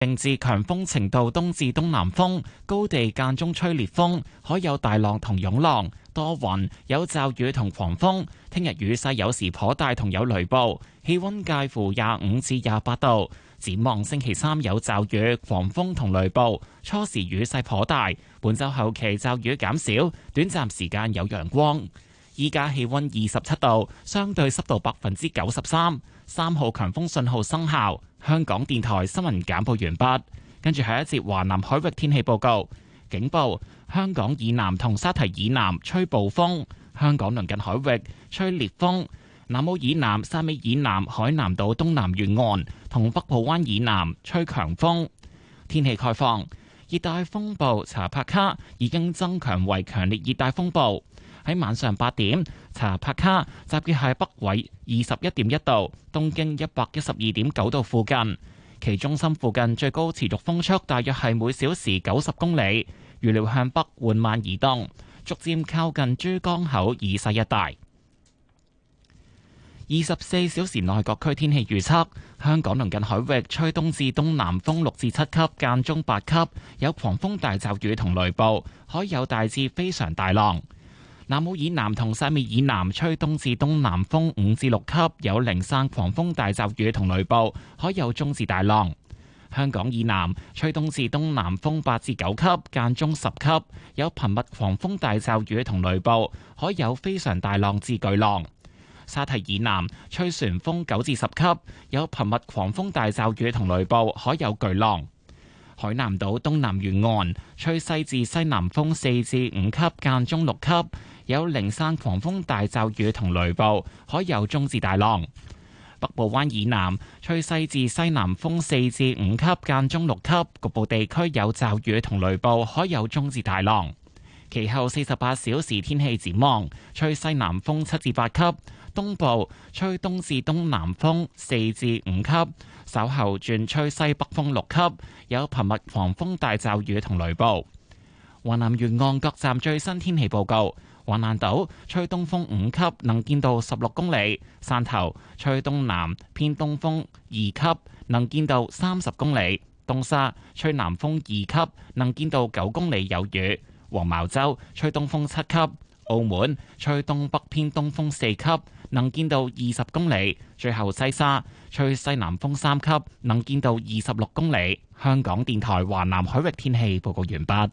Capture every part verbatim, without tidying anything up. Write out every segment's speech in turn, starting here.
並至強風程度東至東南風，高地間中吹烈風，海有大浪同湧浪，多雲，有驟雨同狂風。聽日雨勢有時頗大，同有雷暴，氣溫介乎廿五至廿八度。展望星期三有驟雨、狂風同雷暴，初時雨勢頗大。本週後期驟雨減少，短暫時間有陽光。依家氣溫二十七度，相對濕度百分之九十三，三號強風信號生效。香港電台新聞簡報完畢，跟住下一節華南海域天氣報告。警報：香港以南同沙堤以南吹暴風，香港鄰近海域吹烈風。南澳以南、汕尾以南、海南島東南沿岸同北部灣以南吹強風。天氣概況：熱帶風暴查帕卡已經增強為強烈熱帶風暴。喺晚上八點，查帕卡集結喺北緯二十一點一度、東經一百一十二點九度附近，其中心附近最高持續風速大約係每小時九十公里，預料向北緩慢移動，逐漸靠近珠江口以西一帶。二十四小時內各區天氣預測：香港鄰近海域吹東至東南風六至七級，間中八級，有狂風大驟雨同雷暴，海有大至非常大浪。南澳以南同汕尾以南吹東至東南風五至六級，有零散狂風大驟雨同雷暴，海有中至大浪。香港以南吹東至東南風八至九級，間中十級，有頻密狂風大驟雨同雷暴，海有非常大浪至巨浪。沙堤以南吹旋風九至十級，有頻密狂風大驟雨同雷暴，海有巨浪。海南島東南沿岸吹西至西南風四至五級，間中六級，有零散狂風大驟雨同雷暴，海有中至大浪。北部灣以南吹西至西南風四至五級，間中六級，局部地區有驟雨同雷暴，海有中至大浪。其後四十八小時天氣展望：吹西南風七至八級，東部吹東至東南風四至五級，稍後轉吹西北風六級，有頻密狂風大驟雨同雷暴。華南沿岸各站最新天氣報告：橫瀾島吹東風五級，能見度十六公里；汕頭吹東南偏東風二級，能見度三十公里；東沙吹南風二級，能見度九公里有雨；黃茅洲吹東風七級；澳門吹東北偏東風四級，能見度二十公里；最後西沙吹西南風三級，能見度二十六公里。香港電台華南海域天氣報告完畢。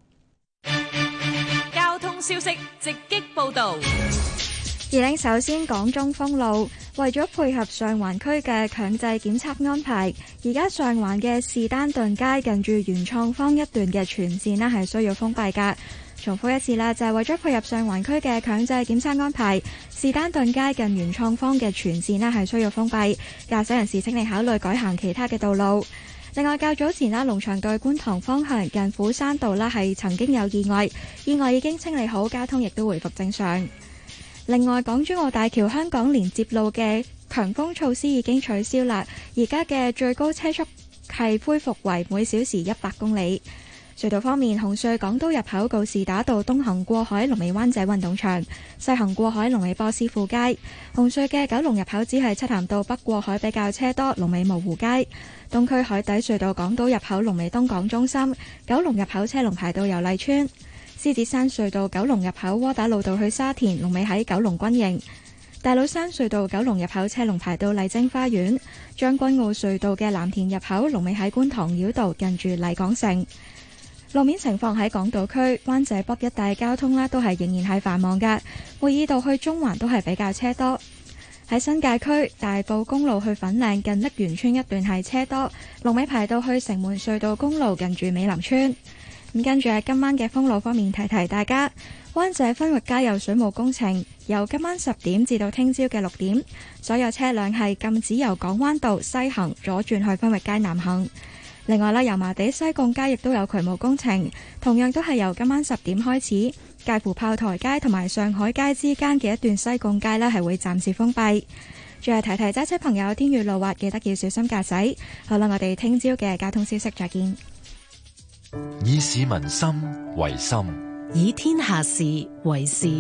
交通消息直擊報道。 而領首先講中封路，為咗配合上環區嘅強制檢測安排，而家上環嘅士丹頓街近住元創方一段嘅全線呢係需要封閉㗎。重複一次啦，就係為咗配合上環區嘅強制檢測安排，士丹頓街近元創方嘅全線呢係需要封閉，駕駛人士請你考慮改行其他嘅道路。另外，較早前啦，龍翔道觀塘方向近虎山道啦係曾經有意外，意外已經清理好，交通亦都回復正常。另外，港珠澳大橋香港連接路嘅強風措施已經取消啦，而家嘅最高車速係恢復為每小時一百公里。隧道方面，紅隧港島入口告士打道東行過海龍尾灣仔運動場，西行過海龍尾波斯富街。紅隧嘅九龍入口只係漆咸道北過海比較車多，龍尾蕪湖街。東區海底隧道港島入口龍尾東港中心，九龍入口車龍排到油麗邨。獅子山隧道九龍入口窩打老道去沙田，龍尾喺九龍軍營。大老山隧道九龍入口車龍排到麗晶花園。將軍澳隧道嘅藍田入口龍尾喺觀塘繞道近住麗港城。路面情況喺港島區灣仔北一帶交通啦，都係仍然係繁忙㗎。會議道去中環都係比較車多。喺新界區大埔公路去粉嶺近瀝源村一段係車多，龍尾排到去城門隧道公路近住美林村。咁跟住喺今晚嘅封路方面，提提大家，灣仔分域街有水務工程，由今晚十點至到聽朝嘅六點，所有車輛係禁止由港灣道西行左轉去分域街南行。另外啦，油麻地西貢街亦都有渠務工程，同樣都係由今晚十點開始，介乎炮台街同埋上海街之間嘅一段西貢街呢係會暫時封閉。最後提提揸車朋友，天雨路滑，記得要小心駕駛。好啦，我哋聽朝嘅交通消息再見。 以市民心為心， 以天下事為事。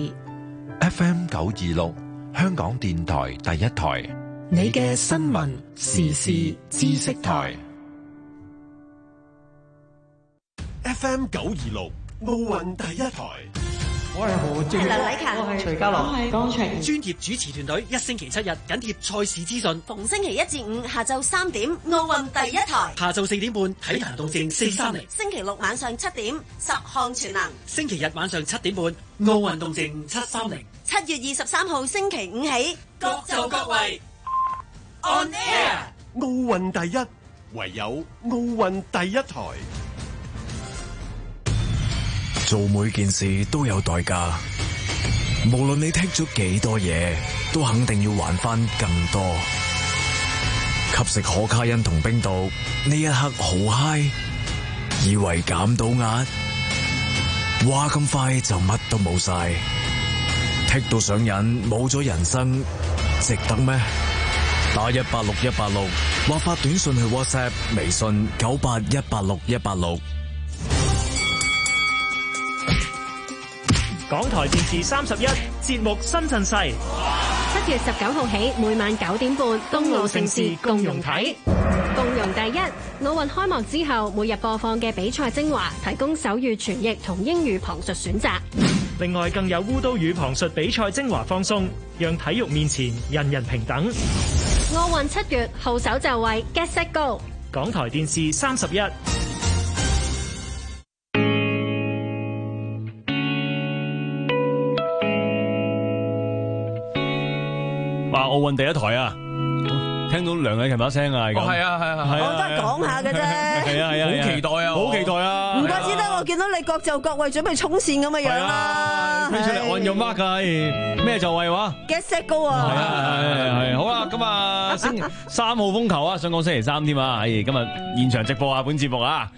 F M 九二六，香港電台第一台， 你嘅新聞時事知識台。 F M 九二六奧運第一台。 我係何正， 梁禮勤， 我係徐家樂， 我係江晴。 專業主持團隊一星期七日緊貼賽事資訊， 逢星期一至五下晝三點，奧運第一台。 下晝四點半體壇動靜四三零。 星期六晚上七點，十項全能。 星期日晚上七點半，奧運動靜七三零。 七月二十三號星期五起， 各就各位 On Air。 奧運第一，唯有奧運第一台。 做每件事都有代價，無論你剔咗幾多嘢，都肯定要還翻更多。吸食可卡因同冰毒，呢一刻好嗨，以為減到壓，話咁快就乜都冇晒，剔到上癮，冇咗人生，值得咩？打一八六一八六，或發短信去 WhatsApp、微信九八一八六一八六。 港台電視三十一節目新陣勢， 七月十九號起，每晚九點半，公路盛事共融體，共融第一。奧運開幕之後，每日播放嘅比賽精華，提供手語傳譯同英語旁述選擇。 另外，更有烏都語旁述比賽精華放送，讓體育面前人人平等。 奧運七月，號手就位 ，Get Set Go！ 港台電視三十一。 話奧運第一台啊！聽到梁禮勤把聲啊，係咁。 係啊係啊係啊， 我都係講下嘅啫。 係啊係啊， 好期待啊， 好期待啊！ 唔怪之得我見到你各就各位準備衝線咁嘅樣啦。 咩出嚟按your mark啊？咩就位話 ？Get set go 啊！ 係啊係係好啦，咁啊星期三號風球啊，想講星期三添啊！唉，今日現場直播啊，本節目啊。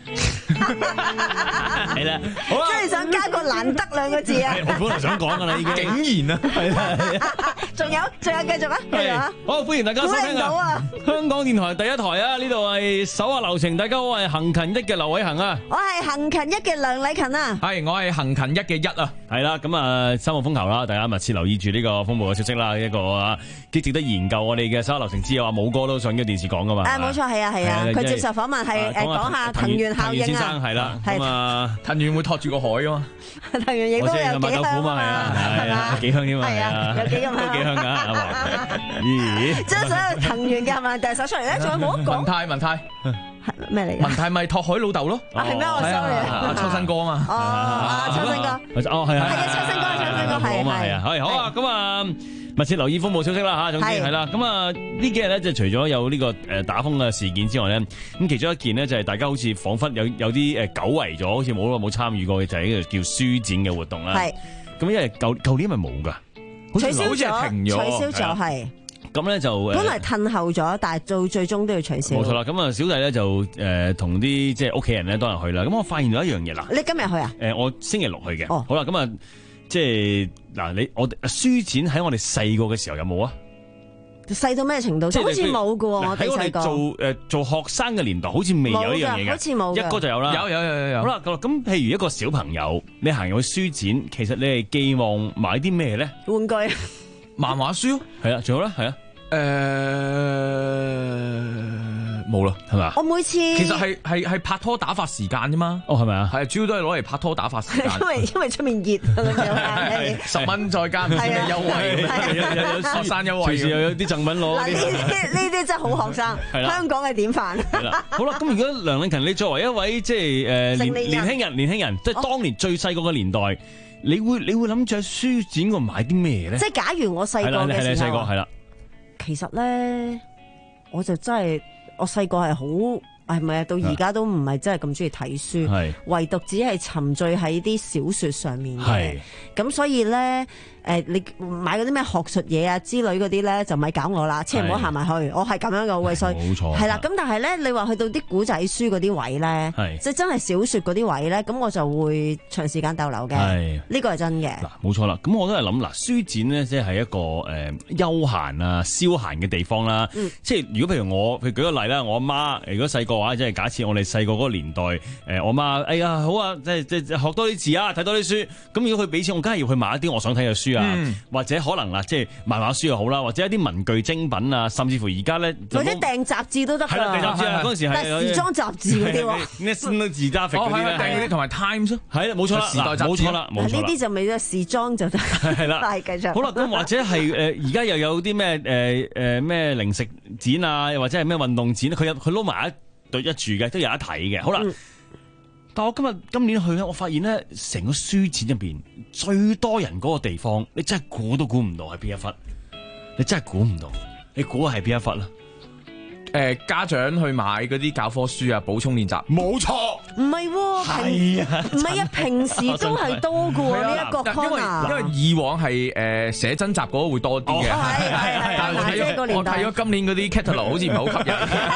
係啦，好啦， 即係想加個難得兩個字啊！ 我本來想講噶啦，已經竟然啊，係啊，仲有仲有繼續啊，繼續啊！ 好，歡迎大家收聽啊！香港電台第一台啊，呢度係手下留情，大家好，我係行勤一嘅劉偉恒啊， 我係行勤一嘅梁禮勤啊， 係我係行勤一嘅一啊， 係啦，咁啊三號風球啦，大家密切留意住呢個風暴嘅消息啦，一個啊幾值得研究我哋嘅手下留情之友啊，武哥都上咗電視講噶嘛， 啊冇錯係啊係啊，佢接受訪問係誒講下藤原效應啊。 係啦，咁啊， 藤原會托住個海啊嘛， 藤原亦都有幾香啊嘛，係啊，幾香添啊， 係啊，有幾香啊， 都幾香噶，咦？ 將所有藤原嘅係咪遞手出嚟咧？仲有冇得講？ 文泰文泰咩嚟？ 文泰咪托海老豆咯， 啊係咩？我 sorry 啊，秋生哥啊嘛， 哦啊秋生哥， 哦係啊， 係啊秋生哥秋生哥係係啊，係好啊，咁啊。密切留意風暴消息啦嚇，總之係啦。咁啊呢幾日咧，就除咗有呢個誒打風嘅事件之外咧，咁其中一件呢，就係大家好似彷彿有有啲誒久違咗，好似冇冇參與過嘅就係呢個叫書展嘅活動啦。係。咁因為舊舊年咪冇㗎， 取消咗， 好似係停咗， 取消咗係。 咁咧就本來褪後咗，但係到最終都要取消。 冇錯啦。咁啊小弟咧就誒同啲即係屋企人咧當日去啦。咁我發現到一樣嘢啦。 你今日去啊？ 誒我星期六去嘅。 哦。 好啦，咁啊。即係嗱，你我書展喺我哋細個嘅時候有冇啊？ 細到咩程度？好似冇噶喎，我哋細個做誒做學生嘅年代，好似未有呢樣嘢嘅。 好似冇。 一哥就有啦。 有有有有有。 好啦，咁譬如一個小朋友，你行入去書展，其實你係寄望買啲咩咧？ 玩具、 漫畫書， 係啊，仲有咧，係啊。 誒，冇啦，係咪？ 我每次其實係係係拍拖打發時間啫嘛。 哦，係咪啊？ 係主要都係攞嚟拍拖打發時間。 因為因為出面熱咁樣， 十蚊再加唔知咩優惠，有有學生優惠， 隨時又有啲贈品攞。 嗱呢啲呢啲真係好學生，香港嘅典範。 係啦，好啦，咁如果梁禮勤你作為一位即係誒年年輕人，年輕人即係當年最細個嘅年代，你會你會諗住喺書展嗰度買啲咩咧？ 即係假如我細個嘅時候， 係啦。 其實咧，我就真係我細個係好，係咪啊？到而家都唔係真係咁中意睇書，唯獨只係沉醉喺啲小說上面嘅。咁所以咧，誒，你買嗰啲咩學術嘢啊之類嗰啲咧，就咪搞我啦，千祈唔好行埋去。我係咁樣嘅，喂，所以冇錯。 係啦，咁但係咧，你話去到啲古仔書嗰啲位咧，即係真係小說嗰啲位咧，咁我就會長時間逗留嘅。係呢個係真嘅。 嗱，冇錯啦。咁我都係諗嗱，書展咧即係一個誒休閒啊、消閒嘅地方啦。即係如果譬如我，譬如舉個例啦，我阿媽如果細個話，即係假設我哋細個嗰個年代，誒我媽，哎呀好啊，即係即係學多啲字啊，睇多啲書。咁如果佢俾錢，我梗係要去買一啲我想睇嘅書啊，嗯、或者可能啦，即係漫畫書又好啦，或者一啲文具精品啊，甚至乎而家咧或者訂雜誌都得㗎。係啦，訂雜誌啊，嗰陣時係。但係時裝雜誌嗰啲喎 National Geographic 嗰啲咧，訂嗰啲同埋 Times 係啦，冇錯啦，時代雜誌冇錯啦，冇錯啦。呢啲就未咗時裝就得。係啦，係繼續。好啦，咁或者係誒而家又有啲咩誒誒咩零食展啊，又或者係咩運動展，佢有佢撈埋一對一住嘅，都有得睇嘅。好啦。嗯，但我今日今年去咧，我發現咧，成個書展入邊最多人嗰個地方，你真係估都估唔到係邊一忽，你真係估唔到，你估係邊一忽啦？ 誒、呃，家長去買嗰啲教科書啊，補充練習，冇錯， 唔係喎，係啊，唔係啊，平時都係多過呢一個 corner， 因為以往係誒寫真集嗰個會多啲嘅，係係係，但係我睇咗今年嗰啲 catalog 好似唔係好吸引。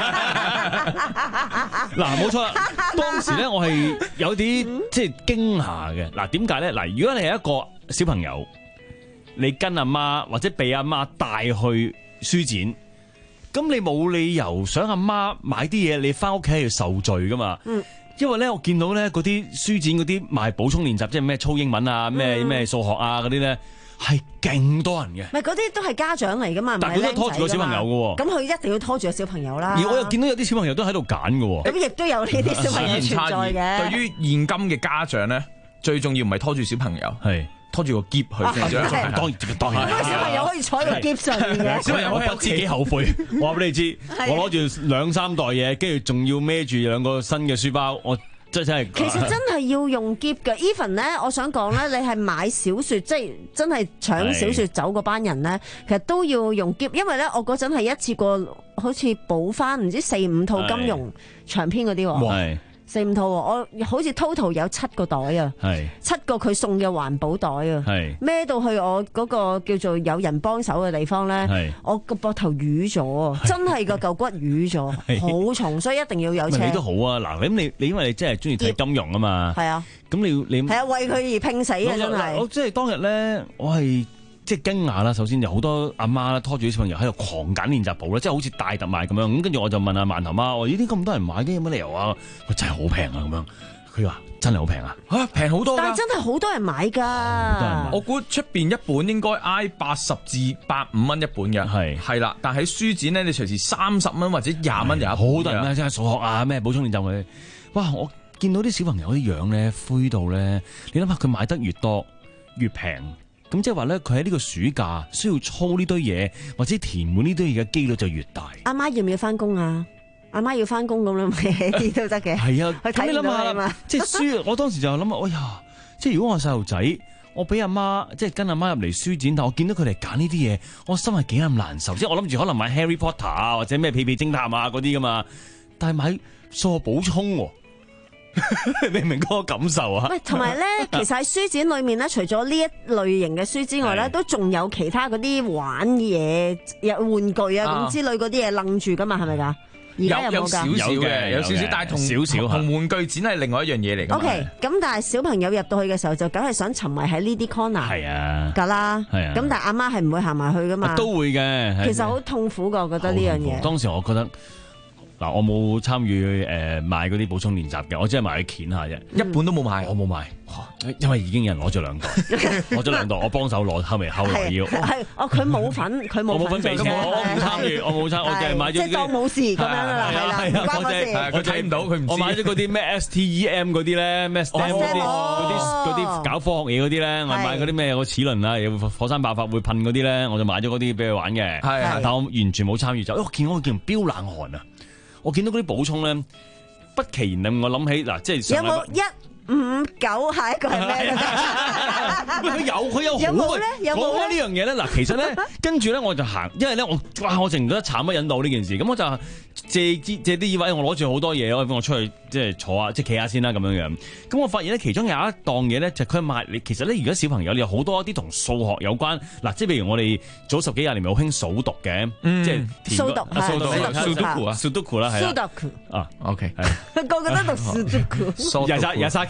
嗱，冇錯啦，當時咧我係有啲即係驚訝嘅。嗱，點解咧？嗱，如果你係一個小朋友，你跟阿媽或者被阿媽帶去書展，咁你冇理由想阿媽買啲嘢，你翻屋企係要受罪噶嘛？嗯，因為咧我見到咧嗰啲書展嗰啲賣補充練習，即係咩操英文啊、咩咩數學啊嗰啲咧，係勁多人嘅。唔係嗰啲都係家長嚟噶嘛？但係佢都拖住個小朋友嘅，咁佢一定要拖住個小朋友啦。而我又見到有啲小朋友都喺度揀嘅，咁亦都有呢啲小朋友存在嘅。對於現今嘅家長咧，最重要唔係拖住小朋友，係拖住個篋去成長。當然，當然，小朋友可以坐喺個篋上面嘅。小朋友我自己後悔，我話俾你知，我攞住兩三袋嘢，跟住仲要孭住兩個新嘅書包，我。真係，其實真係要用篋嘅。even 咧，我想講咧，你係買小説，即係真係搶小説走嗰班人咧，其實都要用篋，因為咧，我嗰陣係一次過好似補翻唔知四五套金庸長篇嗰啲喎。四五套，我好似 total 有七個袋啊，七個佢送嘅環保袋啊，孭到去我嗰個叫做有人幫手嘅地方咧，我個膊頭瘀咗，真係個嚿骨瘀咗，好重，所以一定要有車。你都好啊，嗱，咁你你因為你真係中意睇金庸啊嘛，係啊，咁你你係啊，為佢而拼死啊，真係。我即係當日咧，我係。即係驚訝啦！首先有好多阿媽啦，拖住啲小朋友喺度狂揀練習簿啦，即係好似大特賣咁樣。咁跟住我就問阿饅頭媽：我呢啲咁多人買嘅有乜理由啊？佢真係好平啊！咁樣，佢話真係好平啊！嚇平好多，但係真係好多人買㗎。我估出邊一本應該挨八十至百五蚊一本嘅，係係啦。但喺書展咧，你隨時三十蚊或者廿蚊有一本。好多人咧，即係數學啊咩補充練習嗰啲。哇！我見到啲小朋友啲樣咧灰到咧，你諗下佢買得越多越平。咁即係話咧，佢喺呢個暑假需要操呢堆嘢，或者填滿呢堆嘢嘅機率就越大。阿媽要唔要翻工啊？阿媽要翻工咁樣，啲都得嘅。係啊，咁你諗下啦，即係書。我當時就諗啊，哎呀，即係如果我細路仔，我俾阿媽即係跟阿媽入嚟書展，但我見到佢哋揀呢啲嘢，我心係幾咁難受。即係我諗住可能買 Harry Potter 啊，或者咩屁屁偵探啊嗰啲噶嘛，但係買數學補充。你明唔明嗰個感受啊？喂，同埋咧，其實喺書展裏面咧，除咗呢一類型嘅書之外咧，都仲有其他嗰啲玩嘢、有玩具啊咁之類嗰啲嘢楞住噶嘛，係咪噶？而家有冇噶？有少少嘅，有少少，但係同少少同玩具展係另外一樣嘢嚟嘅。O K，咁但係小朋友入到去嘅時候，就梗係想沉迷喺呢啲 corner 係啊噶啦，係啊。咁但係阿媽係唔會行埋去噶嘛？都會嘅。其實好痛苦噶，我覺得呢樣嘢。當時我覺得。嗱，我冇參與誒買嗰啲補充練習嘅，我只係買去鉗下啫，一本都冇買，我冇買，因為已經有人攞咗兩袋，攞咗兩袋，我幫手攞，後尾後來要係哦，佢冇份，佢冇份俾錢，我冇參與，我冇參，我淨係買咗即係當冇事咁樣啦，係啦，唔關我事，佢睇唔到，佢唔知，我買咗嗰啲咩 S T E M 嗰啲咧，咩 STEM 嗰啲嗰啲嗰啲搞科學嘢嗰啲咧，我買嗰啲咩個齒輪啊，有火山爆發會噴嗰啲咧，我就買咗嗰啲俾佢玩嘅，但我完全冇參與就，我見我見飆冷汗啊！我見到嗰啲補充咧，不其然令我諗起嗱，即係有冇一五九下一個係咩？佢有佢有好多咧，有冇呢樣嘢咧？嗱，其實咧，跟住咧我就行，因為咧我哇，我淨覺得慘不忍睹呢件事，咁我就借啲借啲以為我攞住好多嘢，我我出去即係坐下，即係企下先啦咁樣樣。咁我發現咧，其中有一檔嘢咧，就佢賣你。其實咧，而家小朋友你有好多一啲同數學有關嗱，即係譬如我哋早十幾廿年咪好興數獨嘅，即係數獨啊，數獨數獨啊，數獨啦，係啊，啊 ，OK，係個個都讀數獨，廿三廿三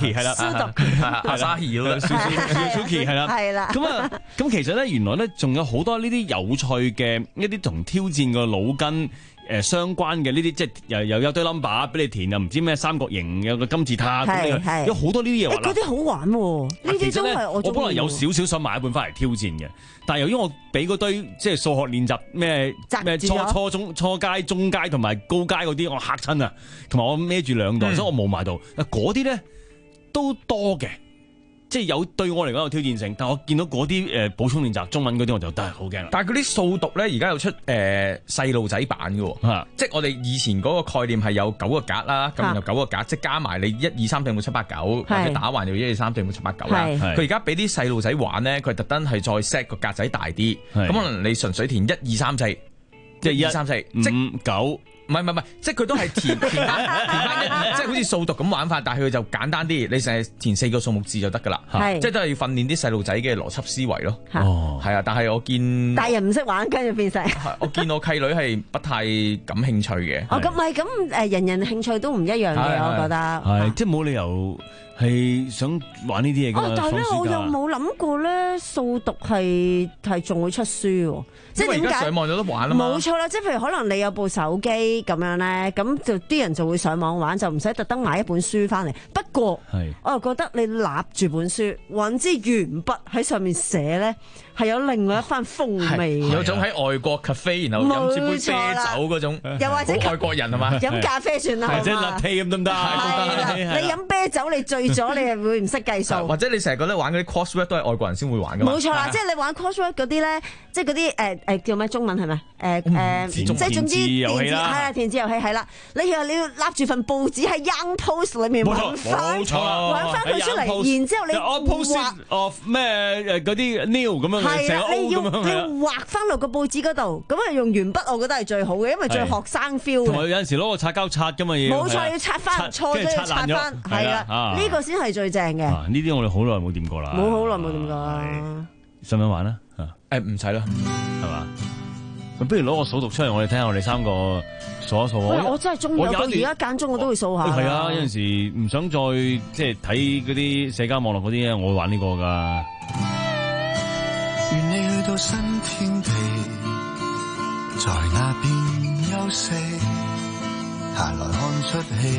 Suki 係啦， 阿沙兒啦 ，Suki 係啦， 係啦。 咁啊，咁其實咧，原來咧仲有好多呢啲有趣嘅一啲同挑戰個腦筋誒相關嘅呢啲，即係又又有堆 number 俾你填，又唔知咩三角形，有個金字塔，咁有好多呢啲嘢玩。 嗰啲好玩喎，呢啲都係我。 我本來有少少想買一本翻嚟挑戰嘅，但係由於我俾嗰堆即係數學練習咩咩初初中初階、中階同埋高階嗰啲，我嚇親啊！同埋我孭住兩袋，嗯、所以我冇買到。嗰啲咧都多嘅。即係有對我嚟講有挑戰性，但我見到嗰啲誒補充練習中文嗰啲我就真係好驚啦。 但係嗰啲數獨咧，而家有出誒細路仔版嘅喎， 啊、 即係我哋以前嗰個概念係有九個格啦，咁有九個格，即係加埋你一二三四五六七八九，或者打橫就一二三四五六七八九啦。佢而家俾啲細路仔玩咧，佢特登係再 set 個格仔大啲，咁可能你純粹填一二三四，即係一二三四五九。 唔係唔係唔係，即係佢都係填填翻填翻一，即係好似數獨咁玩法，但係佢就簡單啲，你成日填四個數目字就得㗎啦，即係都係要訓練啲細路仔嘅邏輯思維咯。哦，係啊，但係我見大人唔識玩，跟住變細。 我見我契女係不太感興趣嘅。 哦，咁唔係咁誒，人人興趣都唔一樣嘅，我覺得。 係，即係冇理由係想玩呢啲嘢㗎嘛。 但係咧，我又冇諗過咧，數獨係係仲會出書喎。即係點解？ 而家上網有得玩啊嘛。 冇錯啦，即係譬如可能你有部手機咁樣咧，咁就啲人就會上網玩，就唔使特登買一本書翻嚟。不過，我又覺得你立住本書，揾支鉛筆喺上面寫咧，係有另外一番風味。 有種喺外國 cafe 然後飲住杯啤酒嗰種， 又或者外國人係嘛？ 飲咖啡算啦， 即係 latte 咁得唔得？ 你飲啤酒你醉咗，你係會唔識計數。 或者你成日覺得玩嗰啲 crossword 都係外國人先會玩㗎嘛？ 冇錯啦，即係你玩 crossword 嗰啲咧，即係嗰啲誒誒叫咩中文係咪？誒誒，即係總之電子係啦，電子遊戲係啦。你又你要揦住份報紙喺 Young Post 裏面揾翻，揾翻佢出嚟，然之後你畫 of 咩誒嗰啲 new 咁樣嘅成個 O 咁樣， 你要畫翻落個報紙嗰度，咁啊用鉛筆，我覺得係最好嘅，因為最學生 feel。 同埋有陣時攞個擦膠擦㗎嘛嘢。 冇錯，要擦翻，錯咗要擦翻，係啦，呢個先係最正嘅。 呢啲我哋好耐冇掂過啦。 冇好耐冇掂過啦。 使唔使玩啊？ 誒唔使啦， 係嘛？咁不如攞個數獨出嚟，我哋睇下我哋三個數一數。 我我真係中意，到而家間中我都會數下。 係啊，有陣時唔想再即係睇嗰啲社交網絡嗰啲咧，我會玩呢個噶。 願你去到新天地，在那邊休息，閒來看出戲。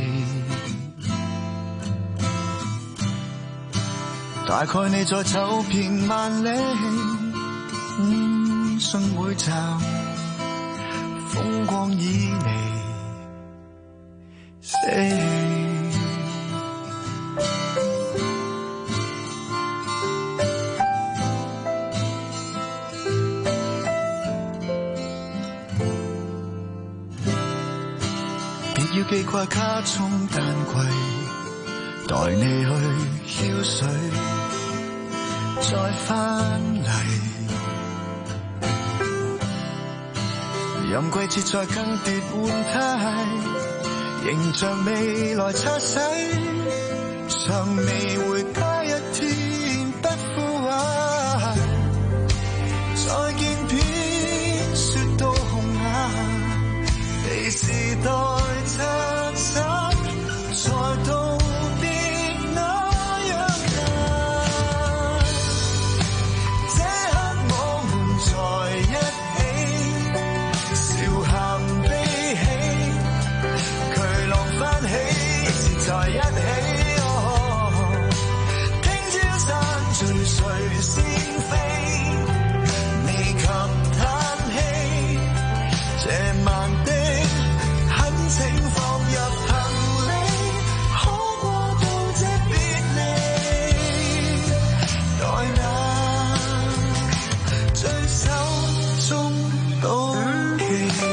大概你在走遍萬里，嗯，信每站風光已離死。別要記掛卡中單櫃，待你去澆水。再翻嚟，任季節再更迭換態，形象未來擦洗，尚未回家一天不枯萎。再見片雪到紅顏，被時代拆散，再到。在一起，哦，聽朝散盡誰先飛，未及嘆氣，這晚的懇請放入行李，可過到這別離，待那最手中到期。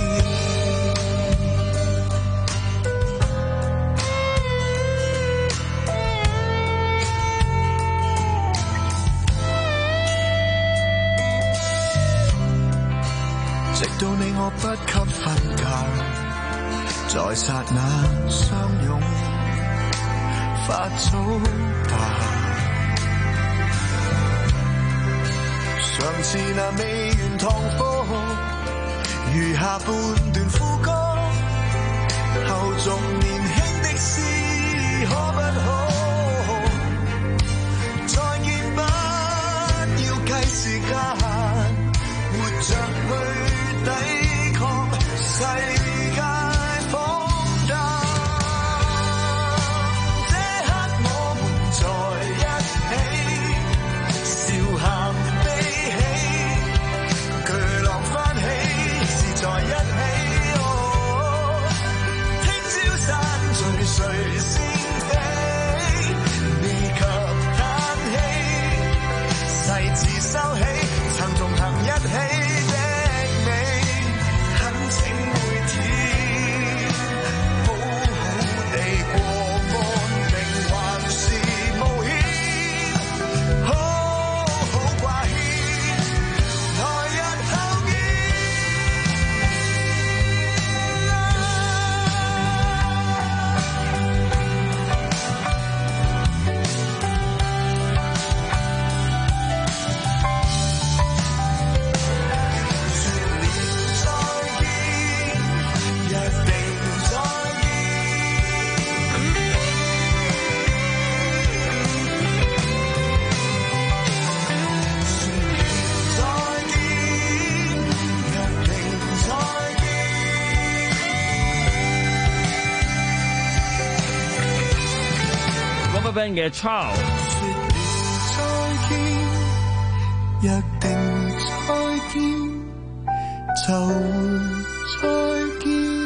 到你我不給分解，在剎那相擁，發早吧。上次那未完堂課，餘下半段副歌，後仲年輕的詩，可不可？ Rubberband 嘅 Charles。 再見，約定再見，就再見。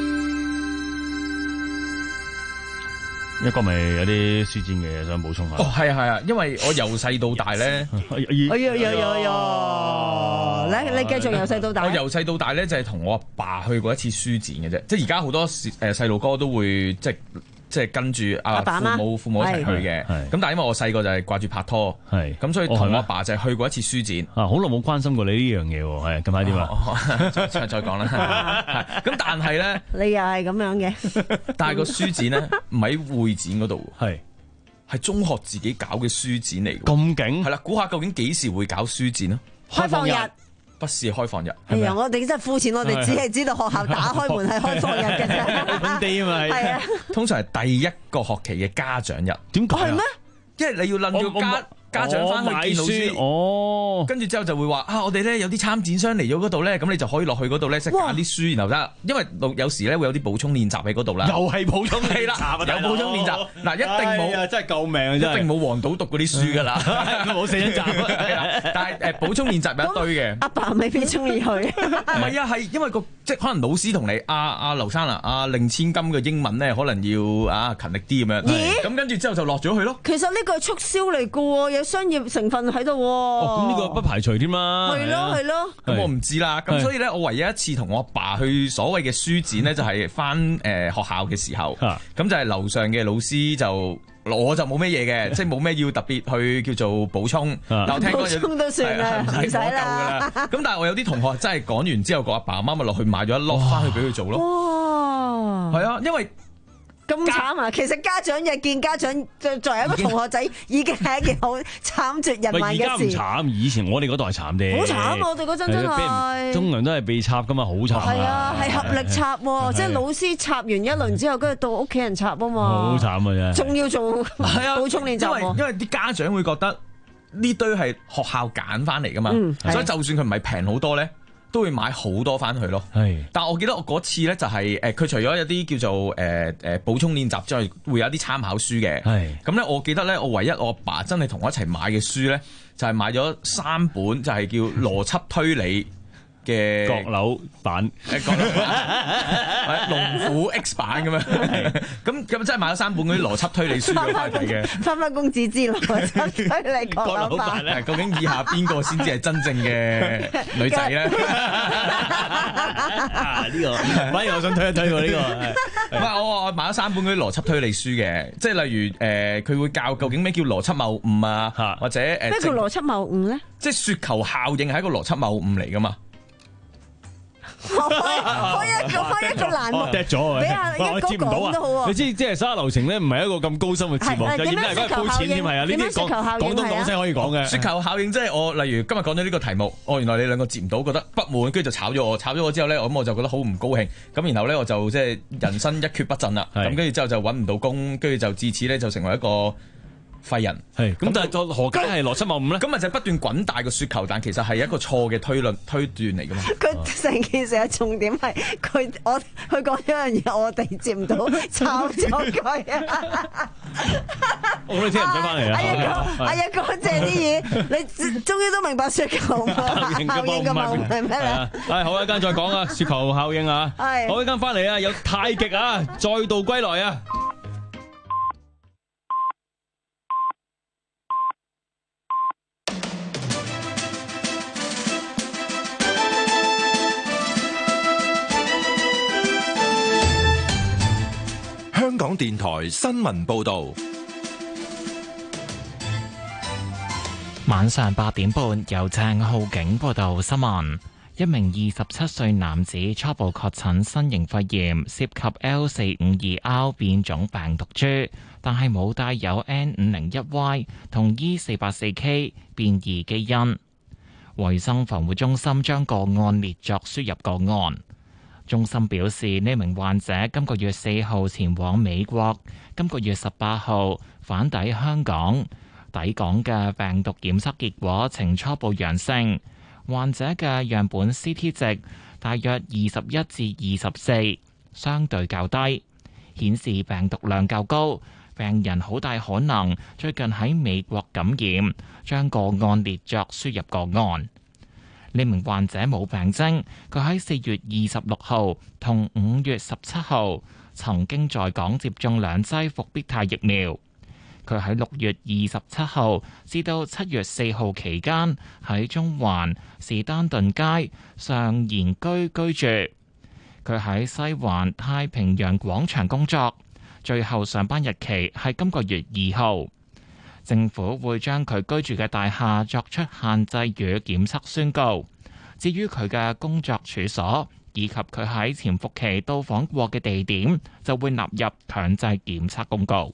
一個咪有啲書展嘅嘢想補充下。 哦，係啊係啊，因為我由細到大咧， 哎呀呀呀呀！你你繼續由細到大。 我由細到大咧就係同我阿爸去過一次書展嘅啫，即係而家好多誒細路哥都會即係。即係跟住阿父母父母一齊去嘅，咁但係因為我細個就係掛住拍拖，咁所以同我阿爸就係去過一次書展。 啊，好耐冇關心過你呢樣嘢喎，係近排點啊？ 再再講啦。咁但係咧， 你又係咁樣嘅。 但係個書展咧唔喺會展嗰度，係係中學自己搞嘅書展嚟。 咁勁係啦，估下究竟幾時會搞書展啊？ 開放日。 不是開放日。 哎呀，我哋真係膚淺，我哋只係知道學校打開門係開放日嘅啫。 本地啊嘛， 係啊。 通常係第一個學期嘅家長日。 點解啊？ 係咩？ 因為你要諗住家家長翻去見老師， 哦， 跟住之後就會話啊，我哋咧有啲參展商嚟咗嗰度咧，咁你就可以落去嗰度咧，即係揀啲書，然後得，因為有時咧會有啲補充練習喺嗰度啦。 又係補充練習啊！ 有補充練習，嗱一定冇， 真係救命啊！ 一定冇黃賭毒嗰啲書噶啦， 冇四一集。 但係誒補充練習有一堆嘅。 阿爸未必中意去。 唔係啊，係因為個即係可能老師同你阿阿劉生啊，阿令千金嘅英文咧，可能要啊勤力啲咁樣。 咦？ 咁跟住之後就落咗去咯。 其實呢個係促銷嚟噶喎。有商業成分喺度喎， 哦，咁呢個不排除添啦。 係咯係咯， 咁我唔知啦。咁所以咧，我唯一一次同我阿爸去所謂嘅書展咧，就係翻誒學校嘅時候，咁就係樓上嘅老師就我就冇咩嘢嘅，即係冇咩要特別去叫做補充。但我聽講補充都算啦，唔使啦。 咁但係我有啲同學真係講完之後，個阿爸阿媽咪落去買咗一粒翻去俾佢做咯。哇！係啊，因為。 咁慘啊！其實家長日見家長，作為一個同學仔，已經係一件好慘絕人寰嘅事。而家唔慘， 以前我哋嗰代慘啲。 好慘啊！我哋嗰陣真係， 通常都係被插噶嘛，好慘。 係啊，係合力插，即係老師插完一輪之後，跟住到屋企人插啊嘛。 好慘啊！真係。 仲要做補充練習。 因為因為啲家長會覺得呢堆係學校揀翻嚟噶嘛，所以就算佢唔係平好多咧，都會買好多翻去咯。係，但係我記得我嗰次咧就係誒，佢除咗有啲叫做誒誒補充練習之外，會有啲參考書嘅。係，咁咧我記得咧，我唯一我阿爸真係同我一齊買嘅書咧，就係買咗三本，就係叫邏輯推理嘅閣樓版， 誒閣樓版，龍虎 X 版咁樣。咁咁真係買咗三本嗰啲邏輯推理書俾我睇嘅。 翻翻公子之邏輯推理閣樓版咧， 究竟以下邊個先至係真正嘅女仔咧？ 啊呢個，反而我想睇一睇喎呢個。 唔係我我買咗三本嗰啲邏輯推理書嘅，即係例如誒，佢會教究竟咩叫邏輯謬誤啊，或者誒咩叫邏輯謬誤咧？ 即係雪球效應係一個邏輯謬誤嚟噶嘛？ 開開一個開一個欄目， 跌咗俾阿一哥講都好喎。 你知即係沙流程咧，唔係一個咁高深嘅節目，就點解而家係膚淺添係啊？呢啲講廣東講聲可以講嘅。雪球效應即係我例如今日講咗呢個題目，哦原來你兩個接唔到，覺得不滿，跟住就炒咗我，炒咗我之後咧，咁我就覺得好唔高興，咁然後咧我就即係人生一蹶不振啦。咁跟住之後就揾唔到工，跟住就自此咧就成為一個廢人。係咁，但係何解係邏輯謬誤咧？咁咪就不斷滾大個雪球，但其實係一個錯嘅推論推斷嚟噶嘛。 佢成件事嘅重點係佢我佢講一樣嘢，我哋接唔到，炒咗佢啊！ 我哋聽日唔使翻嚟啦。 阿一哥，阿一哥借啲嘢，你終於都明白雪球效應嘅謬誤係咩咧？ 係好，一間再講啊，雪球效應啊，好，一間翻嚟啊，有太極啊，再度歸來啊！ 香港電台新聞報道， 晚上八點半由鄭浩景報道新聞。一名二十七歲男子初步確診新型肺炎，涉及 L 四五二 R 變種病毒株，但係冇帶有 N 五零一 Y 同 E 四八四 K 變異基因。衛生防護中心將個案列作輸入個案。中心表示，呢名患者今個月四號前往美國，今個月十八號返抵香港，抵港嘅病毒檢測結果呈初步陽性。患者嘅樣本 C T 值大約二十一至二十四，相對較低，顯示病毒量較高， 病人好大可能最近喺美國感染，將個案列作輸入個案。呢名患者冇病徵，佢喺四月二十六號同五月十七號曾經在港接種兩劑復必泰疫苗。佢喺六月二十七號至到七月四號期間喺中環士丹頓街上賢居居住。佢喺西環太平洋廣場工作，最後上班日期係今個月二號。政府會將佢居住嘅大廈作出限制與檢測宣告。至於佢嘅工作處所以及佢喺潛伏期到訪過嘅地點，就會納入強制檢測公告。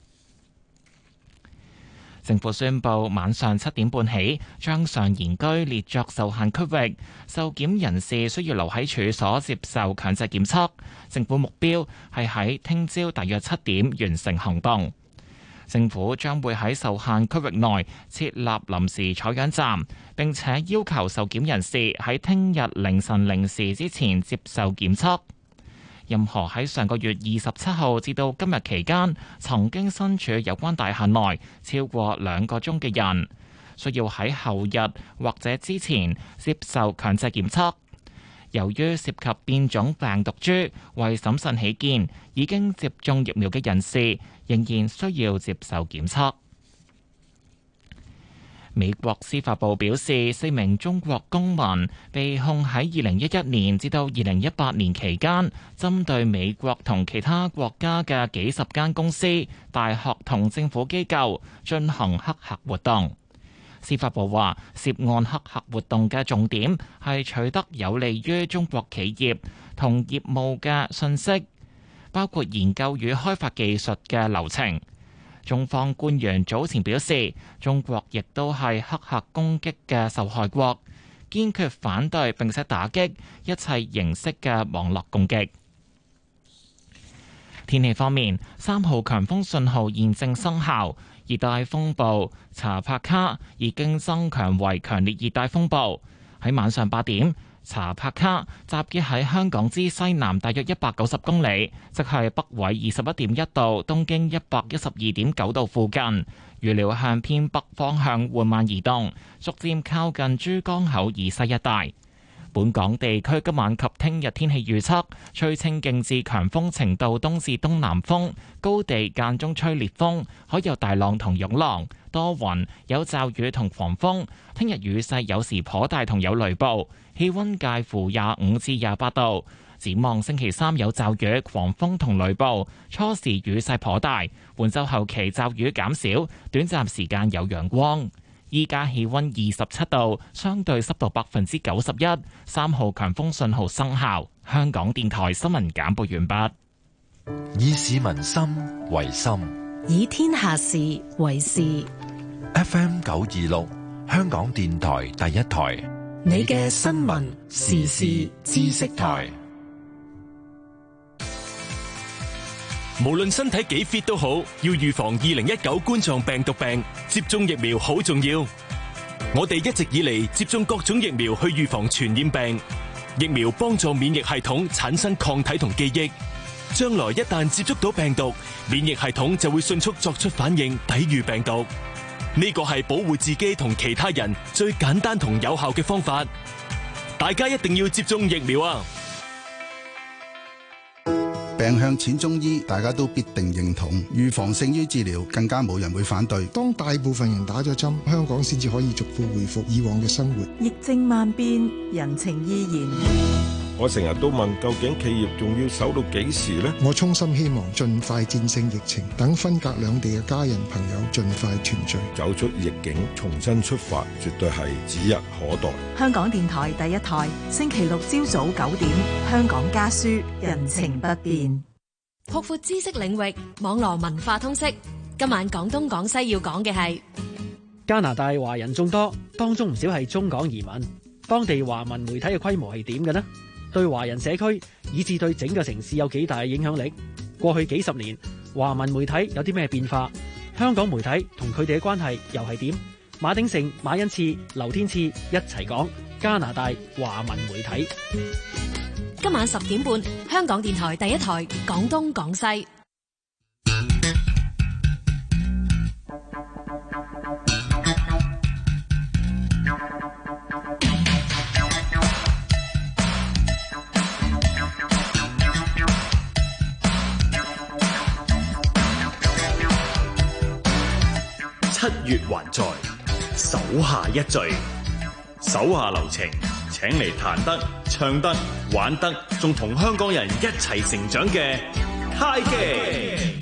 政府宣布晚上七點半起，將上賢居列作受限區域，受檢人士需要留喺處所接受強制檢測。政府目標係喺聽朝大約七點完成行動。政府將會喺受限區域內設立臨時採樣站，並且要求受檢人士喺聽日凌晨零時之前接受檢測。任何喺上個月二十七號至到今日期間曾經身處有關大廈內超過兩個鐘嘅人，需要喺後日或者之前接受強制檢測。由於涉及變種病毒株，為審慎起見，已經接種疫苗嘅人士仍然需要接受檢測。美國司法部表示，四名中國公民被控喺二零一一年至到二零一八年期間，針對美國同其他國家嘅幾十間公司、大學同政府機構進行黑客活動。司法部話，涉案黑客活動嘅重點係取得有利於中國企業同業務嘅信息，包括研究與開發技術嘅流程。中方官員早前表示，中國亦都係黑客攻擊嘅受害國，堅決反對並且打擊一切形式嘅網絡攻擊。天氣方面，三號強風信號現正生效，熱帶風暴查帕卡已經增強為強烈熱帶風暴。喺晚上八點，查帕卡集結喺香港之西南大約一百九十公里，即係北緯二十一點一度、東經一百一十二點九度附近。預料向偏北方向緩慢移動，逐漸靠近珠江口以西一帶。本港地區今晚及聽日天氣預測，吹清勁至強風程度東至東南風，高地間中吹烈風，海有大浪同湧浪，多雲，有驟雨同狂風。聽日雨勢有時頗大同有雷暴，氣溫介乎廿五至廿八度。展望星期三有驟雨、狂風同雷暴，初時雨勢頗大，本週後期驟雨減少，短暫時間有陽光。依家氣溫二十七度，相對濕度百分之九十一，三號強風信號生效。香港電台新聞簡報完畢。 以市民心為心， 以天下事為事。 F M 九二六，香港電台第一台， 你嘅新聞時事知識台。 無論身體幾 fit 都好，要預防二零一九冠狀病毒病，接種疫苗好重要。我哋一直以嚟接種各種疫苗去預防傳染病，疫苗幫助免疫系統產生抗體同記憶，將來一旦接觸到病毒，免疫系統就會迅速作出反應，抵禦病毒。呢個係保護自己同其他人最簡單同有效嘅方法。大家一定要接種疫苗啊！ 病向淺中醫，大家都必定認同。預防勝於治療，更加冇人會反對。 當大部分人打咗針，香港先至可以逐步恢復以往嘅生活。 疫症萬變，人情依然。 我成日都問，究竟企業仲要守到幾時呢？ 我衷心希望盡快戰勝疫情，等分隔兩地嘅家人朋友盡快團聚， 走出逆境，重新出發，絕對係指日可待。 香港電台第一台，星期六朝早九點，香港家書，人情不變， 擴闊知識領域，網絡文化通識。今晚廣東廣西要講嘅係加拿大華人眾多，當中唔少係中港移民。當地華文媒體嘅規模係點嘅呢？對華人社區以至對整個城市有幾大嘅影響力？過去幾十年，華文媒體有啲咩變化？香港媒體同佢哋嘅關係又係點？馬鼎盛、馬恩賜、劉天賜一齊講加拿大華文媒體。 今晚十點半，香港電台第一台廣東廣西。 七月還在，手下一聚。手下留情，請嚟彈得、唱得、玩得，仲同香港人一齊成長嘅太極。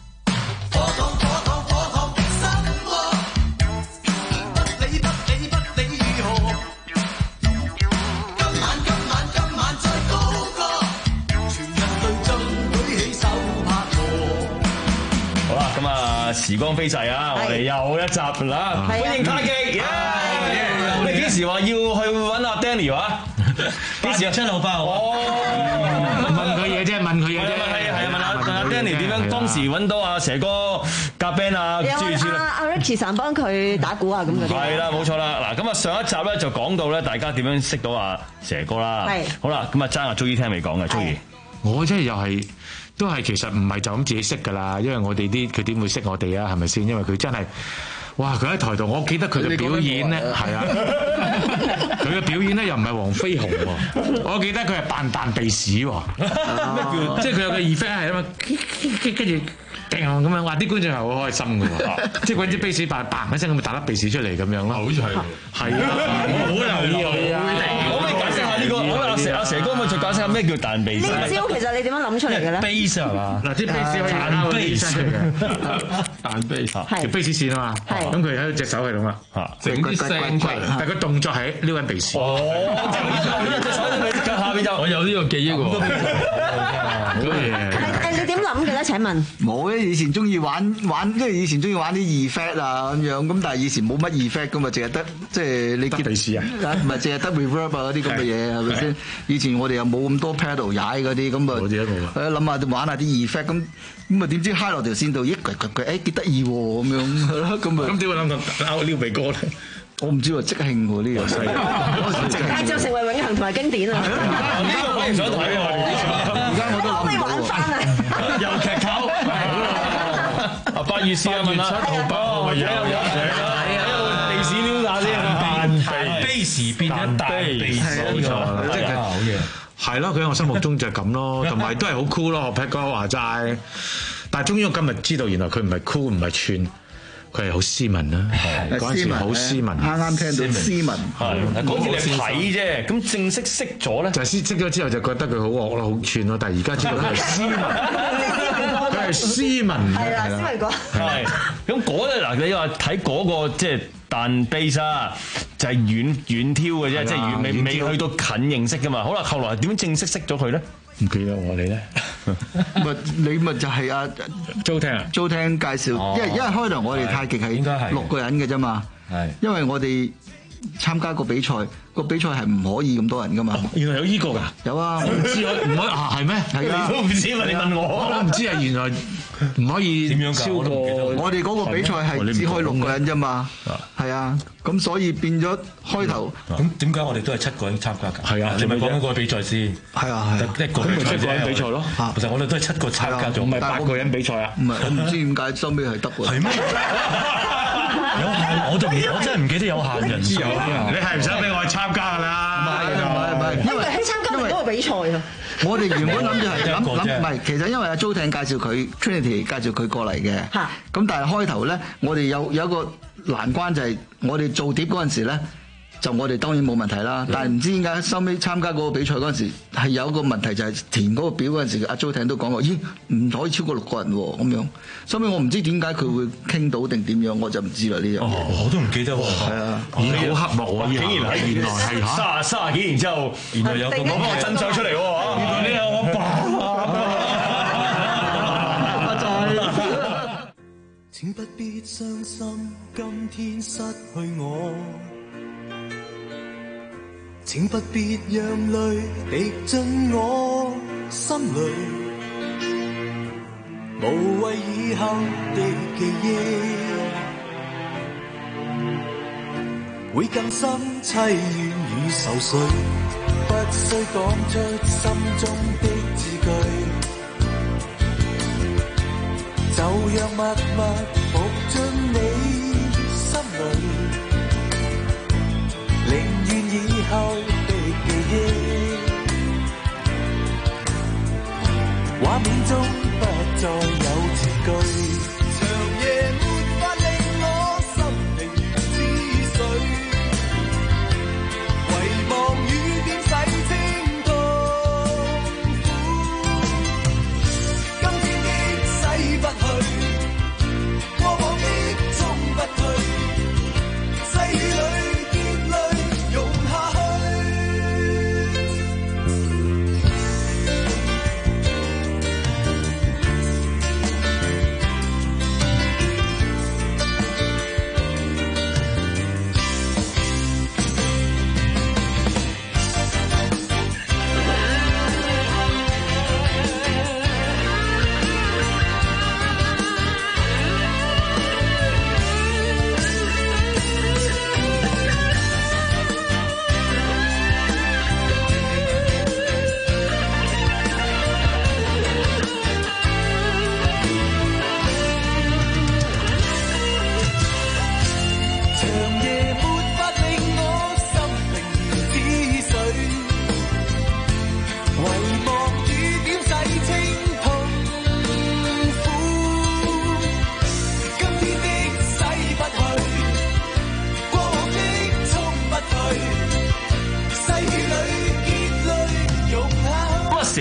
時光飛逝啊！我哋又一集啦，歡迎太極。你幾時話要去揾阿 Danny 話？幾時啊？七號八號。哦， 問佢嘢啫，問佢嘢啫。 係係問阿阿 Danny 點樣當時揾到阿蛇哥夾 band 啊？ 有阿阿 Ricky 神幫佢打鼓啊咁嗰啲。 係啦，冇錯啦。嗱，咁啊上一集咧就講到咧，大家點樣識到阿蛇哥啦。係。好啦，咁啊爭阿 Joey 聽未講嘅 Joey。 我真係又係。都係其實唔係就咁自己識㗎啦，因為我哋啲佢點會識我哋啊？係咪先？因為佢真係，哇！佢喺台度，我記得佢嘅表演咧，係啊，佢嘅表演咧又唔係黃飛鴻喎，我記得佢係扮彈鼻屎喎，咩叫？即係佢有個 effect 係啊嘛，跟住掟咁樣，哇！啲觀眾係好開心㗎喎，即係揾支鼻屎扮嘭一聲咁，打粒鼻屎出嚟咁樣咯。好似係，係啊，好留意啊！ 可唔可以解釋下呢個？好阿蛇阿蛇哥，可唔可以再解釋下咩叫彈鼻屎？ 呢招其實你點樣諗出嚟嘅咧 ？base 係嘛？嗱，啲 base 可以彈 base 出嚟嘅，彈 base 條 base 線啊嘛。咁佢喺隻手係咁啦，整啲聲出嚟，但係個動作係撩緊鼻屎。哦，隻手喺下邊就我有呢個記憶喎。好嘢！ 誒，你點諗嘅咧？請問冇咧，以前中意玩玩，因為以前中意玩啲 effect 啊咁樣，咁但係以前冇乜 effect 噶嘛，淨係得即係你得鼻屎啊， 唔係淨係得 reverb 啊嗰啲咁嘅嘢係咪先？以前我哋又冇咁多 pedal 踩嗰啲，咁啊誒諗下玩下啲 effect 咁，咁啊點知嗨落條線度，咦佢佢佢誒幾得意喎咁樣，咁啊咁點會諗到拗撩鼻哥咧？ 我唔知喎，即興喎呢個犀利， 但係就成為永恆同埋經典啊！ 呢個我唔想睇喎， 而家我都諗唔到喎。 又劇透，啊八月四號問啦，七號八號有有有鼻屎撩下先，彈鼻屎變咗彈鼻屎，冇錯， 即係好嘢。係咯，佢喺我心目中就係咁咯，同埋都係好 cool 咯。學 Pat 哥話齋，但係終於我今日知道，原來佢唔係 cool，唔係串。佢係好斯文啦，嗰陣時好斯文， 啱啱聽到斯文， 係嗰次你睇啫，咁正式識咗咧， 就識識咗之後就覺得佢好惡咯，好串咯，但係而家知道佢係斯文，佢係斯文， 係啦，斯文哥， 係咁嗰咧嗱，你話睇嗰個即係彈 bass 啊，就係遠遠挑嘅啫，即係未未去到近認識噶嘛，好啦，後來點正式識咗佢咧？ 唔記得我哋咧， 咪你咪就係阿租聽啊， 租聽介紹，因為因為開頭我哋太極係六個人嘅啫嘛，係，因為我哋參加個比賽，個比賽係唔可以咁多人噶嘛。 原來有依個㗎？ 有啊， 我唔知我唔可以啊，係咩？ 係啊， 你都唔知嘛？你問我，我唔知啊。原來唔可以點樣超過我哋嗰個比賽係只可以六個人啫嘛。係啊，咁所以變咗開頭。 咁點解我哋都係七個人參加㗎？ 係啊， 你咪講緊個比賽先。 係啊係。 一個比賽啫。七個人比賽咯。其實我哋都係七個參加咗， 唔係八個人比賽啊。 唔係，我唔知點解收尾係得喎。 係咩？有限，我就我真係唔記得有限人數。 你係唔想俾我去參加㗎啦？ 唔係唔係唔係， 因為喺參加嗰個比賽啊。 我哋原本諗住係諗諗，唔係，其實因為阿租艇介紹佢 Trinity 介紹佢過嚟嘅。嚇。咁但係開頭咧，我哋有有一個難關就係我哋做碟嗰陣時咧。就我哋當然冇問題啦，但係唔知點解收尾參加嗰個比賽嗰陣時係有一個問題，就係填嗰個表嗰陣時，阿 Jo 艇都講過，咦唔可以超過六個人喎咁樣。收尾我唔知點解佢會傾到定點樣，我就唔知啦呢樣嘢。 我都唔記得喎。係啊， 咦好黑幕啊！ 竟然係原來係卅卅幾年之後，原來有個攞翻個真相出嚟喎。原來呢有我爸。請不必傷心，今天失去我。請不必讓淚滴進我心裏，無謂以後的記憶，會更深凄怨與愁緒，不需講出心中的字句，就讓默默伏進你心裏。寧願以後的記憶，畫面中不再有字句。長夜沒法令我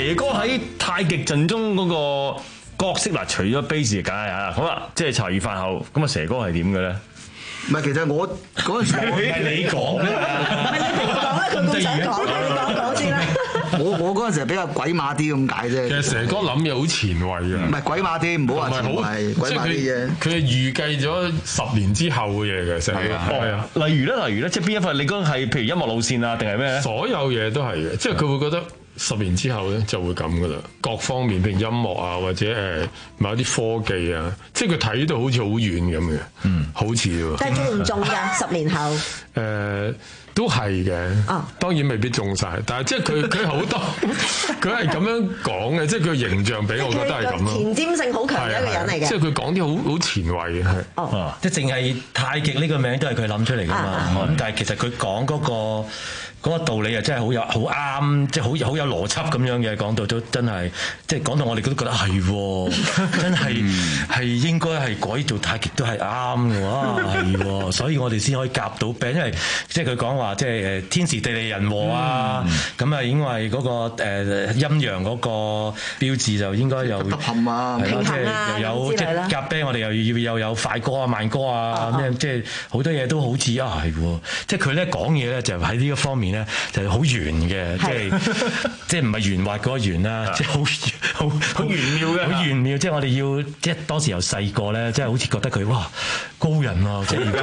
蛇哥喺太極陣中嗰個角色嗱，除咗 base 梗係啊，好啦，即係茶餘飯後咁啊，蛇哥係點嘅咧？ 唔係，其實我嗰陣時係你講嘅， 係你講啦，佢唔想講，你講講先啦。 我我嗰陣時係比較鬼馬啲咁解啫。 其實蛇哥諗嘢好前衛嘅， 唔係鬼馬啲，唔好話前衛，鬼馬啲嘢。 佢係預計咗十年之後嘅嘢嘅，成日係啊。 例如咧，例如咧，即係邊一份？你講係譬如音樂路線啊，定係咩咧？ 所有嘢都係嘅，即係佢會覺得十年之後咧就會咁噶啦。各方面譬如音樂啊，或者誒某啲科技啊，即係佢睇到好似好遠咁嘅，嗯，好似喎。 但係中唔中㗎？十年後誒。都係嘅，當然未必中晒，但係即係佢佢好多，佢係咁樣講嘅，即係佢形象俾我覺得係咁咯。 前瞻性好強嘅一個人嚟嘅， 即係佢講啲好好前衛嘅，係。 哦，即係淨係太極呢個名都係佢諗出嚟㗎嘛，咁但係其實佢講嗰個。嗰個道理啊，真係好有好啱，即係好好有邏輯咁樣嘅講到都真係，即係講到我哋都覺得係喎，真係係應該係改做太極都係啱嘅喎，係喎，所以我哋先可以夾到 band，因為即係佢講話即係誒天時地利人和啊，咁啊因為嗰個誒陰陽嗰個標誌就應該又得冚啊， 係咯，即係又有即係夾 band，我哋又要又有快歌啊、慢歌啊，咩即係好多嘢都好似啊係喎，即係佢咧講嘢咧就喺呢一方面。就係好圓嘅，即係即係唔係圓滑嗰個圓啦，即係好好好玄妙嘅，好玄妙。即係我哋要即係當時由細個咧，即係好似覺得佢哇高人啊，即係而家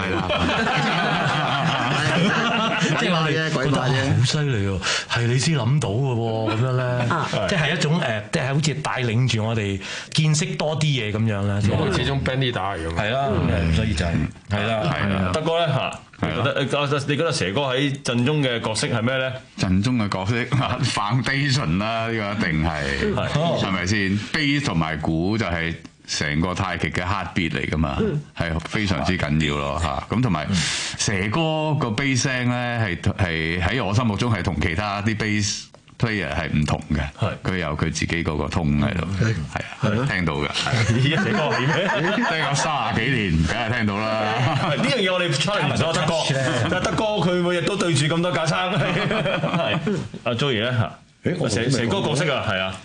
唔係啦，即係我哋覺得好犀利喎，係你先諗到嘅喎，咁樣咧，即係一種誒，即係好似帶領住我哋見識多啲嘢咁樣啦。 因為始終 band leader 嚟㗎嘛， 係啦，所以就係係啦，係啦， 德哥咧嚇。你覺得你覺得蛇哥喺陣中嘅角色係咩咧？ 陣中嘅角色 foundation 啦，呢個一定係係咪先 ？bass 同埋鼓就係成個太極嘅 heartbeat 嚟噶嘛，係非常之緊要咯嚇。咁同埋蛇哥個 bass 聲咧，係係喺我心目中係同其他啲 bass player 係唔同嘅，佢有佢自己嗰個通喺度，係啊，聽到嘅。 咦？蛇哥點咧？ 聽咗三十幾年，梗係聽到啦。 呢樣嘢我哋 challenge 咗德哥，但係德哥佢每日都對住咁多架撐。係阿 Joey 咧嚇，誒蛇蛇哥角色啊，係啊。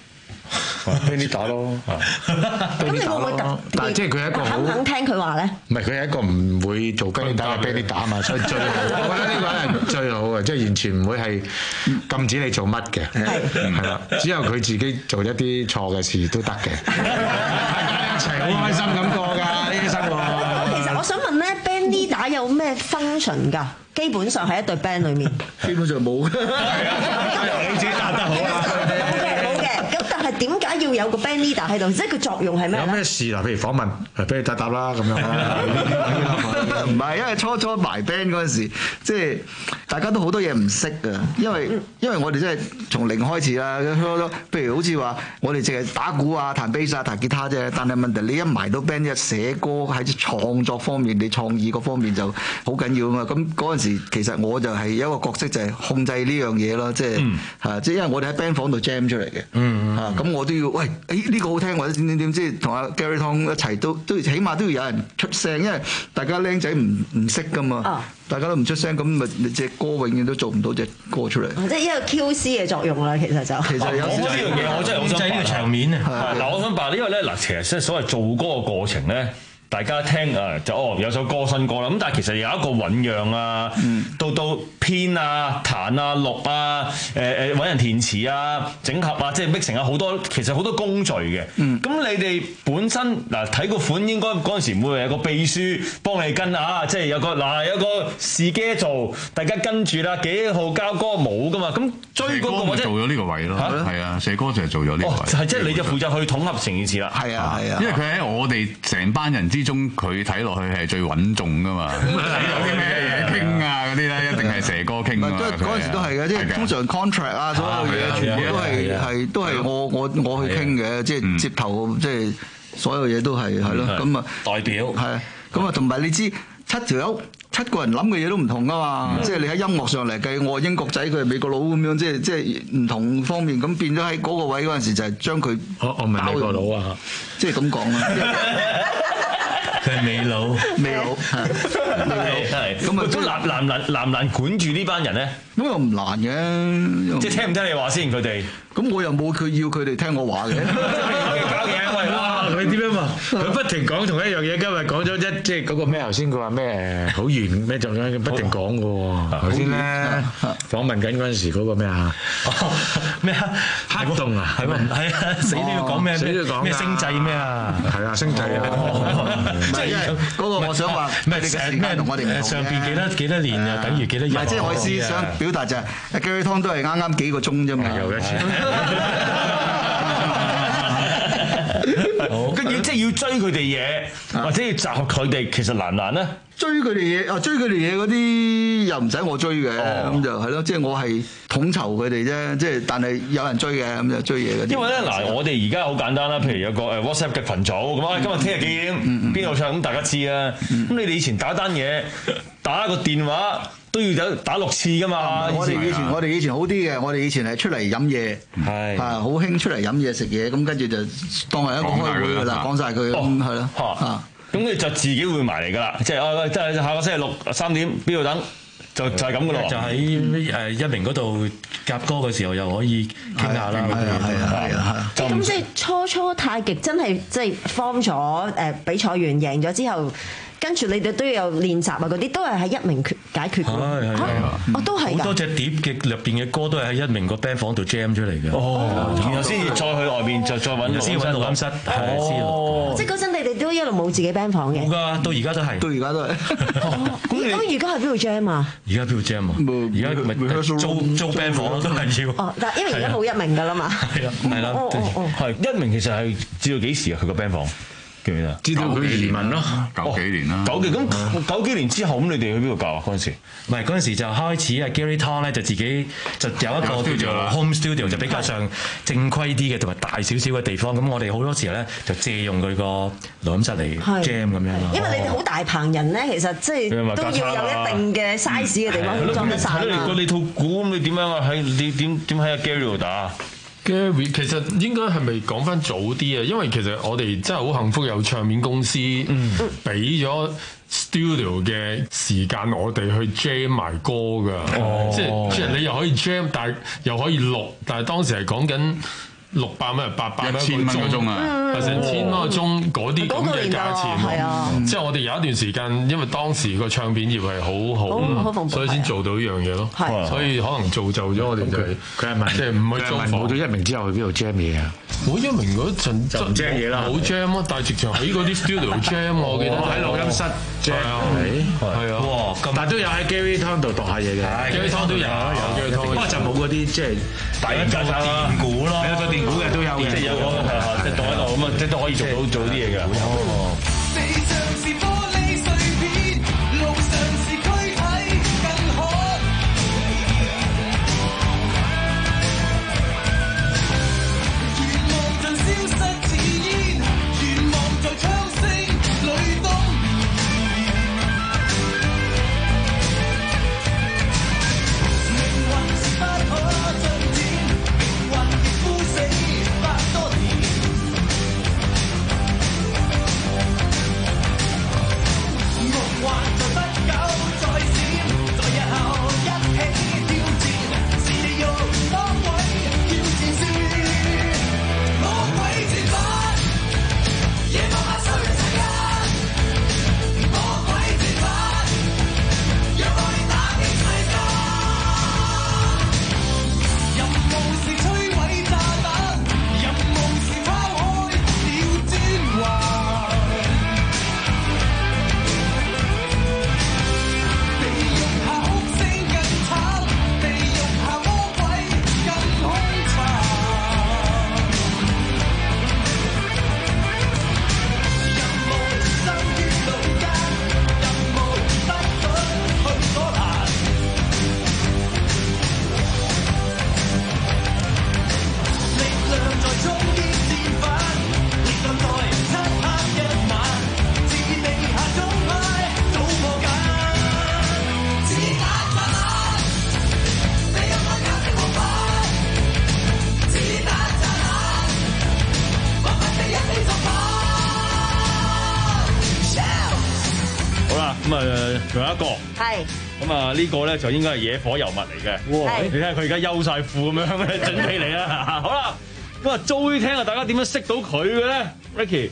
band leader 咯， 咁你會唔會特？ 但係即係佢係一個好肯唔肯聽佢話咧？ 唔係佢係一個唔會做 band leader 嘅 band leader 啊嘛，所以最好，我覺得呢個係最好嘅，即係完全唔會係禁止你做乜嘅，係啦，只有佢自己做一啲錯嘅事都得嘅，一齊好開心咁過㗎呢啲生活。 其實我想問咧 ，band leader 有咩 function 㗎？基本上喺一隊 band 裏面， 基本上冇。 你自己答得好啊！ 係點解要有個 band leader 喺度？即係佢作用係咩？ 有咩事嗱？譬如訪問，誒俾你答答啦咁樣。 唔係，因為初初埋 band 嗰陣時，即係大家都好多嘢唔識啊。因為因為我哋真係從零開始啦。譬如好似話，我哋淨係打鼓啊、彈 bass 啊、彈吉他啫。但係問題你一埋到 band 一寫歌喺創作方面，你創意嗰方面就好緊要啊嘛。咁嗰陣時其實我就係有一個角色就係控制呢樣嘢咯，即係嚇，即係因為我哋喺 band 房度 jam 出嚟嘅。嗯啊，咁我都要喂，誒呢個好聽或者點點點，即係同阿 Gary Tong 一齊都都起碼都要有人出聲，因為大家僆仔唔唔識噶嘛，哦、大家都唔出聲，咁咪你隻歌永遠都做唔到隻歌出嚟。 即係一個 Q C 嘅作用啦，其實就其實有呢樣嘢，我真係好想呢個場面啊！嗱，我想話，因為咧嗱，其實即係所謂做歌嘅過程咧。大家聽啊，就哦有首歌新歌啦，咁但係其實有一個醖釀啊，嗯、到到編啊、彈啊、錄啊、誒誒揾人填詞啊、整合啊，即係 mixing 啊，好多其實好多工序嘅。咁、嗯、你哋本身嗱睇個款應該嗰陣時會有個秘書幫你跟啊，即係有個嗱有個試機做，大家跟住啦，幾號交歌冇噶嘛，咁追嗰個或者做咗呢個位咯，係啊，社哥就係做咗呢個位。 就係即係你就負責去統合成件事啦。 係啊係啊， 因為佢喺我哋成班人之中，佢睇落去係最穩重噶嘛。睇到啲咩嘢傾啊嗰啲咧，一定係蛇哥傾啊。 嗰陣時都係嘅，即係通常 contract 啊，所有嘢全部都係係都係我我我去傾嘅，即係接頭，即係所有嘢都係係咯。咁啊代表係咁啊，同埋你知七條友七個人諗嘅嘢都唔同噶嘛。即係你喺音樂上嚟計，我係英國仔，佢係美國佬咁樣，即係即係唔同方面咁變咗喺嗰個位嗰陣時就係將佢我我唔係美國佬啊， 即係咁講啦。 佢係美佬， 美佬係咁啊！都難難難難唔難管住呢班人咧？ 咁又唔難嘅， 即係聽唔聽你話先佢哋？ 咁我又冇佢要佢哋聽我話嘅。 搞嘢喂！ 哇！佢點樣嘛？佢不停講同一樣嘢，今日講咗一即係嗰個咩頭先佢話咩好圓咩就咁不停講嘅喎。頭先咧訪問緊嗰陣時嗰個咩啊？ 咩啊？ 黑洞啊？ 係喎，係啊！死都要講咩？ 死都要講咩星際咩啊？ 係啊，星際啊！ 即係嗰個我想話， 咩時間同我哋唔同上邊幾多幾多年啊？等於幾多日？ 唔係，即係我意思想表達就係 Gary Tong 都係啱啱幾個鐘啫嘛。 又一次。 跟住即係要追佢哋嘢，或者要集合佢哋，其實難唔難咧？ 追佢哋嘢啊，追佢哋嘢嗰啲又唔使我追嘅，咁就係咯，即係我係統籌佢哋啫，即係但係有人追嘅，咁就追嘢嗰啲。 因為咧嗱，我哋而家好簡單啦，譬如有個誒 WhatsApp 嘅群組，咁啊今日聽日幾點邊度唱，咁大家知啊。咁你哋以前打單嘢，打個電話都要打打六次噶嘛。 我哋以前我哋以前好啲嘅，我哋以前係出嚟飲嘢，係啊好興出嚟飲嘢食嘢，咁跟住就當係一個開會㗎啦，講晒佢咁係咯嚇。 咁你就自己會埋嚟㗎啦，即係啊，即係下個星期六三點邊度等，就就係咁㗎咯。 就喺誒一鳴嗰度夾歌嘅時候，又可以傾下啦。 係啊係啊係啊！ 咁即係初初太極真係即係 form 咗誒比賽完贏咗之後。跟住你哋都要有練習啊，嗰啲都係喺一鳴解決嘅。係係哦，都係㗎。 好多隻碟嘅入邊嘅歌都係喺一鳴個 band 房度 jam 出嚟嘅。 哦，然後先至再去外邊就再揾先揾錄音室。係先哦，即係嗰陣你哋都一路冇自己 band 房嘅。 冇㗎，到而家都係。 到而家都係。 咁而家喺邊度 jam 啊？ 而家邊度 jam 啊？而家咪租租 band 房咯，都係要。 哦，但係因為而家冇一鳴㗎啦嘛。 係啊，係啦。 哦哦哦。 係一鳴其實係至到幾時啊？佢個 band 房？ 知道佢移民咯， 九幾年啦。 九幾咁九幾年之後咁，你哋去邊度教啊？嗰陣時， 唔係嗰陣時就開始啊 Gary Tong 咧就自己就有一個叫做 home studio，就比較上正規啲嘅同埋大少少嘅地方。咁我哋好多時候咧就借用佢個錄音室嚟 jam 咁樣咯。 因為你哋好大棚人咧，其實即係都要有一定嘅 size 嘅地方先裝得晒啊。 如果你套鼓咁，你點樣啊？喺你點點喺阿 Gary 度打 ？Gary 其實應該係咪講翻早啲啊？因為其實我哋真係好幸福，有唱片公司俾咗 studio 嘅時間，我哋去 jam 埋歌㗎。哦、即係即係你又可以 jam，但係又可以錄。但係當時係講緊六百蚊、八百蚊一千蚊個鐘啊， 係成千蚊個鐘嗰啲咁嘅價錢。即係我哋有一段時間，因為當時個唱片業係好好，所以先做到呢樣嘢咯。所以可能造就咗我哋就係佢係問， 即係唔去租房。 冇咗一鳴之後去邊度 jam 嘢啊？ 冇一鳴嗰陣就唔 jam 嘢啦， 冇 jam 咯，但係直情喺嗰啲 studio jam， 我記得喺錄音室 jam 係啊， 哇！但係都有喺 Gary Tong 度讀下嘢嘅 ，Gary Tong 都有有 Gary Tong， 不過就冇嗰啲即係大型做電鼓咯， 係啊，做電鼓嘅都有嘅， 即係有個即係讀喺度咁啊，即係都可以做到做啲嘢嘅。 咁啊仲有一個。 係。 咁啊呢個咧就應該係野火尤物嚟嘅。哇！你睇下佢而家休晒褲咁樣咧，準備嚟啦。好啦，咁啊 Joey 聽下大家點樣識到佢嘅咧 ，Ricky。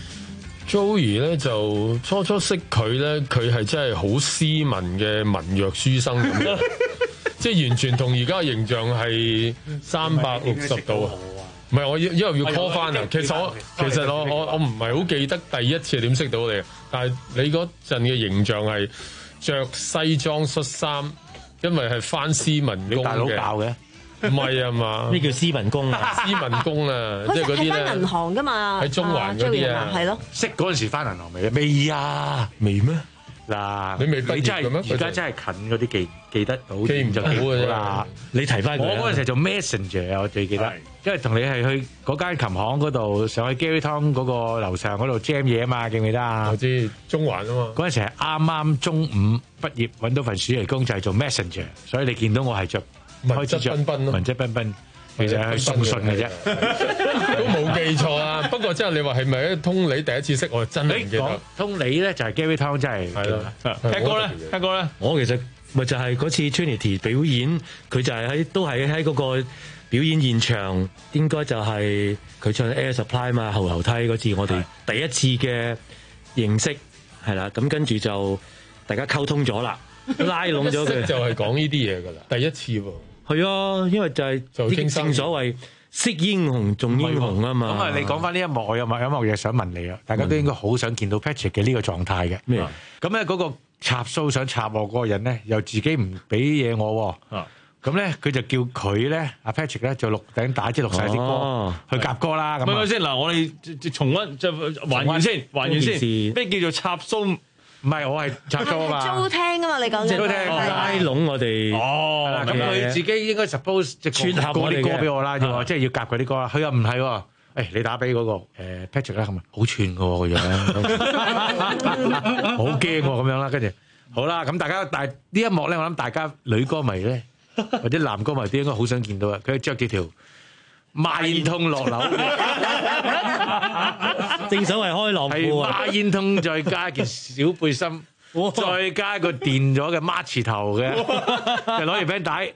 Joey 咧就初初識佢咧，佢係真係好斯文嘅文弱書生咁樣，即係完全同而家嘅形象係三百六十度。唔係我因因為要 call 翻啊，其實我其實我我我唔係好記得第一次係點識到你，但係你嗰陣嘅形象係着西裝恤衫，因為係翻斯文工嘅。你大佬教嘅？唔係啊嘛？咩叫斯文工啊？ 斯文工啊，即係嗰啲咧。 係翻銀行噶嘛？ 喺中環嗰啲啊， 係咯。 識嗰陣時翻銀行未啊？未啊？ 未咩？ 嗱， 你未畢業嘅咩？ 而家真係近嗰啲記記得到， 記唔就好嘅啦。 你提翻我嗰陣時做 Messenger 我最記得，因為同你係去嗰間琴行嗰度上去 Gary Tong 嗰個樓上嗰度 jam 嘢啊嘛，記唔記得啊？ 我知中環啊嘛。 嗰陣時係啱啱中五畢業，揾到份暑期工就係做 Messenger，所以你見到我係着開始着文質彬彬咯， 文質彬彬。其實係送信嘅啫， 都冇記錯啊！不過真係你話係咪咧？通你第一次識我真係唔記得。 通你咧就係 Gary Tong 真係係咯。 聽歌咧，聽歌咧， 我其實咪就係嗰次 Trinity 表演，佢就係喺都係喺嗰個表演現場，應該就係佢唱 Air Supply 嘛，後樓梯嗰次我哋第一次嘅認識係啦，咁跟住就大家溝通咗啦，拉攏咗佢， 就係講呢啲嘢㗎啦，第一次喎。 係啊，因為就係正正所謂識英雄重英雄啊嘛。 咁啊，你講翻呢一幕，我有幕有幕嘢想問你啊！大家都應該好想見到 Patrick 嘅呢個狀態嘅。 咩？ 咁咧嗰個插須想插我嗰個人咧，又自己唔俾嘢我喎。咁咧佢就叫佢咧，阿 Patrick 咧就錄頂打即係錄曬啲歌去夾歌啦。咁咪咪先嗱，我哋重溫即係還原先，還原先。咩叫做插須？ 唔係我係插蘇啊嘛， 租聽啊嘛，你講嘅租聽拉攏我哋哦，咁佢自己應該 suppose 即係串合嗰啲歌俾我啦，即係要夾嗰啲歌啦。佢又唔係喎，誒你打俾嗰個誒 Patrick 啦，咁啊好串嘅喎個樣，好驚喎咁樣啦。跟住好啦，咁大家但係呢一幕咧，我諗大家女歌迷咧或者男歌迷都應該好想見到啊！佢着住條孖煙通落樓， 正所謂開朗褲啊！ 孖煙通再加件小背心，再加個電咗嘅孖池頭嘅，就攞住餅帶。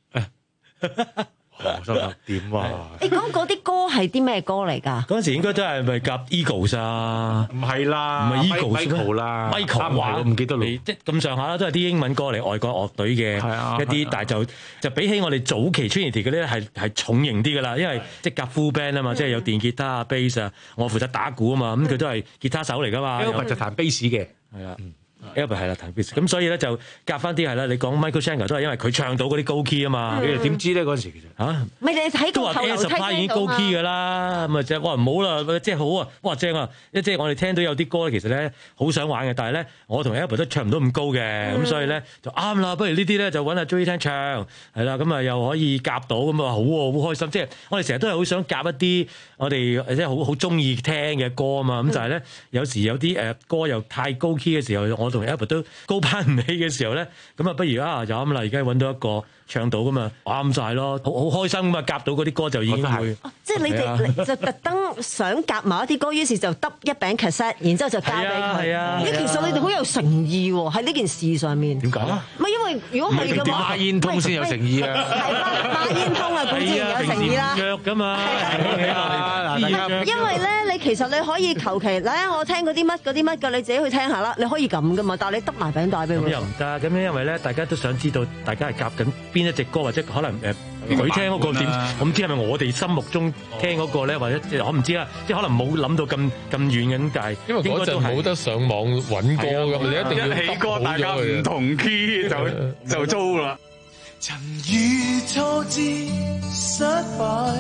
我心諗點啊？ 你講嗰啲歌係啲咩歌嚟㗎？ 嗰陣時應該都係咪夾 Eagles 啊？ 唔係啦， 唔係 Eagles 啦 ，Michael 話我唔記得啦。 即係咁上下啦，都係啲英文歌嚟，外國樂隊嘅一啲，但係就就比起我哋早期 Trinity 嗰啲咧，係係重型啲㗎啦，因為即係夾 full band 啊嘛，即係有電吉他啊、bass 啊，我負責打鼓啊嘛，咁佢都係吉他手嚟㗎嘛。 Albert 就彈 bass 嘅， 係啊。Albert 係啦，彈 bass，咁所以咧就夾翻啲係啦。你講 Michael Schenker 都係因為佢唱到嗰啲高 key 啊嘛。 你哋點知咧嗰陣時其實嚇？ 咪你喺個後樓梯聽到嘛？ 已經高 key 㗎啦，咁啊即係哇唔好啦，即係好啊，哇正啊！即係我哋聽到有啲歌咧，其實咧好想玩嘅，但係咧我同 Albert 都唱唔到咁高嘅，咁、嗯、所以咧就啱啦。不如呢啲咧就揾阿 Joey 聽唱，係啦，咁啊又可以夾到，咁啊好喎，好開心。即係我哋成日都係好想夾一啲我哋即係好好中意聽嘅歌啊嘛。咁就係咧有時有啲誒歌又太高 key 嘅時候，我同 Albert 都高攀唔起嘅時候咧，咁啊不如啊就啱啦，而家揾到一個唱到咁啊啱晒咯，好好開心咁啊夾到嗰啲歌就已經會， 哦、即係你哋就特登想夾某一啲歌，於是就得一餅 cassette，然之後就交俾佢。係啊，咦、啊，其實你哋好有誠意喎，喺呢件事上面。 點解啊？ 唔係因為如果係嘅話， 孖煙通先有誠意啊。 係啦，孖煙通啊，固然有誠意啦。 約㗎嘛。 因為咧，你其實你可以求其嗱，我聽嗰啲乜嗰啲乜嘅，你自己去聽下啦，你可以咁噶嘛。但係你得埋餅帶俾佢。 咁又唔得，咁因為咧，大家都想知道大家係夾緊邊一隻歌，或者可能誒佢聽嗰個點，我唔知係咪我哋心目中聽嗰個咧，或者我唔知啦，即係可能冇諗到咁咁遠嘅，但係因為嗰陣冇得上網揾歌㗎嘛，你一定要起歌，大家唔同 key 就就租啦。 曾遇挫折失敗，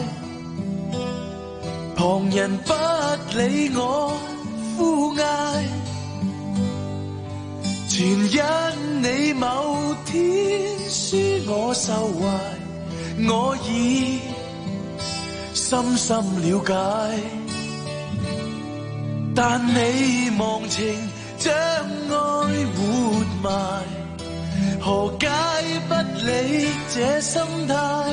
旁人不理我呼嗌，全因你某天輸我受壞，我已深深了解，但你忘情將愛活埋，何解不理這心態，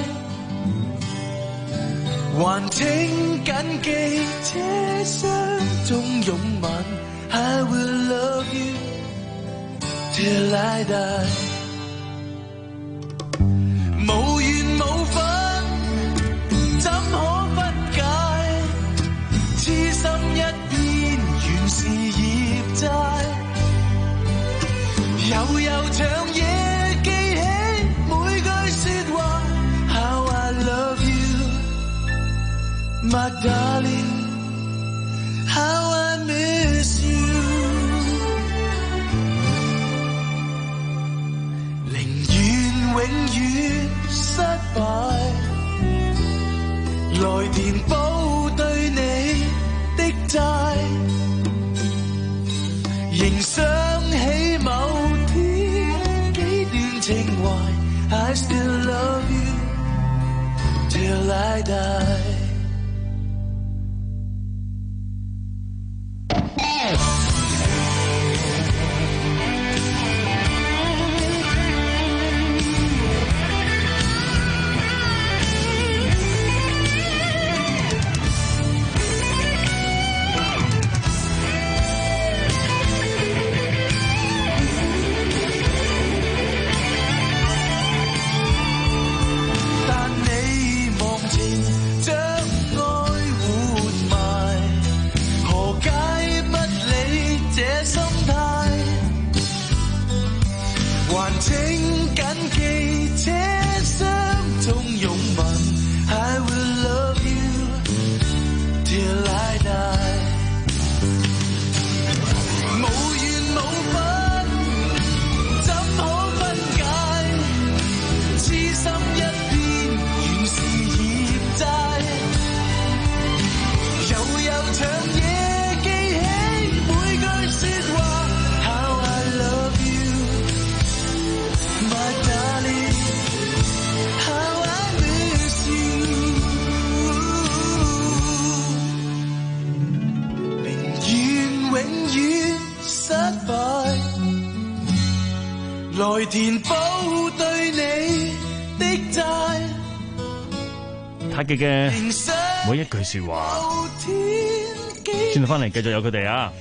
還請緊記這雙中擁吻 I will love you till I die。無緣無分，怎可分解？痴心一片，原是業債。悠悠長夜記起每句說話 ，How I love you, my darling, how I miss you。寧願永遠失敗，來填補對你的債，仍想起某天幾段情懷 I still love you till I die。來填補對你的債。 太極嘅每一句說話，轉到翻嚟繼續有佢哋啊！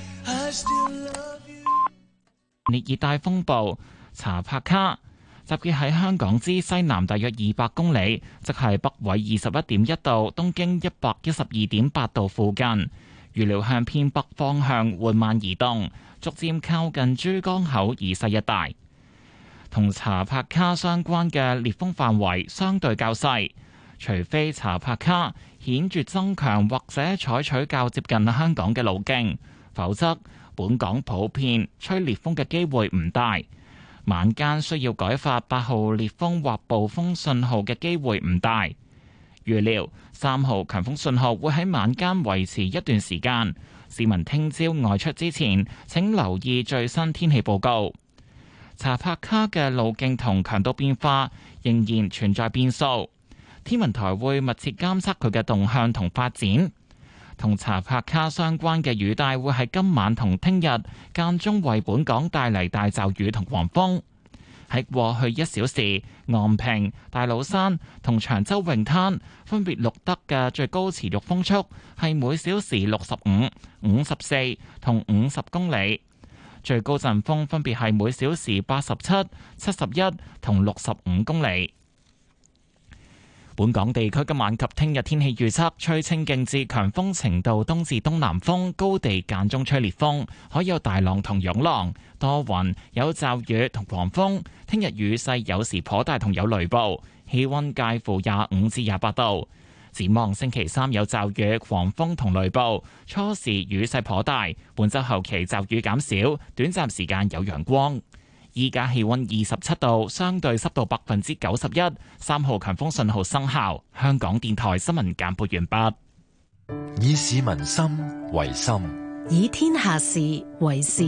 烈熱帶風暴查帕卡集結喺香港之西南大約二百公里，即係北緯二十一點一度、東經一百一十二點八度附近，預料向偏北方向緩慢移動，逐漸靠近珠江口以西一帶。同查帕卡相關嘅烈風範圍相對較細，除非查帕卡顯著增強或者採取較接近香港嘅路徑，否則本港普遍吹烈風嘅機會唔大。晚間需要改發八號烈風或暴風信號嘅機會唔大。預料三號強風信號會喺晚間維持一段時間。市民聽朝外出之前請留意最新天氣報告。查帕卡嘅路徑同強度變化仍然存在變數，天文台會密切監測佢嘅動向同發展。同查帕卡相關嘅雨帶會喺今晚同聽日間中為本港帶嚟大驟雨同狂風。喺過去一小時，昂坪、大老山同長洲泳灘分別錄得嘅最高持續風速係每小時六十五、五十四同五十公里。最高陣風分別係每小時八十七、七十一同六十五公里。本港地區今晚及聽日天氣預測，吹清勁至強風程度東至東南風，高地間中吹烈風，海有大浪同湧浪，多雲，有驟雨同狂風。聽日雨勢有時頗大同有雷暴，氣溫介乎廿五至廿八度。展望星期三有驟雨、狂風同雷暴，初時雨勢頗大。本週後期驟雨減少，短暫時間有陽光。依家氣溫二十七度，相對濕度百分之九十一，三號強風信號生效。香港電台新聞簡報完畢。 以市民心為心， 以天下事為事。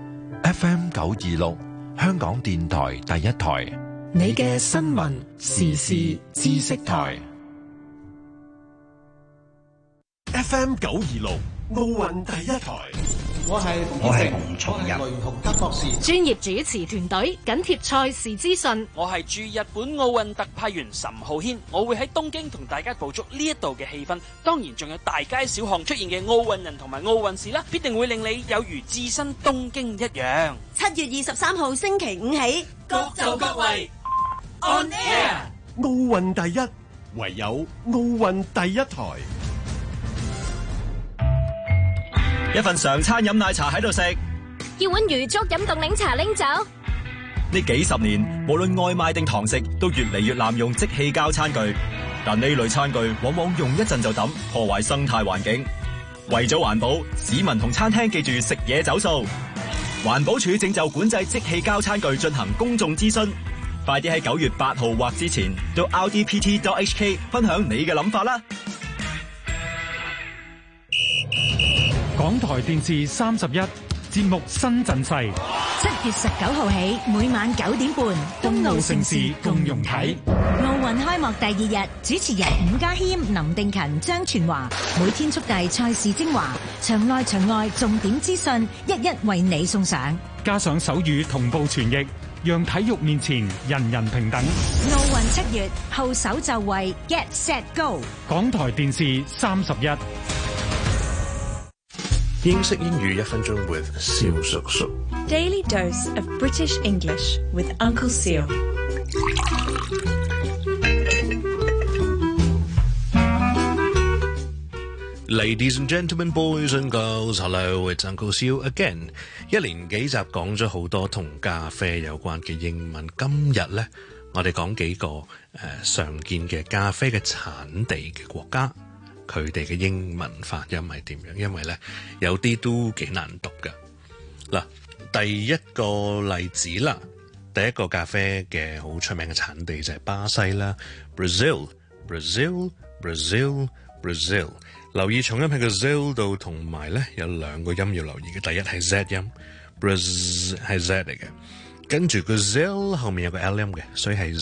F M 九二六，香港電台第一台， 你嘅新聞時事知識台。 F M 九二六奧運第一台， 我係我係洪松仁，雷洪德博士。 專業主持團隊緊貼賽事資訊。 我係駐日本奧運特派員岑浩軒，我會喺東京同大家捕捉呢一度嘅氣氛。當然仲有大街小巷出現嘅奧運人同埋奧運事啦，必定會令你有如置身東京一樣。 七月二十三號星期五起， 各就各位 On Air。 奧運第一，唯有奧運第一台。 一份常餐飲奶茶喺度食， 要碗魚粥飲凍檸茶拎走。 呢幾十年，無論外賣定堂食，都越嚟越濫用即棄膠餐具。但呢類餐具往往用一陣就抌，破壞生態環境。為咗環保，市民同餐廳記住食嘢走數。環保署正就管制即棄膠餐具進行公眾諮詢，快啲喺九月八號或之前到 R D P T dot H K 分享你嘅諗法啦。 港台電視三十一節目新陣勢， 七月十九號起，每晚九點半，東奧盛事共融體。奧運開幕第二日，主持人伍家謙、林定勤、張全華，每天速遞賽事精華，場內場外重點資訊，一一為你送上。 加上手語同步傳譯，讓體育面前人人平等。 奧運七月，號手就位 ，Get Set Go。 港台電視三十一。 英式英語一分鐘 with 蕭叔叔。 Daily dose of British English with Uncle Seal。 Ladies and gentlemen, boys and girls, hello, it's Uncle Seal again。一連幾集講咗好多同咖啡有關嘅英文，今日呢，我哋講幾個誒、呃、常見嘅咖啡嘅產地嘅國家。佢哋嘅英文發音係點樣？因為咧有啲都幾難讀㗎。嗱，第一個例子啦，第一個咖啡嘅好出名嘅產地就係巴西啦 ，Brazil，Brazil，Brazil，Brazil。留意重音喺個 Z 度，同埋咧有兩個音要留意嘅。第一係 Z 音 ，Brazil 係 Z 嚟嘅，跟住個 Z 後面有個 L 音嘅，所以係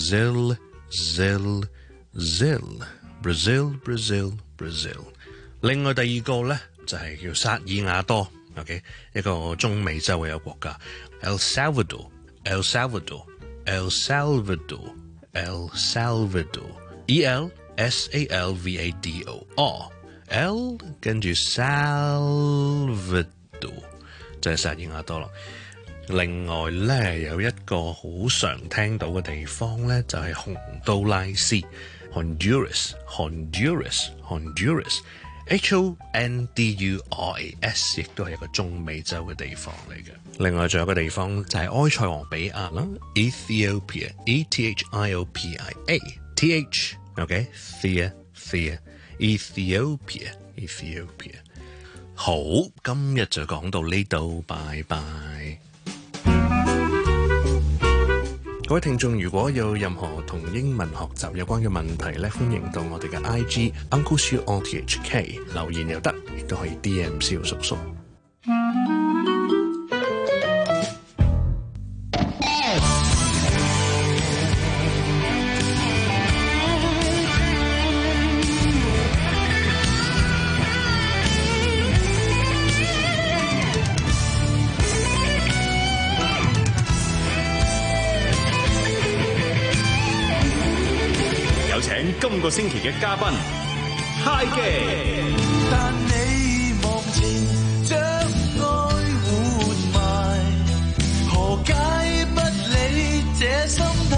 Zil，Zil，Zil。Brazil，Brazil，Brazil。另外第二個咧就係、是、叫薩爾瓦多 ，OK， 一個中美洲嘅一個國家 ，El Salvador，El Salvador，El Salvador，El Salvador，E L S A L V A D O，R，L 跟住 Salvador 就係薩爾瓦多啦。另外咧有一個好常聽到嘅地方咧就係、是、洪都拉斯。Honduras, Honduras, Honduras, H O N D U R A S， 亦都係一個中美洲嘅地方嚟嘅。另外仲有個地方就係埃塞俄比亞啦 ，Ethiopia, E T H I O P I A, T H，OK，Thea, Thea, Ethiopia, Ethiopia。好，今日就講到呢度，拜拜。各位聽眾，如果有任何同英文學習有關嘅問題咧，歡迎到我哋嘅 I G Uncle Siu O T H K 留言又得，亦都可以 D M 蕭叔叔。 今個星期嘅嘉賓 High 記， 但你望前將愛活埋，何解不理這心態？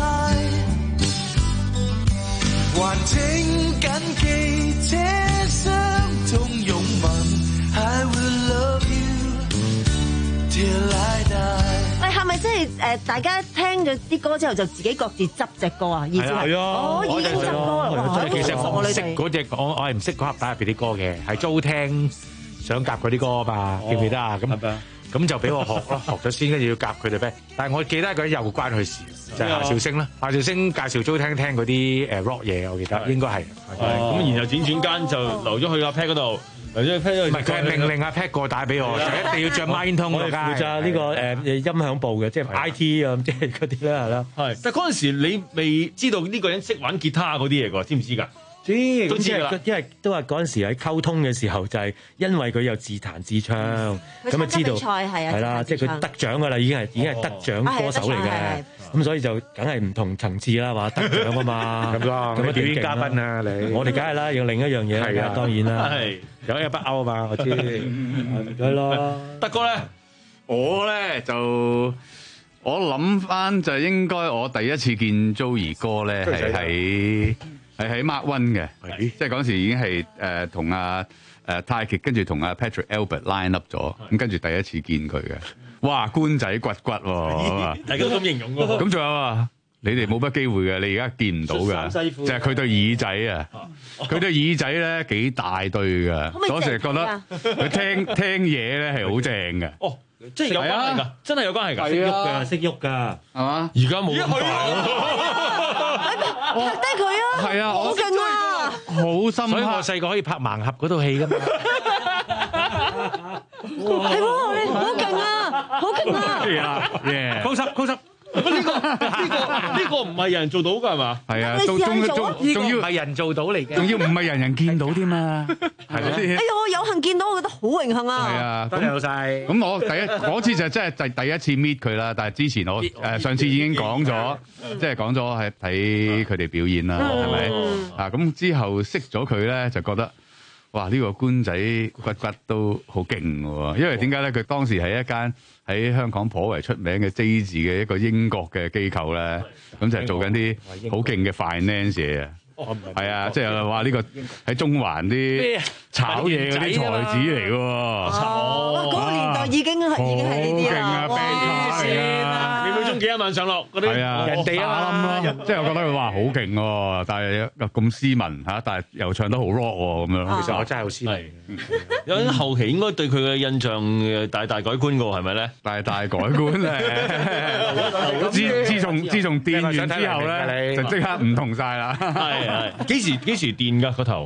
還請緊記這傷痛擁吻 I will love you till I die。 喂，係咪即係誒？大家聽咗啲歌之後，就自己各自執隻歌啊？意思係哦，已經執歌啦。 其實我識嗰隻，我我係唔識嗰盒帶入邊啲歌嘅，係租聽想夾嗰啲歌啊嘛，記唔記得啊？咁咁就俾我學咯，學咗先，跟住要夾佢哋咩？但係我記得嗰啲有關佢事，就係夏兆星啦。夏兆星介紹租聽聽嗰啲誒 rock 嘢，我記得應該係。 咁然後轉轉間就留咗去阿 Pat 嗰度。唔係佢係命令阿 Pat 過帶俾我，就一定要着 Mind 通㗎。 負責呢個誒音響部嘅，即係 I T 啊，即係嗰啲啦，係啦。 係，但係嗰陣時你未知道呢個人識玩吉他嗰啲嘢㗎，知唔知㗎？ 知，都知啦。因為都話嗰陣時喺溝通嘅時候，就係因為佢有自彈自唱，咁啊知道係啦，即係佢得獎㗎啦，已經係已經係得獎歌手嚟嘅。咁所以就梗係唔同層次啦，話得獎啊嘛。咁咯，咁表演嘉賓啊，你我哋梗係啦，用另一樣嘢啦，當然啦。係有一不勾啊嘛，我知。係咯， 德哥咧。 我咧就我諗翻就應該我第一次見 Joey 哥咧係喺係喺 Mark One 嘅，即係嗰時已經係誒同阿誒太極跟住同阿 Patrick Albert line up 咗，咁跟住第一次見佢嘅，哇官仔骨骨喎， 大家都咁形容喎。 咁仲有啊？你哋冇乜機會嘅，你而家見唔到嘅，就係佢對耳仔啊！佢對耳仔咧幾大對嘅，我成日覺得佢聽聽嘢咧係好正嘅。 哦，即係有關係㗎，真係有關係㗎， 識喐㗎，識喐㗎， 係嘛？ 而家冇咁大拍低佢啊！ 係啊， 好勁啊！ 好深刻， 所以我細個可以拍盲盒嗰套戲㗎嘛。 係喎，你好勁啊！好勁啊！ 係啊，yeah， 高濕高濕。 呢個呢個呢個唔係人做到㗎係嘛？ 係啊， 仲仲仲仲要唔係人做到嚟嘅， 仲要唔係人人見到添嘛？係咪先？ 哎呀，我有幸見到，我覺得好榮幸啊！ 係啊， 多謝老細。 咁我第一嗰次就真係第第一次 meet 佢啦，但係之前我誒上次已經講咗，即係講咗係睇佢哋表演啦，係咪？啊咁之後識咗佢咧，就覺得哇呢個官仔骨骨都好勁喎，因為點解咧？佢當時係一間喺香港頗為出名嘅 J 字嘅一個英國嘅機構咧，咁就係做緊啲好勁嘅 finance 嘢啊！係啊，即係話呢個喺中環啲炒嘢嗰啲才子嚟嘅喎。 哇！嗰個年代已經係已經係呢啲啦。 好勁啊！ 你每鐘幾多萬上落嗰啲人哋啊嘛，即係我覺得佢話好勁喎，但係咁斯文嚇，但係又唱得好 rock 喎咁樣。 其實我真係好斯文。 有啲後期應該對佢嘅印象大大改觀嘅喎，係咪咧？ 大大改觀咧！自自從自從電完之後咧，就即刻唔同晒啦。 係係幾時幾時電㗎個頭？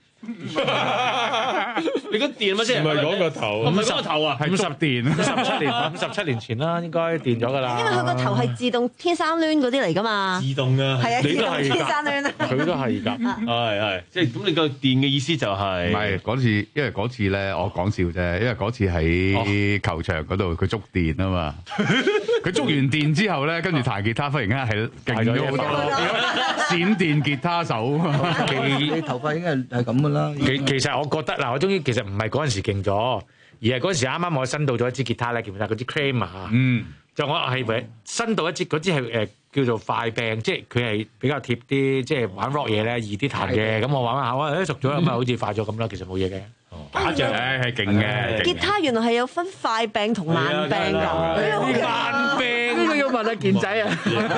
你講電乜先？ 唔係講個頭， 唔係講個頭啊， 係觸電。 五十七年，五十七年前啦，應該電咗㗎啦。 因為佢個頭係自動天生攣嗰啲嚟㗎嘛。 自動㗎， 係啊，自動天生攣啊。 佢都係㗎， 係係，即係咁。你個電嘅意思就係唔係嗰次？因為嗰次咧，我講笑啫。因為嗰次喺球場嗰度，佢觸電啊嘛。佢觸完電之後咧，跟住彈吉他，忽然間係勁咗好多，閃電吉他手。 你頭髮應該係咁㗎啦。其其實我覺得嗱，我終於其實唔係嗰陣時勁咗，而係嗰陣時啱啱我新到咗一支吉他咧，叫咩？嗰支 Kramer 啊。 嗯。 就我係誒新到一支，嗰支係誒叫做快病，即係佢係比較貼啲，即係玩 rock 嘢咧易啲彈嘅。咁我玩玩下，我誒熟咗咁啊，好似快咗咁啦。其實冇嘢嘅。 打著咧係勁嘅。 吉他原來係有分快病同慢病㗎。 慢病呢個要問阿健仔啊。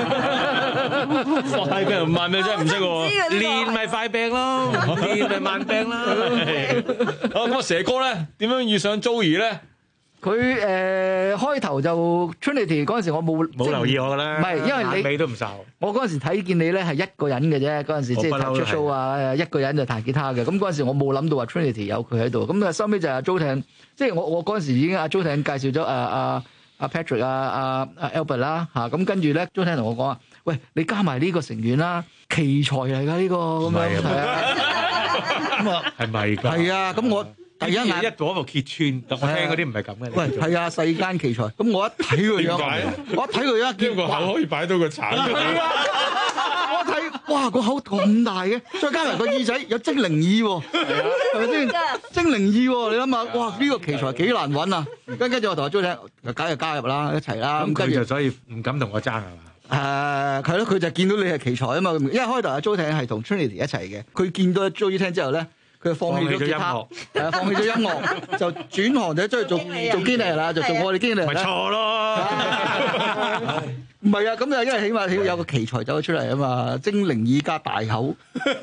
快病同慢病真係唔識喎。 練咪快病咯，練咪慢病啦。 好咁啊，蛇哥咧點樣遇上 Joey 咧？ 佢誒開頭就 Trinity 嗰陣時，我冇冇留意我㗎啦。 唔係，因為你尾都唔受。 我嗰陣時睇見你咧係一個人嘅啫，嗰陣時即係睇出 show 啊，一個人就彈吉他嘅。咁嗰陣時我冇諗到話 Trinity 有佢喺度。咁啊收尾就係阿 Jotin，即係我我嗰陣時已經阿 Jotin 介紹咗阿阿阿 Patrick 啊阿阿 Albert 啦嚇。咁跟住咧 Jotin 同我講話，喂，你加埋呢個成員啦，奇才嚟㗎呢個咁樣。係啊。咁啊係咪㗎？ 係啊，咁我。第一眼一攞部揭穿，我聽嗰啲唔係咁嘅。 喂，係啊，世間奇才。咁我一睇佢樣，我一睇佢樣， 見個口可以擺到個橙。 係啊，我睇，哇，個口咁大嘅，再加埋個耳仔有精靈耳喎，係咪先？精靈耳喎，你諗下，哇，呢個奇才幾難揾啊！跟跟住我同阿 Jo 聽，梗係加入啦，一齊啦。 咁佢就所以唔敢同我爭係嘛？ 誒，係咯，佢就見到你係奇才啊嘛。因為開頭阿 Jo 聽係同 Trinity 一齊嘅，佢見到阿 Jo 聽之後咧。佢放棄咗吉他，係啊，放棄咗音樂，就轉行就出去做做經理人啦，就做我哋經理人。 咪錯咯， 唔係啊，咁就因為起碼起有個奇才走咗出嚟啊嘛，精靈耳加大口，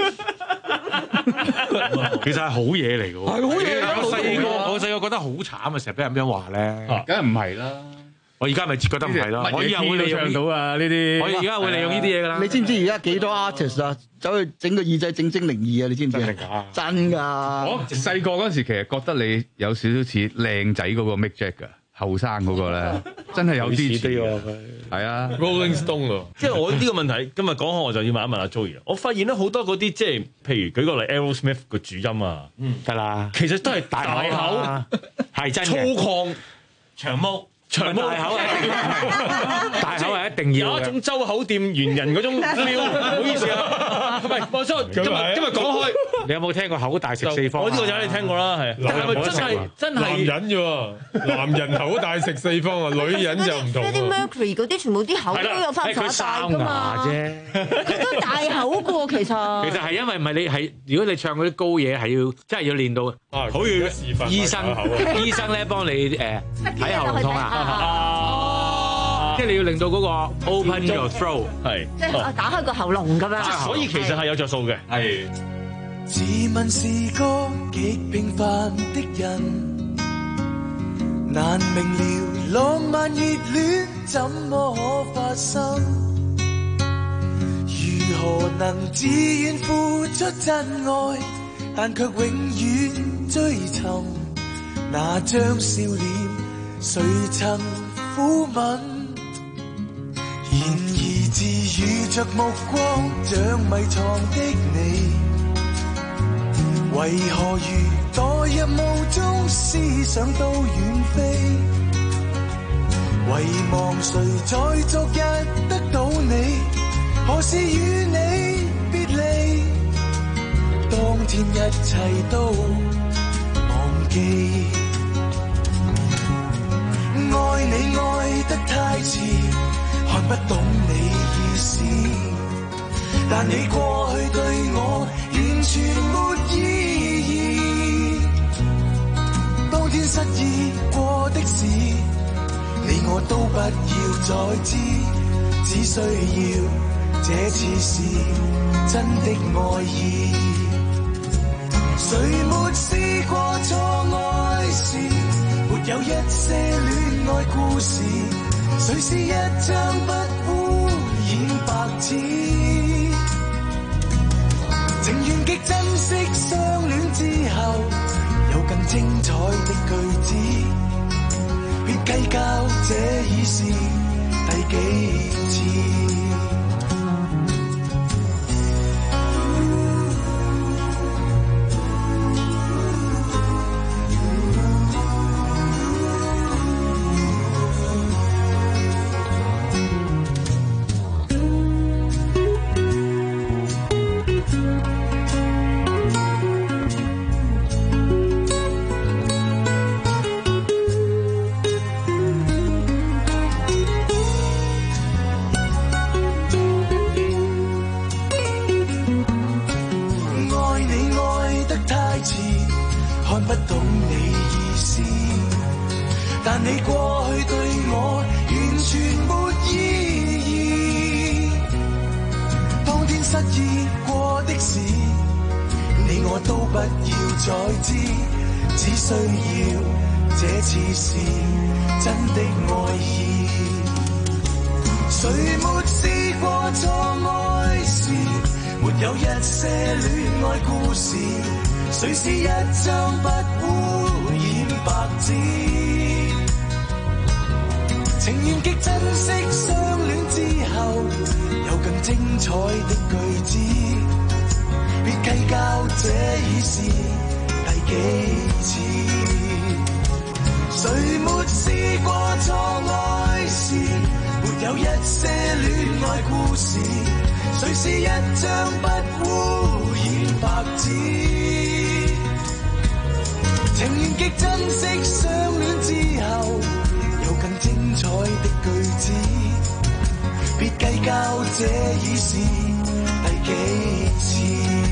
其實係好嘢嚟㗎喎。 係好嘢。 我細個我細個覺得好慘啊，成日俾人咁樣話咧。 梗係唔係啦？ 我而家咪覺得唔係咯，我以後會利用到啊呢啲。 我而家會利用呢啲嘢㗎啦。 你知唔知而家幾多 artist 啊？走去整個耳仔整精靈耳啊！你知唔知啊？真㗎！ 我細個嗰陣時其實覺得你有少少似靚仔嗰個 Mick Jagger 㗎，後生嗰個咧，真係有啲似喎。係啊 ，Rolling Stone 喎。 即係我呢個問題，今日講開我就要問一問阿 Joey。我發現咧好多嗰啲即係譬如舉個例 Aerosmith 個主音啊， 嗯，得啦， 其實都係大口， 係真粗獷長毛。 長毛大口係大口係一定要嘅有一種周口店猿人嗰種撩，唔好意思啊，唔係，我想今日今日講開， 你有冇聽過口大食四方？ 我呢個就你聽過啦，係。但係咪真係真係男人啫喎，男人口大食四方啊，女人就唔同。 嗰啲 Mercury 嗰啲全部啲口都有翻反大㗎嘛。啫，佢都大口㗎喎，其實。 其實係因為唔係你係，如果你唱嗰啲高嘢係要真係要練到，好似醫生醫生咧幫你誒睇喉嚨痛啊，即係你要令到嗰個 open your throat 係， 即係打開個喉嚨咁樣。 所以其實係有着數嘅，係。 自問是個極平凡的人，難明了浪漫熱戀怎麼可發生？如何能自願付出真愛，但卻永遠追尋那張笑臉，誰曾撫吻？然而自遇着目光像迷藏的你，為何如墮入霧中，思想都遠飛？遺忘誰在昨日得到你，何時與你別離？當天一切都忘記。愛你愛得太遲，看不懂你意思，但你過去對我完全沒意義。當天失意過的事，你我都不要再知，只需要這次是真的愛意。誰沒試過錯愛時，沒有一些戀愛故事，誰是一張不污染白紙？情願極珍惜相戀之後，有更精彩的句子，別計較這已是第幾次。看不懂你意思，但你過去對我完全沒意義。當天失意過的事，你我都不要再知，只需要這次是真的愛意。誰沒試過錯愛時，沒有一些戀愛故事，誰是一張不污染白紙？情願極珍惜相戀之後，有更精彩的句子，別計較這已是第幾次。誰沒試過錯愛時，沒有一些戀愛故事，誰是一張不污染白紙？情願極珍惜相戀之後，有更精彩的句子，別計較這已是第幾次。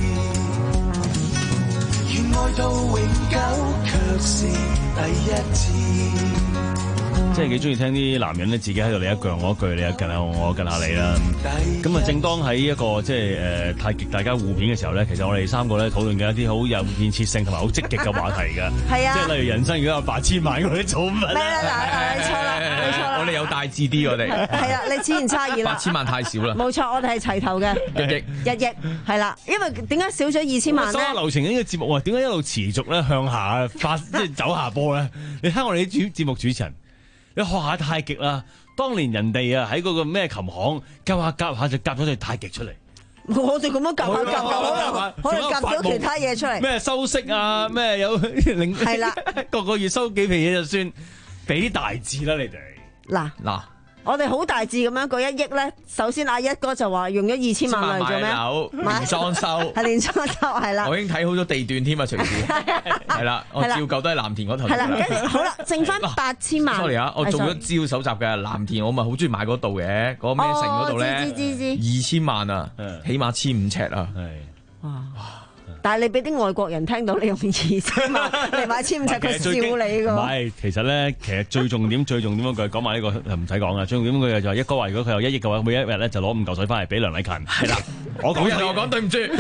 願愛到永久，卻是第一次。 即係幾中意聽啲男人咧，自己喺度你一句我一句，你一近下我，我近下你啦。咁啊，正當喺一個即係誒太極大家互片嘅時候咧，其實我哋三個咧討論緊一啲好有建設性同埋好積極嘅話題㗎。係啊，即係例如人生如果有八千萬，我哋做乜？係啊，嗱，你錯啦，你錯啦。 我哋有大志啲，我哋係啦，你此言差異啦。 八千萬太少啦。 冇錯，我哋係齊頭嘅一億一億係啦，因為點解少咗二千萬咧？ 收流程呢個節目啊，點解一路持續咧向下發即係走下坡咧？你睇我哋啲主節目主持人。你學下太極啦！當年人哋啊喺嗰個咩琴行夾下夾下就夾咗對太極出嚟。 我哋咁樣夾下夾下，可能夾咗其他嘢出嚟。 咩收息啊？咩有零係啦，個個月收幾皮嘢就算，俾啲大字啦你哋。 嗱嗱。 我哋好大致咁樣嗰一億咧，首先阿一哥就話用咗二千萬嚟做咩？ 買樓、連裝修， 係連裝修係啦。 我已經睇好咗地段添啊，隨時係啦，我照舊都係藍田嗰頭。 係啦，跟住好啦，剩翻八千萬。 sorry 啊，我做咗資料搜集嘅藍田，我咪好中意買嗰度嘅，嗰個咩城嗰度咧， 知知知二千萬啊，起碼千五尺啊。 哇！但係你俾啲外國人聽到你用二千萬嚟買千五尺，佢笑你噶。 唔係，其實咧，其實最重點、最重點嗰句講埋呢個唔使講啦。最重點嗰句就係一哥話，如果佢有一億嘅話，每一日咧就攞五嚿水翻嚟俾梁禮勤。係啦，我講人我講對唔住。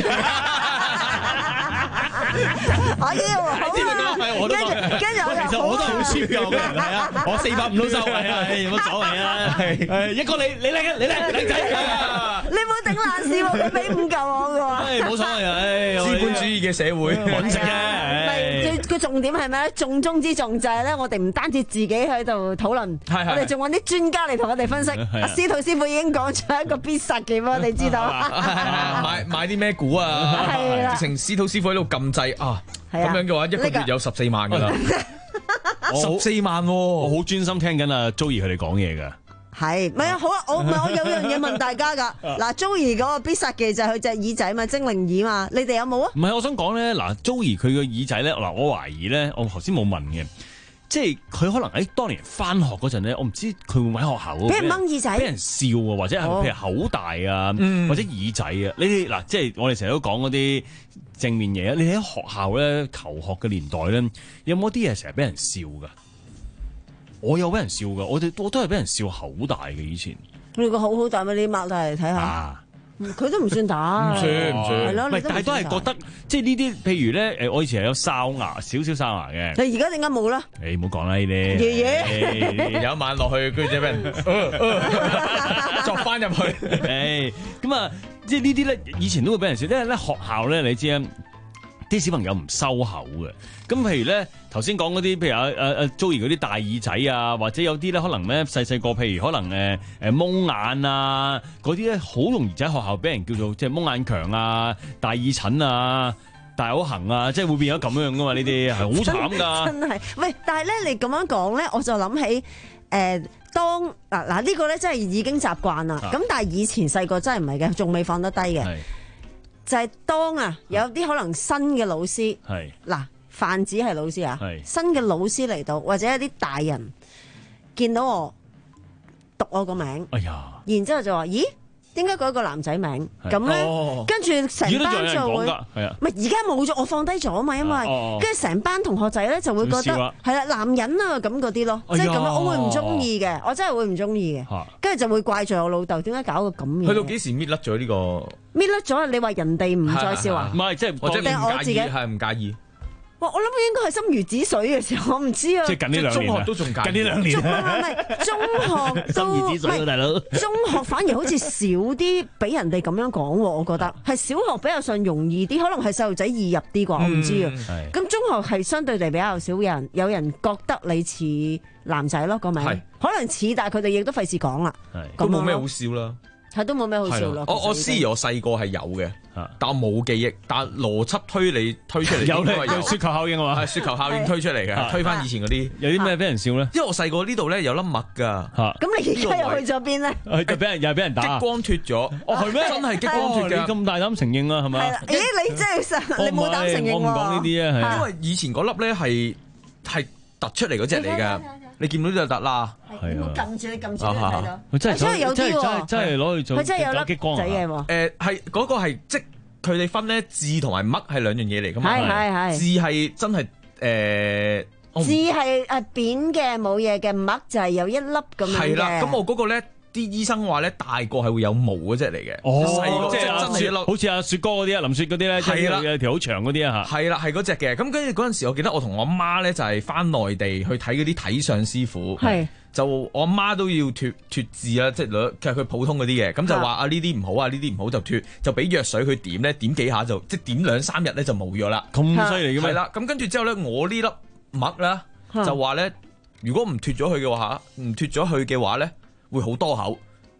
我要好跟住跟住我其實我都係好舒服嘅，係啊，我四百五都收，係啊，有乜所謂啊？係一哥你你叻你叻靚仔， 你冇頂爛事喎，佢俾五嚿我嘅喎。 誒冇所謂啊，誒資本主義嘅社會揾食啫。 唔係，佢重點係咩咧？重中之重就係咧，我哋唔單止自己喺度討論，我哋仲揾啲專家嚟同我哋分析。阿司徒師傅已經講咗一個必殺技俾我哋知道。 買買啲咩股啊？直情司徒師傅喺度撳掣啊！咁樣嘅話，一個月有十四萬噶啦，十四萬， 我好專心聽緊阿 Joey 佢哋講嘢噶。 係，唔係啊？好啊，我唔係我有樣嘢問大家噶。嗱，Joey 嗰個必殺技就係佢隻耳仔嘛，精靈耳嘛，你哋有冇啊？ 唔係，我想講咧，嗱 ，Joey 佢個耳仔咧，嗱，我懷疑咧，我頭先冇問嘅，即係佢可能喺當年翻學嗰陣咧，我唔知佢會唔會喺學校俾人掹耳仔， 俾人笑啊，或者係譬如口大啊，或者耳仔啊，呢啲嗱，即係我哋成日都講嗰啲正面嘢啊。你喺學校咧求學嘅年代咧，有冇啲嘢成日俾人笑噶？我有俾人笑噶，我哋我都係俾人笑口大嘅以前。 你個口好大咩？你擘大嚟睇下。佢都唔算打， 唔算唔算， 係咯， 但係都係覺得即係呢啲，譬如咧，誒，我以前係有哨牙，少少哨牙嘅。 你而家點解冇啦？ 誒，唔好講啦呢啲。 爺爺有一晚落去，跟住俾人作翻入去。 誒，咁啊，即係呢啲咧，以前都會俾人笑，因為咧學校咧，你知啊。啲小朋友唔收口嘅，咁譬如咧頭先講嗰啲，譬如阿阿阿 Joey 嗰啲大耳仔啊，或者有啲咧可能咧細細個，譬如可能誒誒蒙眼啊，嗰啲咧好容易喺學校俾人叫做即係蒙眼強啊、大耳疹啊、大口痕啊，即係會變咗咁樣噶嘛？呢啲係好慘㗎。 真係，喂！但係咧你咁樣講咧，我就諗起誒、呃、當嗱嗱呢個咧真係已經習慣啦。咁、啊、但係以前細個真係唔係嘅，仲未放得低嘅。就係當啊，有啲可能新嘅老師，嗱泛指係老師啊，新嘅老師嚟到，或者一啲大人見到我讀我個名， 哎呀， 然之後就話：咦，點解改個男仔名？咁咧，跟住成班就會，唔係而家冇咗，我放低咗啊嘛，因為跟住成班同學仔咧就會覺得係啦，男人啊咁嗰啲咯，即係咁樣，我會唔中意嘅，我真係會唔中意嘅，跟住就會怪罪我老豆點解搞個咁嘅。 去到幾時搣甩咗呢個？ 搣甩咗，你話人哋唔再笑啊？ 唔係，即係或者我自己係唔介意。 哇！我諗應該係心如止水嘅時候，我唔知啊。 即係近呢兩年中學都仲介意。 近呢兩年。 唔係中學都心如止水啊，大佬。 中學反而好似少啲俾人哋咁樣講喎，我覺得係小學比較上容易啲，可能係細路仔易入啲啩，我唔知啊。咁中學係相對地比較少人，有人覺得你似男仔咯個名，可能似，但係佢哋亦都費事講啦。 都冇咩好笑啦。 係都冇咩好笑咯。 我我思怡我細個係有嘅，但我冇記憶。但邏輯推理推出嚟有咧，有雪球效應啊嘛， 係雪球效應推出嚟嘅，推翻以前嗰啲。 有啲咩俾人笑咧？ 因為我細個呢度咧有粒癦㗎。 咁你而家又去咗邊咧？ 就俾人又係俾人打。 激光脫咗。哦係咩？真係激光脫㗎。 你咁大膽承認啊？係咪？ 咦？你真係實，你冇膽承認喎。 我唔講呢啲啊， 因為以前嗰粒咧係係突出嚟嗰隻嚟㗎。你見到就得啦， 係啊！撳住你撳住你睇到， 佢真係真係有啲喎， 真係攞去做， 佢真係有粒激光仔嘅喎。 誒係嗰個係即佢哋分咧痣同埋癦係兩樣嘢嚟㗎嘛。 係係係。 痣係真係誒。 痣係誒扁嘅冇嘢嘅，癦就係有一粒咁樣嘅。 係啦，咁我嗰個咧。啲醫生話咧，大個係會有毛嗰隻嚟嘅，細個即係真係一粒， 好似阿雪哥嗰啲啊，林雪嗰啲咧，係啦，有條好長嗰啲啊嚇， 係啦，係嗰隻嘅。咁跟住嗰陣時，我記得我同我阿媽咧就係翻內地去睇嗰啲睇相師傅，係就我阿媽都要脱脱痣啦，即係其實佢普通嗰啲嘅，咁就話啊呢啲唔好啊，呢啲唔好就脱，就俾藥水佢點咧，點幾下就即係點兩三日咧就冇咗啦。 咁犀利嘅咩？ 係啦，咁跟住之後咧，我呢粒癦咧就話咧，如果唔脱咗佢嘅話，唔脱咗佢嘅話咧，會好多口。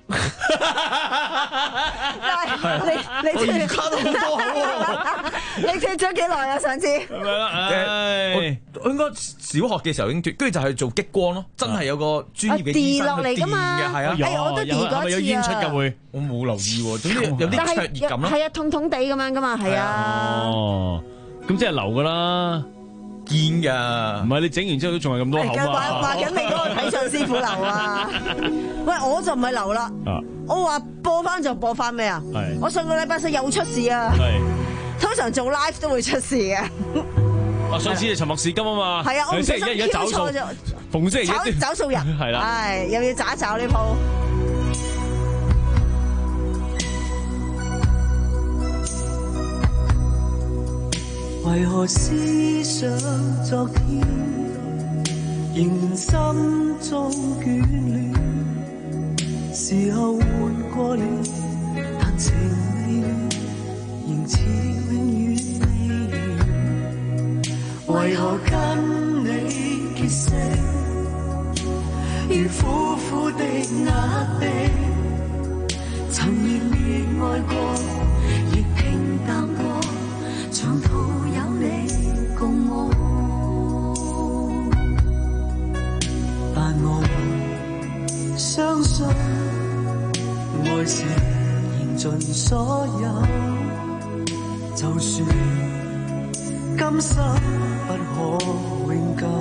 你你我而家都好多口喎。 你脫咗幾耐啊？上次係咪啦？誒，我應該小學嘅時候已經脫，跟住就係做激光咯。真係有個專業嘅醫生去電嘅，係啊。 係我都電過一次啊。 我冇留意喎，總之有啲灼熱感咯。 係啊，痛痛地咁樣噶嘛，係啊。 哦，咁即係流噶啦。 堅㗎， 唔係你整完之後都仲係咁多口啊！ 話話緊你嗰個睇相師傅流啊！喂，我就唔係流啦，我話播翻就播翻咩啊？我上個禮拜四又出事啊！通常做 live 都會出事嘅。 啊，上次係沉默是金啊嘛， 係啊，我唔小心挑錯咗， 逢星期一找數人係啦， 係又要找一找呢鋪。 為何思想昨天，仍然心中眷戀？時候換過了，但情未了，仍似永遠未完。為何跟你結識，要苦苦的壓迫？曾熱烈愛過，亦平淡過，長途有你共我，但我相信愛是燃盡所有，就算今生不可永久。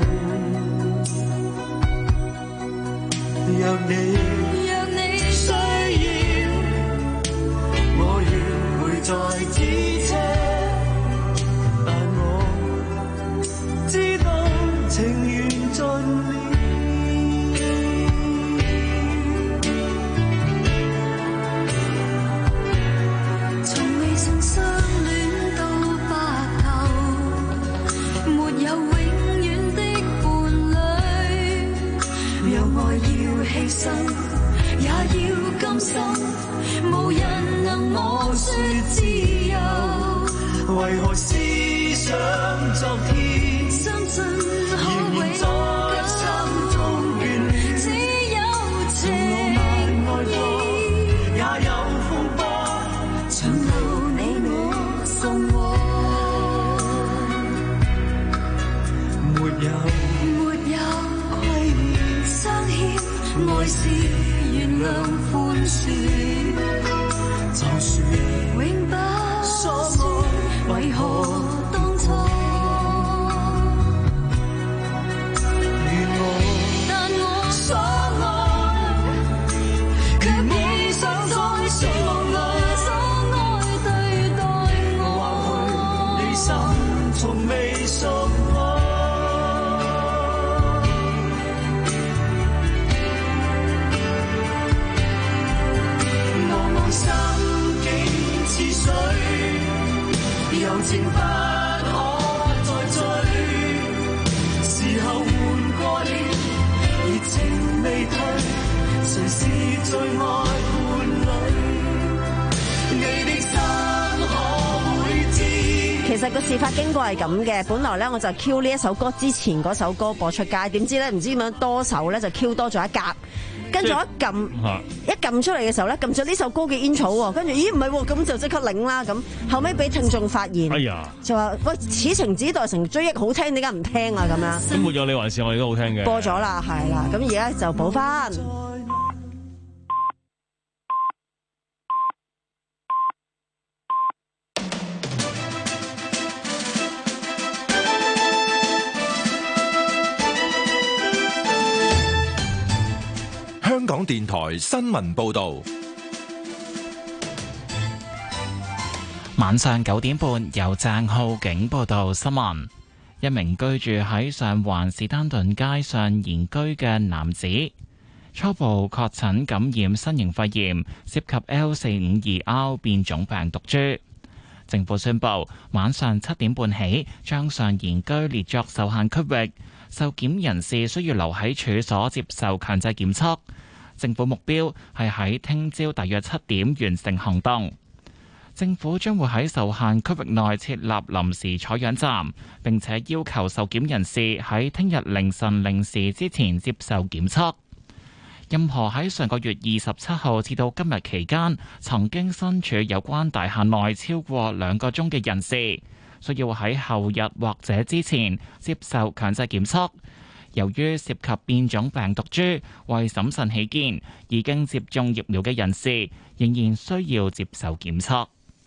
若你若你需要，我願會再支車。知道情緣盡了，從未曾相戀到白頭，沒有永遠的伴侶。讓愛要犧牲，也要甘心，無人能我說自由。為何思想昨天？相信可永在心中眷戀，只有情意，也有風波，長路你我共我。沒有沒有虧欠相欠，愛是原諒寬恕，就算永不所愛，為何當初？從未熟我，茫茫心境似水，柔情不可再追。時候換過了，熱情未退，誰是最愛伴侶？你的心可會知？ 其實個事發經過係咁嘅，本來咧我就 Q 呢一首歌之前嗰首歌播出街，點知咧唔知點樣多手咧就 Q 多咗一格，跟住一撳一撳出嚟嘅時候咧撳咗呢首歌嘅 intro 喎，跟住咦唔係喎，咁就即刻擰啦咁，後尾俾聽眾發現， 哎呀， 就話喂此情只待成追憶，好聽點解唔聽啊咁樣？ 咁沒有你還是我哋都好聽嘅， 播咗啦，係啦，咁而家就補翻。 香港電台新聞報道， 晚上九點半由鄭浩景報道新聞。一名居住喺上環士丹頓街上賢居嘅男子初步確診感染新型肺炎，涉及 L 四五二 R 變種病毒株。政府宣布晚上七點半起將上賢居列作受限區域，受檢人士需要留喺處所接受強制檢測。政府目標係喺聽朝大約七點完成行動。政府將會喺受限區域內設立臨時採樣站，並且要求受檢人士喺聽日凌晨零時之前接受檢測。 任何喺上個月二十七號至到今日期間曾經身處有關大廈內超過兩個鐘嘅人士，需要喺後日或者之前接受強制檢測。由於涉及變種病毒株，為審慎起見，已經接種疫苗嘅人士仍然需要接受檢測。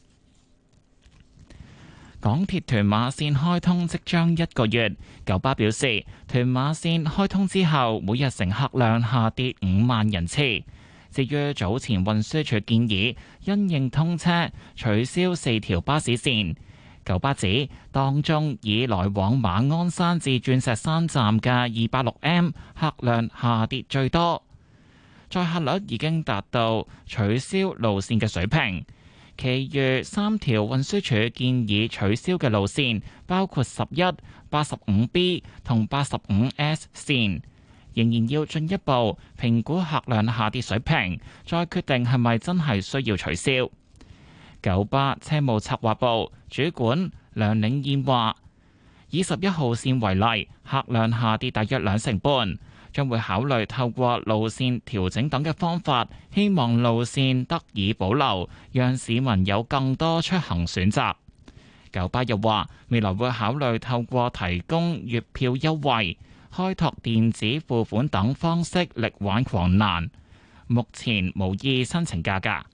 港鐵屯馬線開通即將一個月，九巴表示，屯馬線開通之後，每日乘客量下跌五萬人次。至於早前運輸署建議因應通車取消四條巴士線，九巴指當中以來往馬鞍山至鑽石山站嘅二八六 M 客量下跌最多，載客率已經達到取消路線嘅水平。其餘三條運輸署建議取消嘅路線，包括十一、八十五 B 同八十五 S 線，仍然要進一步評估客量下跌水平，再決定係咪真係需要取消。九巴車務策劃部主管梁領燕話，以十一號線為例，客量下跌大約兩成半。將會考慮透過路線調整等嘅方法，希望路線得以保留，讓市民有更多出行選擇。九巴又話，未來會考慮透過提供月票優惠、開拓電子付款等方式力挽狂瀾，目前無意申請加價。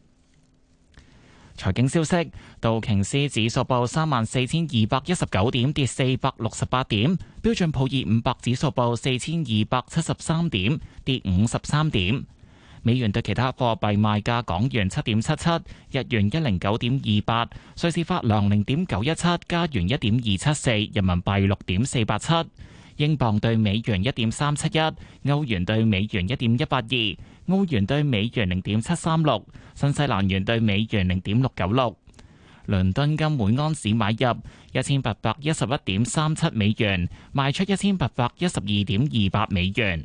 財經消息，道瓊斯指數報三萬四千二百一十九點，跌四百六十八點；標準普爾五百指數報四千二百七十三點，跌五十三點。美元對其他貨幣賣價：港元七點七七，日元一零九點二八，瑞士法郎零點九一七，加元一點二七四，人民幣六點四八七，英鎊對美元一點三七一，歐元對美元一點一八二，澳元對美元零點七三六，新西蘭元對美元零點六九六。倫敦金每安士買入一千八百一十一點三七美元，賣出一千八百一十二點二八美元。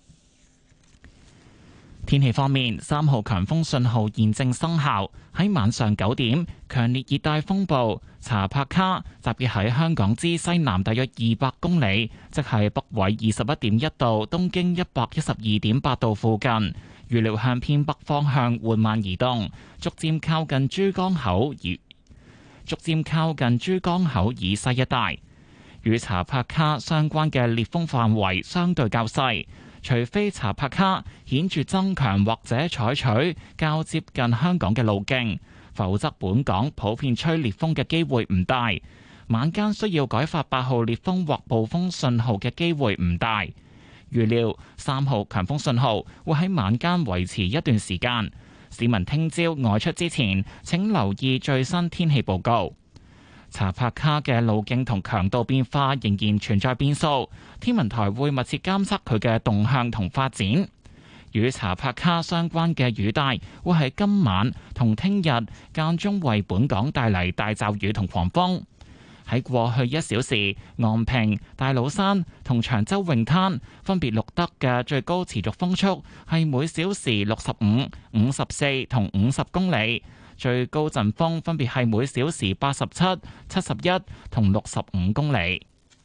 天氣方面，三號強風信號現正生效。喺晚上九點，強烈熱帶風暴查帕卡集結喺香港之西南大約二百公里，即係北緯二十一點一度、東經一百一十二點八度附近。預料向偏北方向緩慢移動，逐漸靠近珠江口以逐漸靠近珠江口以西一帶。與查帕卡相關嘅烈風範圍相對較細。除非查帕卡顯著增強或者採取較接近香港嘅路徑，否則本港普遍吹烈風嘅機會唔大。晚間需要改發八號烈風或暴風信號嘅機會唔大。預料三號強風信號會喺晚間維持一段時間。市民聽朝外出之前，請留意最新天氣報告。查帕卡嘅路徑同強度變化仍然存在變數，天文台會密切監測佢嘅動向同發展。與查帕卡相關嘅雨帶會喺今晚同聽日間中為本港帶嚟大驟雨同狂風。喺過去一小時，昂坪、大老山同長洲泳灘分別錄得嘅最高持續風速係每小時六十五、五十四同五十公里。最高陣風分別係每小時八十七、七十一同六十五公里。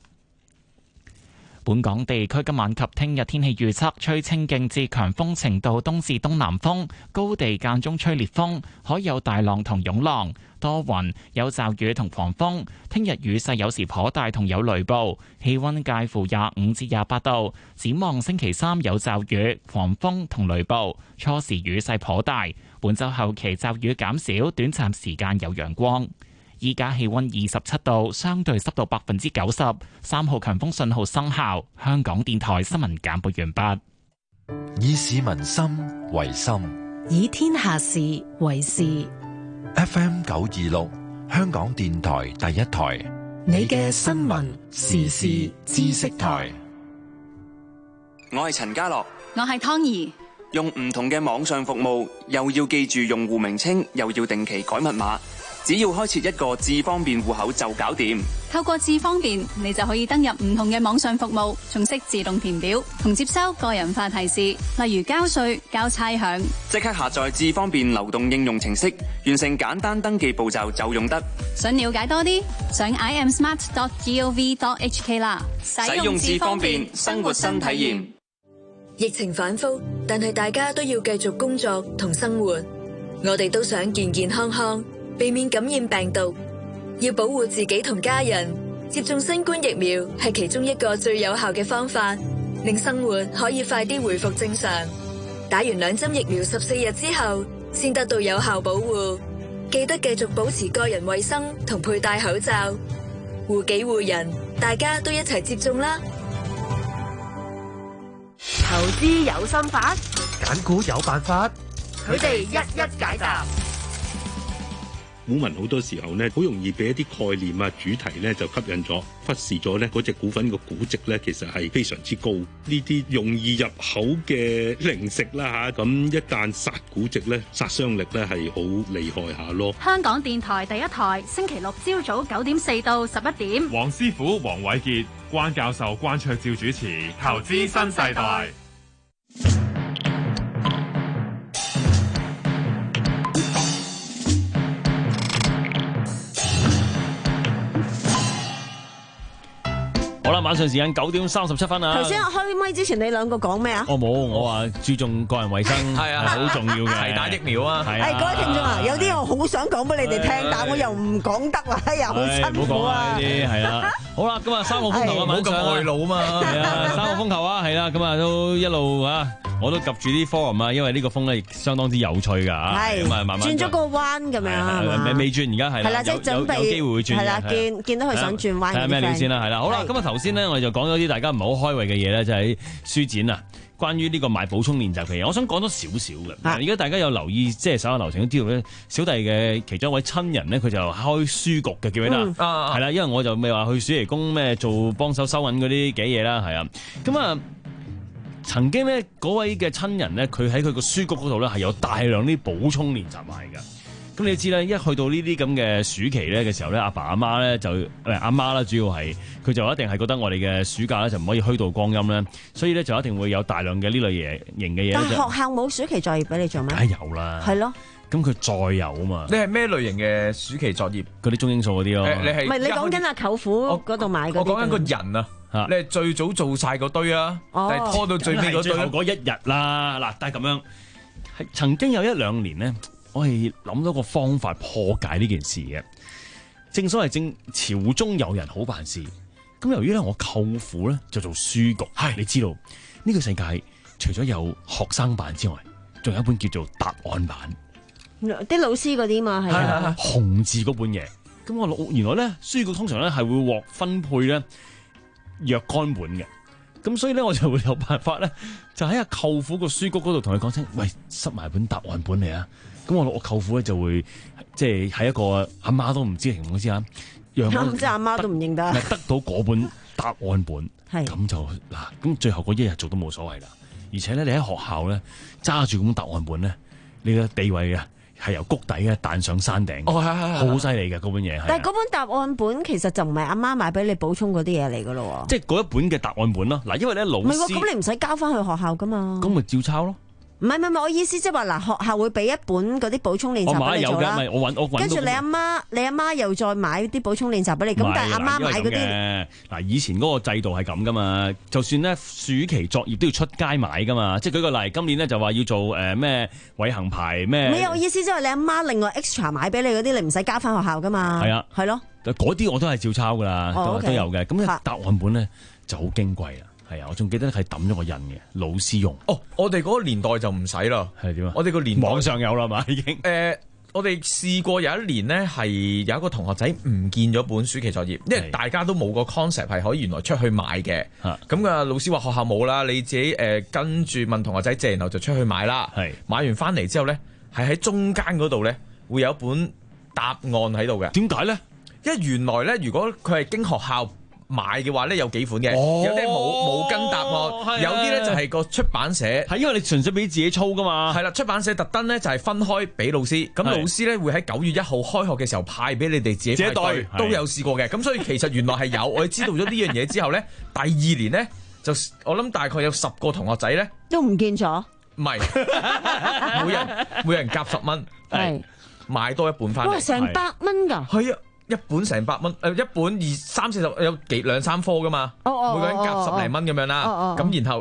本港地區今晚及聽日天氣預測，吹清勁至強風程度東至東南風，高地間中吹烈風，海有大浪同湧浪，多雲，有驟雨同狂風。聽日雨勢有時頗大同有雷暴，氣溫介乎廿五至廿八度。展望星期三有驟雨、狂風同雷暴，初時雨勢頗大。本週後期驟雨減少，短暫時間有陽光。依家氣溫二十七度，相對濕度百分之九十，三號強風信號生效。香港電台新聞簡報完畢。 以市民心為心， 以天下事為事。 F M 九二六，香港電台第一台， 你嘅新聞時事知識台。 我係陳家樂， 我係湯兒。 用唔同嘅網上服務，又要記住用戶名稱，又要定期改密碼。只要開設一個智方便戶口就搞掂。 透過智方便，你就可以登入唔同嘅網上服務，仲識自動填表同接收個人化提示，例如交稅、交差響。 即刻下載智方便流動應用程式，完成簡單登記步驟就用得。 想了解多啲，上 i am smart dot gov dot h k 啦。 使用智方便，生活新體驗。 疫情反覆，但係大家都要繼續工作同生活。我哋都想健健康康，避免感染病毒。要保護自己同家人，接種新冠疫苗係其中一個最有效嘅方法，令生活可以快啲回復正常。打完兩針疫苗十四日之後，先得到有效保護。記得繼續保持個人衛生同佩戴口罩，護己護人，大家都一齊接種啦！ 投資有心法， 揀股有辦法， 佢哋一一解答。 股民好多時候咧，好容易俾一啲概念啊、主題咧就吸引咗，忽視咗咧嗰隻股份個估值咧，其實係非常之高。呢啲容易入口嘅零食啦嚇，咁一旦殺估值咧，殺傷力咧係好厲害下咯。 香港電台第一台，星期六朝早九點四到十一點， 黃師傅、黃偉傑、關教授、關卓照主持《投資新世代》。 好啦，晚上時間九點三十七分啊！ 頭先開咪之前，你兩個講咩啊？ 我冇，我話注重個人衞生係啊，好重要嘅。 係打疫苗啊！ 係各位聽眾啊，有啲我好想講俾你哋聽，但我又唔講得啦，又好辛苦啊！ 呢啲係啦。好啦，今日三號風球啊， 唔好咁外露啊嘛。 係啊，三號風球啊，係啦，咁啊都一路啊，我都及住啲 forum 啊，因為呢個風咧相當之有趣㗎。係，咁啊慢慢轉咗個彎咁樣未未轉，而家係係啦，即係準備有機會會轉。 係啦，見見到佢想轉彎。 睇下咩料先啦，係啦。好啦，今日頭先咧，我哋就講咗啲大家唔係好開胃嘅嘢咧，就係書展啊。關於呢個賣補充練習嘅嘢，我想講多少少嘅。而家大家有留意，即係手下留情都知道咧，小弟嘅其中一位親人咧，佢就開書局嘅，記唔記得？係啦，因為我就未話去暑期工咩做幫手收銀嗰啲嘅嘢啦，係啊。咁啊，曾經咧嗰位嘅親人咧，佢喺佢個書局嗰度咧係有大量啲補充練習賣㗎。咁你知咧，一去到呢啲咁嘅暑期咧嘅時候咧，阿爸阿媽咧就誒阿媽啦，主要係佢就一定係覺得我哋嘅暑假咧就唔可以虛度光陰咧，所以咧就一定會有大量嘅呢類嘢型嘅嘢。 但係學校冇暑期作業俾你做咩？ 梗係有啦。係咯。 咁佢再有啊嘛。 你係咩類型嘅暑期作業？ 嗰啲中英數嗰啲咯。 你係唔係你講緊阿舅父嗰度買嗰啲？ 我講緊個人啊。你係最早做晒嗰堆啊，定係拖到最尾嗰堆？ 最後嗰一日啦，嗱，但係咁樣係曾經有一兩年咧。我係諗到個方法破解呢件事嘅，正所謂正朝中有人好辦事。咁由於咧我舅父咧就做書局，係你知道呢、呢個世界除咗有學生版之外，仲有一本叫做答案版， 啲老師嗰啲嘛係啊， 紅字嗰本嘢。咁我老原來咧書局通常咧係會獲分配咧若干本嘅，咁所以咧我就會有辦法咧，就喺阿舅父個書局嗰度同佢講聲，喂，塞埋本答案本嚟啊！咁我我舅父咧就會即係喺一個阿媽都唔知嘅情況之下，讓我即係阿媽都唔認得， 得到嗰本答案本， 係咁就嗱，咁最後嗰一日做都冇所謂啦。而且咧，你喺學校咧揸住咁本答案本咧，你嘅地位啊係由谷底嘅彈上山頂， 哦係係係， 好犀利嘅嗰本嘢。 但係嗰本答案本其實就唔係阿媽買俾你補充嗰啲嘢嚟噶咯， 即係嗰一本嘅答案本咯。嗱，因為咧老師唔係咁，你唔使交翻去學校噶嘛， 咁咪照抄咯。 唔係唔係，我意思即係話嗱，學校會俾一本嗰啲補充練習俾你做啦。 我揾我揾跟住你阿媽，你阿媽又再買啲補充練習俾你。咁但係阿媽買嗰啲嗱，以前嗰個制度係咁噶嘛。就算咧暑期作業都要出街買噶嘛。即係舉個例，今年咧就話要做誒咩偉恆牌咩？ 唔係，我意思即係你阿媽另外 extra 買俾你嗰啲，你唔使交翻學校噶嘛。 係啊， 係咯。 嗰啲我都係照抄噶啦， 哦 okay， 都有嘅。咁答案本咧就好矜貴啦。係啊，我仲記得係抌咗個印嘅，老師用。 哦，我哋嗰個年代就唔使啦。 係點啊？ 我哋個年代網上有啦嘛，已經。誒、 呃，我哋試過有一年呢，係有一個同學仔唔見咗本暑期作業，因為大家都冇個 concept 係可以原來出去買嘅。咁啊，老師話學校冇啦，你自己誒、呃、跟住問同學仔借，然後就出去買啦。係買完翻嚟之後咧，係喺中間嗰度咧會有一本答案喺度嘅。 點解咧？ 因為原來咧，如果佢係經學校買嘅話咧，有幾款嘅，哦、有啲冇冇跟答案，有啲咧就係個出版社係因為你純粹俾自己操噶嘛。 係啦，出版社特登咧就係分開俾老師，咁老師咧會喺九月一號開學嘅時候派俾你哋自己派對，都有試過嘅。咁所以其實原來係有，我哋知道咗呢樣嘢之後咧，第二年咧就我諗大概有十個同學仔咧都唔見咗， 唔係每人每人夾十蚊，係買多一本翻嚟， 哇，成百蚊㗎， 係啊。一本成百蚊，誒一本二三四十有幾兩三科噶嘛，哦哦、每個人夾十零蚊咁樣啦，咁、哦哦、然後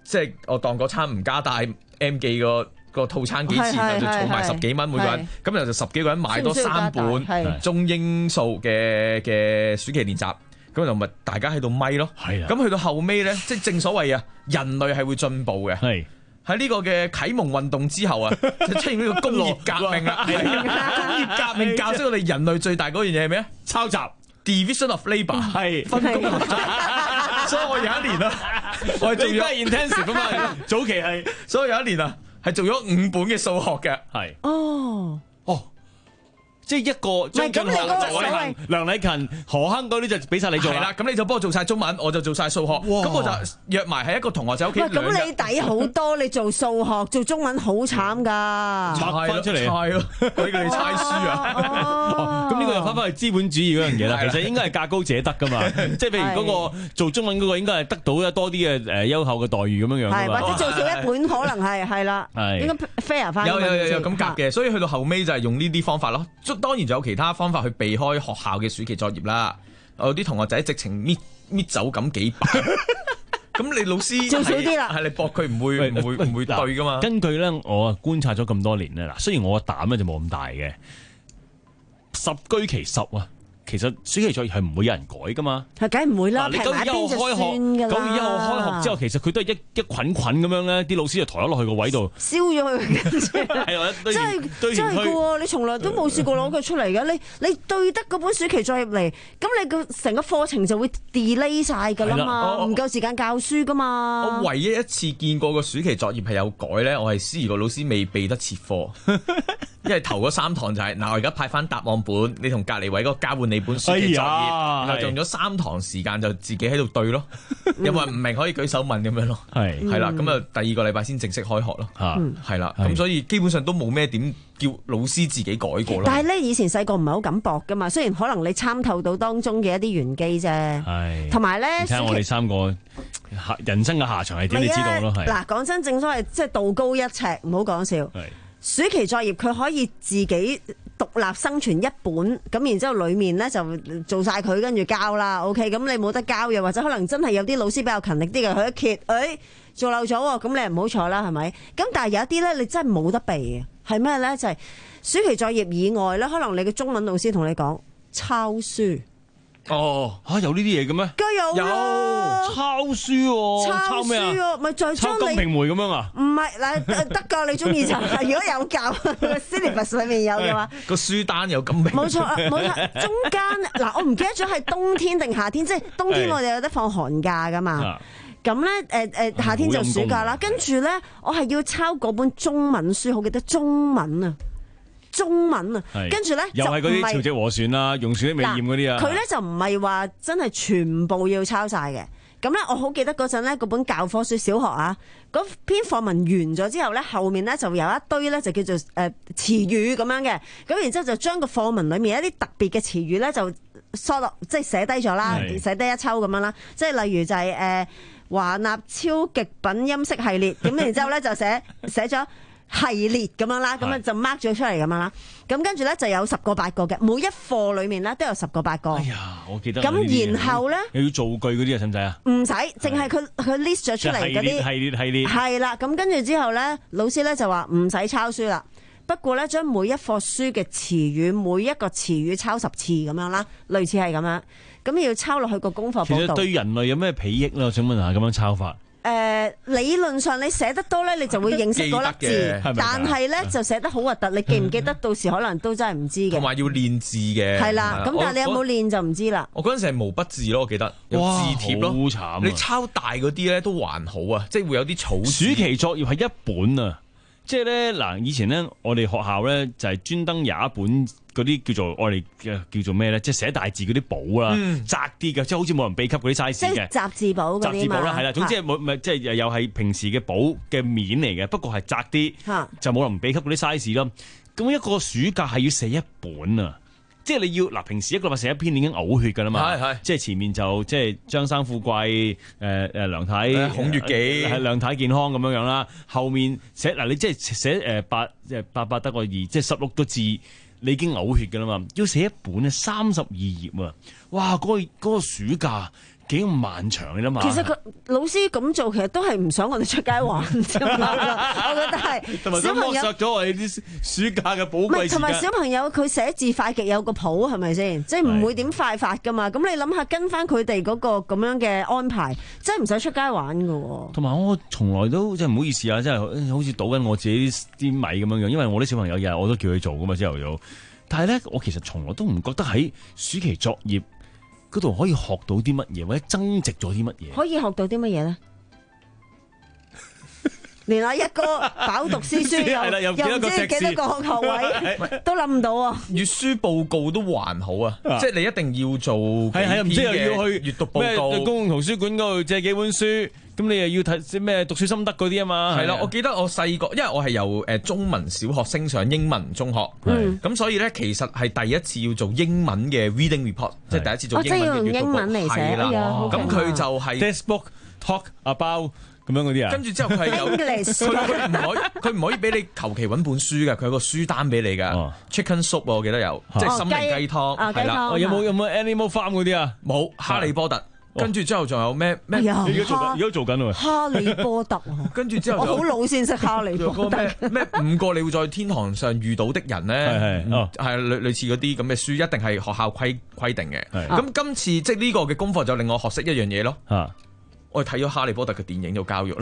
即係我當嗰餐唔加大 M 記個個套餐幾錢啊？就儲埋十幾蚊每個人，咁然後就十幾個人買多三本中英數嘅嘅暑期練習，咁就咪大家喺度咪咯。咁去到後尾咧，即係正所謂啊，人類係會進步嘅。喺呢個嘅啟蒙運動之後啊，就出現呢個工業革命啦。工業革命教識我哋人類最大嗰樣嘢係咩啊？抄襲 ，division of labour， 係分工合作。所以我有一年啊，我係做咗 intensive 啊嘛，早期係，所以有一年啊，係做咗五本嘅數學嘅，係。 哦，哦。 即係一個張俊學、何禮恒、梁禮勤、何亨嗰啲就俾晒你做啦。 咁你就幫我做晒中文，我就做晒數學。咁我就約埋喺一個同學仔屋企。 咁你抵好多，你做數學、做中文好慘㗎。 拆翻出嚟， 係咯，俾佢哋猜書啊。 咁呢個就翻返去資本主義嗰樣嘢啦。其實應該係價高者得㗎嘛。即係譬如嗰個做中文嗰個應該係得到多啲嘅誒優厚嘅待遇咁樣樣。 係，或者做少一本可能係係啦，應該 fair 翻。 有有有有咁夾嘅，所以去到後尾就係用呢啲方法咯。當然仲有其他方法去避開學校嘅暑期作業啦。有啲同學仔直情搣搣走咁幾百，咁你老師做少啲啦， 係你搏佢唔會唔會唔會對噶嘛？ 根據咧，我觀察咗咁多年咧，嗱，雖然我個膽咧就冇咁大嘅，十居其十啊。其實暑期作業係唔會有人改噶嘛， 係梗唔會啦。 你九月一號開學，九月一號開學之後，其實佢都係一一捆捆咁樣咧，啲老師就抬咗落去個位度， 燒咗佢。真係真係嘅喎，你從來都冇試過攞佢出嚟嘅。你你對得嗰本暑期作業嚟，咁你個成個課程就會 delay 晒㗎啦嘛，唔夠時間教書㗎嘛。 我唯一一次見過個暑期作業係有改咧，我係思怡個老師未備得切課。因為頭嗰三堂就係、是、嗱，我而家派翻答案本，你同隔離位嗰個交換你本暑期作業，哎、然後用咗三堂時間就自己喺度對咯，有冇人唔明可以舉手問咁樣咯，係係啦，咁啊第二個禮拜先正式開學咯，係啦，咁所以基本上都冇咩點叫老師自己改過咯。 但係咧以前細個唔係好敢搏噶嘛，雖然可能你參透到當中嘅一啲玄機啫，同埋咧， 你睇下我哋三個人生嘅下場係點，你知道咯，係嗱講真，正所謂即係道高一尺，唔好講笑。暑期作業佢可以自己獨立生存一本，咁然之後裡面咧就做晒佢，跟住交啦。OK，咁你冇得交嘅，或者可能真係有啲老師比較勤力啲嘅，佢一揭，誒、哎、做漏咗喎，咁你唔好坐啦，係咪？咁但係有一啲咧，你真係冇得避嘅，係咩咧？就係、是、暑期作業以外咧，可能你嘅中文老師同你講抄書。 哦，嚇、啊、有呢啲嘢嘅咩？ 梗有抄書喎、啊，抄咩啊？ 咪就係將你抄金瓶梅咁樣啊？ 唔係嗱，得㗎，你中意就係。如果有教 syllabus 裏面有嘅話， 個書單有金瓶。 冇錯，冇錯。中間嗱，我唔記得咗係冬天定夏天，即係冬天我哋有得放寒假㗎嘛。咁咧誒誒，夏天就暑假啦。跟住咧，我係要抄嗰本中文書，好記得中文啊。中文啊，跟住咧又係嗰啲潮汐和船啊，用船啲美艷嗰啲啊。 佢咧就唔係話真係全部要抄晒嘅。咁咧，我好記得嗰陣咧，嗰本教科書小學啊，嗰篇課文完咗之後咧，後面咧就有一堆咧就叫做誒、呃、詞語咁樣嘅。咁然之後就將個課文裡面一啲特別嘅詞語咧就疏落，即係寫低咗啦，寫低一抽咁樣啦。即係例如就係誒華納超極品音色系列，咁然之後咧就寫寫咗。系列咁樣啦，咁啊就 mark 咗出嚟咁樣啦。咁跟住咧就有十個八個嘅，每一課裡面咧都有十個八個。 哎呀，我記得。 咁然後咧， 又要造句嗰啲啊，使唔使啊？ 唔使，淨係佢佢 list 咗出嚟嗰啲系列系列。 係啦，咁跟住之後咧，老師咧就話唔使抄書啦。不過咧，將每一課書嘅詞語，每一個詞語抄十次咁樣啦，類似係咁樣。咁要抄落去個功課簿度。 其實對人類有咩裨益咧？我想問下，咁樣抄法。 誒、呃、理論上你寫得多咧，你就會認識嗰粒字，但係咧就寫得好核突，你記唔記得到時可能都真係唔知嘅。 同埋要練字嘅。係啦，咁但係你有冇練就唔知啦。 我嗰陣時係毛筆字咯，我記得有字帖咯。 好慘啊！ 你抄大嗰啲咧都還好啊，即係會有啲草。 暑期作業係一本啊，即係咧嗱，以前咧我哋學校咧就係專登有一本。嗰啲叫做我哋嘅叫做咩咧？即係寫大字嗰啲簿啦，嗯、窄啲嘅，即係好似冇人秘笈嗰啲 size 嘅。 雜字簿嗰啲嘛。雜字簿啦，係啦，總之係冇咪即係又係平時嘅簿嘅面嚟嘅，不過係窄啲，就冇人秘笈嗰啲 size 咯。咁一個暑假係要寫一本啊！即係你要嗱，平時一個禮拜寫一篇已經嘔血㗎啦嘛。係係。即係前面就即係張生富貴，誒、呃、誒梁太孔乙己， 係梁太健康咁樣樣啦。後面寫嗱，你即係寫誒八即係八八得個二，即係十六個字。你已經嘔血㗎啦嘛，要寫一本咧三十二頁啊！哇，嗰、嗰個嗰個暑假幾咁漫長嘅啫嘛。 其實佢老師咁做，其實都係唔想我哋出街玩啫嘛。我覺得係。 同埋想剝削咗我哋啲暑假嘅寶貴時間。 同埋小朋友佢寫字快極有個譜係咪先？即係唔會點快法噶嘛。咁你諗下跟翻佢哋嗰個咁樣嘅安排，真係唔使出街玩噶。 同埋我從來都即係唔好意思啊，即係好似倒緊我自己啲米咁樣樣，因為我啲小朋友日日我都叫佢做噶嘛朝頭早。但係咧，我其實從來都唔覺得喺暑期作業嗰度可以學到啲乜嘢，或者增值咗啲乜嘢。 可以學到啲乜嘢咧？連阿一哥飽讀詩書又又唔知幾多個學位都諗唔到啊！ 閱書報告都還好啊，即係你一定要做係係唔知又要去閱讀報告， 公共圖書館嗰度借幾本書，咁你又要睇咩讀書心得嗰啲啊嘛？ 係啦，我記得我細個，因為我係由誒中文小學升上英文中學，咁所以咧其實係第一次要做英文嘅 reading report，即係第一次做英文嘅閱讀報告。 即係用英文嚟寫啦， 咁佢就係 textbook talk about。咁樣嗰啲啊， 跟住之後佢係有佢佢唔可以佢唔可以俾你求其揾本書嘅，佢有個書單俾你㗎。哦、Chicken soup 我記得有，哦、即係心靈雞湯係啦。 有冇有冇 Animal Farm 嗰啲啊？ 冇，哈利波特。跟住之後仲有咩咩？ 而家做緊，而家做緊喎。 哈利波特。跟住之後我好老先識哈利波特。 咩咩五個你會在天堂上遇到的人咧？係係係類類似嗰啲咁嘅書，一定係學校規規定嘅。咁今次即係呢個嘅功課就令我學識一樣嘢咯。我睇咗《哈利波特》嘅電影做教育啦，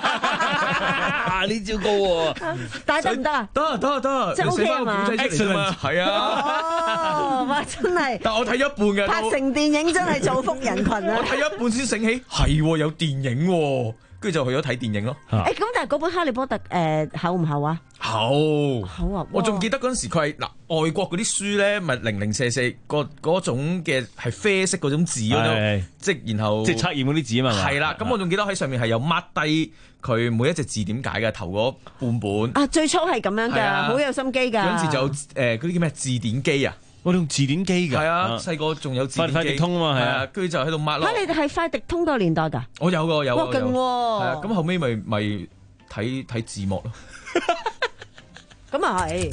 呢招高喎， 但係得唔得啊？ 得得得， 即係 OK 啊嘛？ 係啊， 哦，哇，真係！ 但我睇一半嘅， 拍成電影真係造福人群啊！ 我睇一半先醒起，係有電影喎，跟住就去咗睇電影咯。 誒，咁但係嗰本《哈利波特》誒厚唔厚啊？ 厚厚啊！ 我仲記得嗰陣時佢係嗱外國嗰啲書咧，咪零零舍舍個嗰種嘅係啡色嗰種紙嗰種，即係然後即係測驗嗰啲紙啊嘛。 係啦，咁我仲記得喺上面係有 mark 低佢每一隻字點解嘅頭嗰半本。 啊，最初係咁樣㗎，好有心機㗎。 嗰陣時就有誒嗰啲叫咩字典機啊？ 我用字典機㗎。係啊，細個仲有字典機。 快迪通啊嘛，係啊， 跟住就喺度 mark 咯。 嚇，你哋係快迪通嗰個年代㗎？ 我有個有。 哇，勁喎！係啊，咁後尾咪咪睇睇字幕咯。 咁啊係，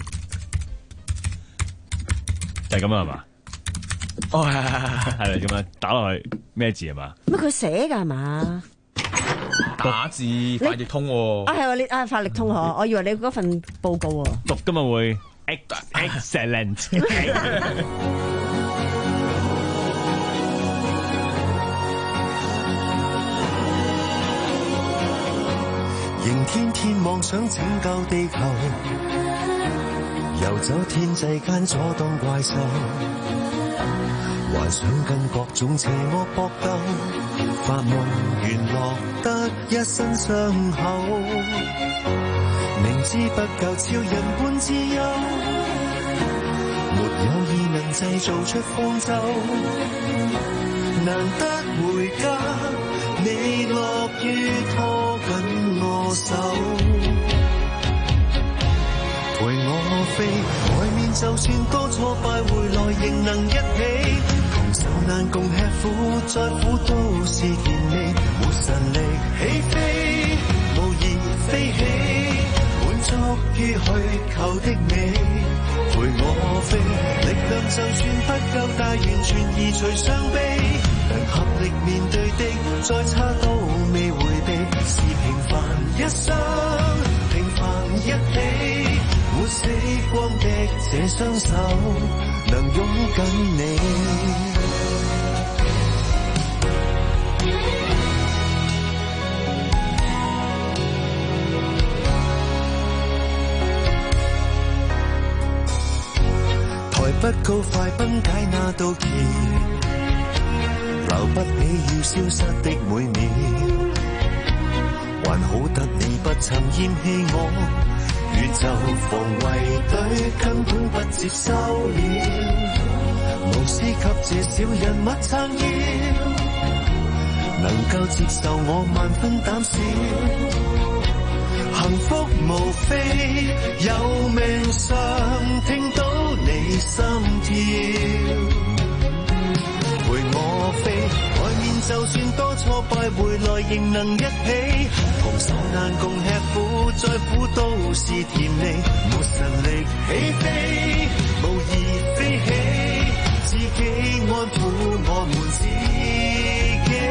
就係咁啊係嘛？ 哦係係係係係咁啊！打落去咩字係嘛？ 乜佢寫㗎係嘛？ 打字快譯通喎。 啊係喎，你啊快譯通嗬，我以為你嗰份報告喎。 讀今日會 excellent。 仍天天妄想拯救地球，遊走天際間阻擋怪獸，幻想跟各種邪惡搏鬥，發夢原落得一身傷口，明知不夠超人般自由，沒有意能製造出方舟，難得回家，你樂於拖緊我手，陪我飛，外面就算多挫敗，回來仍能一起，同受難共吃苦，再苦都是甜味，沒神力起飛，無言飛起，滿足於虛構的美，陪我飛，力量就算不夠大，完全移除傷悲，能合力面對的，再差都未迴避，是平凡一生，平凡一起，沒死光的這雙手，能擁緊你。台不高快崩解那道橋，留不起要消失的每秒，還好得你不曾嫌棄我，宇宙防衛隊根本不接收了，無私給這小人物撐腰，能夠接受我萬分膽小，幸福無非有命上聽到你心跳，陪我飛，外面就算多挫敗，回來仍能一起，同受難共吃苦，再苦都是甜味，沒神力起飛，無意飛起，自己安撫我們自己。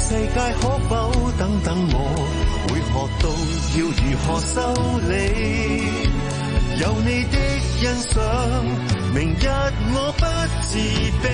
世界可否等等我，會學到要如何修理。有你的欣賞，明日我不自卑。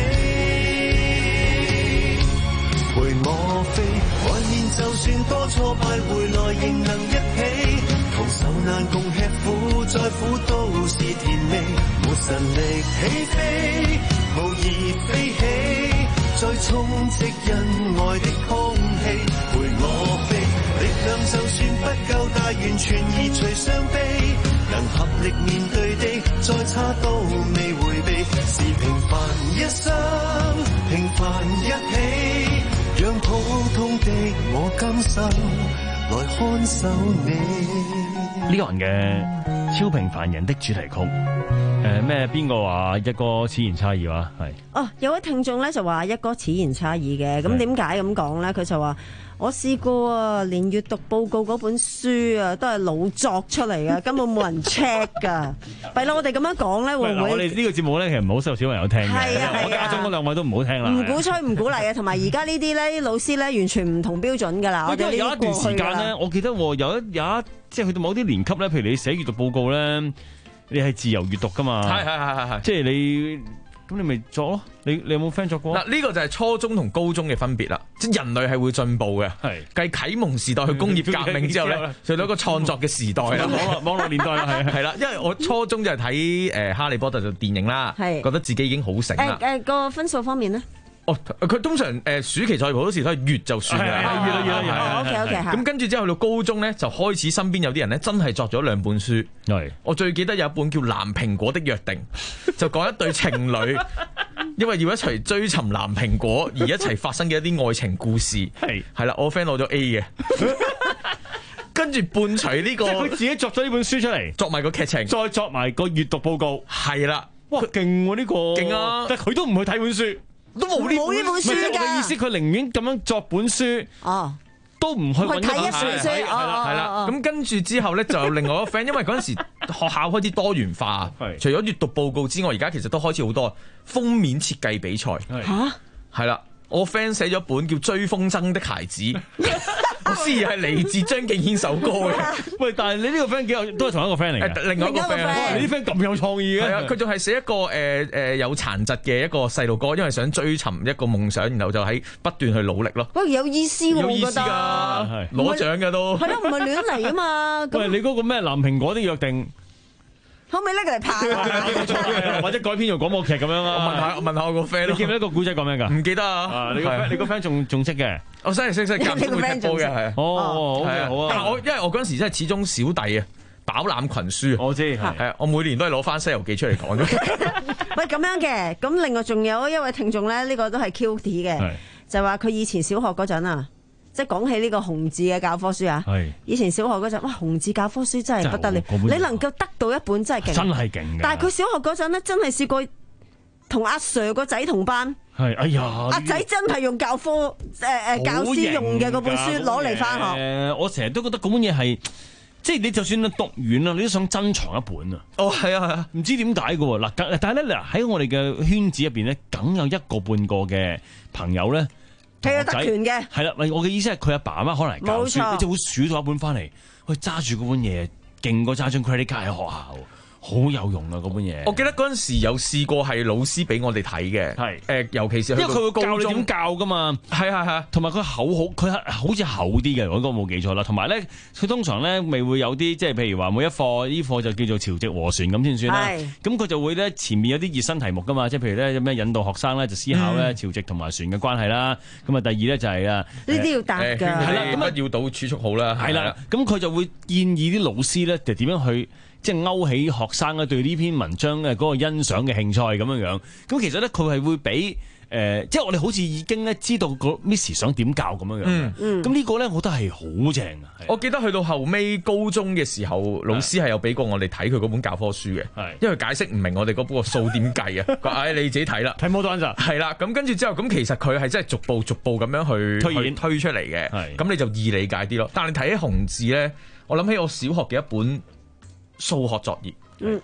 陪我飛，外面就算多挫敗，回來仍能一起。同受難共吃苦，再苦都是甜味。沒神力起飛，無意飛起。再充斥恩愛的空氣，陪我飛，力量就算不夠大，完全移除傷悲，能合力面對的，再差都未迴避，是平凡一生，平凡一起，讓普通的我今生來看守你。 呢個人嘅超平凡人的主題曲。誒咩？邊個話一哥此言差異話係？ 哦，有位聽眾咧就話一哥此言差異嘅，咁點解咁講咧？佢就話我試過啊，連閱讀報告嗰本書啊都係老作出嚟嘅，根本冇人 check 㗎。弊啦，我哋咁樣講咧，會唔會？ 我哋呢個節目咧，其實唔好收小朋友聽嘅。係啊係啊，我家中嗰兩位都唔好聽啦。唔鼓吹唔鼓勵嘅，同埋而家呢啲咧，啲老師咧完全唔同標準㗎啦。我哋有一段時間咧，我記得有一有一即係去到某啲年級咧，譬如你寫閱讀報告咧。你係自由閱讀噶嘛？ 係係係係係，即係你咁你咪作咯。你你有冇 friend 作過？ 嗱，呢個就係初中同高中嘅分別啦。即係人類係會進步嘅。係繼啟蒙時代去工業革命之後咧，就到一個創作嘅時代啦。 網絡網絡年代啦，係係啦。因為我初中就係睇誒哈利波特做電影啦，係覺得自己已經好醒啦。 誒誒個分數方面咧？ 哦，佢通常誒暑期作業好多時都係月就算啦， 月啦月啦月啦。OK OK 嚇。 咁跟住之後去到高中咧，就開始身邊有啲人咧真係作咗兩本書。係，我最記得有一本叫《藍蘋果的約定》，就講一對情侶因為要一齊追尋藍蘋果而一齊發生嘅一啲愛情故事。係係啦，我 friend 攞咗 A 嘅。跟住伴隨呢個， 即係佢自己作咗呢本書出嚟， 作埋個劇情， 再作埋個閱讀報告。 係啦， 哇，勁喎呢個，勁啊！但係佢都唔去睇本書。 都冇呢本書㗎。 我嘅意思，佢寧願咁樣作本書， 哦， 都唔去揾睇一本書。 係啦，係啦。咁跟住之後咧，就有另外一個 friend，因為嗰陣時學校開始多元化，除咗閱讀報告之外，而家其實都開始好多封面設計比賽。 嚇， 係啦。我 friend 寫咗本叫《追風箏的孩子》，我思疑係嚟自張敬軒首歌嘅。 喂，但係你呢個 friend 幾有，都係同一個 friend 嚟嘅。 另外一個 friend， 你啲 friend 咁有創意嘅。 係啊，佢仲係寫一個誒誒、呃、有殘疾嘅一個細路哥，因為想追尋一個夢想，然後就喺不斷去努力咯。 喂，有意思喎， 有意思㗎，攞獎㗎都。 係咯，唔係亂嚟啊嘛。 喂，你嗰個咩藍蘋果的約定？ 可唔可以拎佢嚟拍？ 或者改編做廣播劇咁樣啊？ 我問下，我問下我個 friend。 你記唔記得個古仔講咩㗎？ 唔記得啊！ 你個 friend，你個 friend 仲仲識嘅？ 我識識識，間中會踢波嘅係。 哦，好嘅，好啊。 但係我因為我嗰陣時真係始終小弟啊，飽覽群書。 我知係係啊，我每年都係攞翻《西遊記》出嚟講咗。 喂，咁樣嘅，咁另外仲有一位聽眾咧，呢個都係 Q T 嘅，就話佢以前小學嗰陣啊。即係講起呢個紅字嘅教科書啊，以前小學嗰陣，哇紅字教科書真係不得了，你能夠得到一本真係勁， 真係勁。但係佢小學嗰陣咧，真係試過同阿 Sir 個仔同班， 係哎呀， 阿仔真係用教科誒誒教師用嘅嗰本書攞嚟翻學。 誒，我成日都覺得嗰本嘢係，即係你就算讀完啦，你都想珍藏一本啊。 哦，係啊係啊， 唔知點解嘅喎嗱，但係咧嗱喺我哋嘅圈子入邊咧，梗有一個半個嘅朋友咧。 係有特權嘅， 係啦，我嘅意思係佢阿爸阿媽可能係教書，你就會數到一本翻嚟，去揸住嗰本嘢，勁過揸張 credit card 喺學校，好有用啊！嗰本嘢。 我記得嗰陣時有試過係老師俾我哋睇嘅，係誒，尤其是因為佢會教你點教噶嘛， 係係係， 同埋佢厚好，佢係好似厚啲嘅，我應該冇記錯啦。同埋咧，佢通常咧未會有啲即係譬如話每一課呢課就叫做潮汐和旋咁先算啦。咁佢就會咧前面有啲熱身題目噶嘛，即係譬如咧有咩引導學生咧就思考咧潮汐同埋旋嘅關係啦。咁啊第二咧就係啊呢啲要答㗎， 係啦，咁啊要到儲蓄好啦， 係啦。咁佢就會建議啲老師咧就點樣去。即係勾起學生咧對呢篇文章嘅嗰個欣賞嘅興趣咁樣樣，咁其實咧佢係會俾誒，即係我哋好似已經咧知道個 Miss 想點教咁樣樣。嗯嗯。咁呢個咧，我覺得係好正啊！ 我記得去到後尾高中嘅時候，老師係有俾過我哋睇佢嗰本教科書嘅，係因為解釋唔明我哋嗰個數點計啊。佢唉你自己睇啦， 睇 model answer。 係啦，咁跟住之後，咁其實佢係真係逐步逐步咁樣去推演推出嚟嘅。係。咁你就易理解啲咯。但係你睇起紅字咧，我諗起我小學嘅一本數學作業。嗯，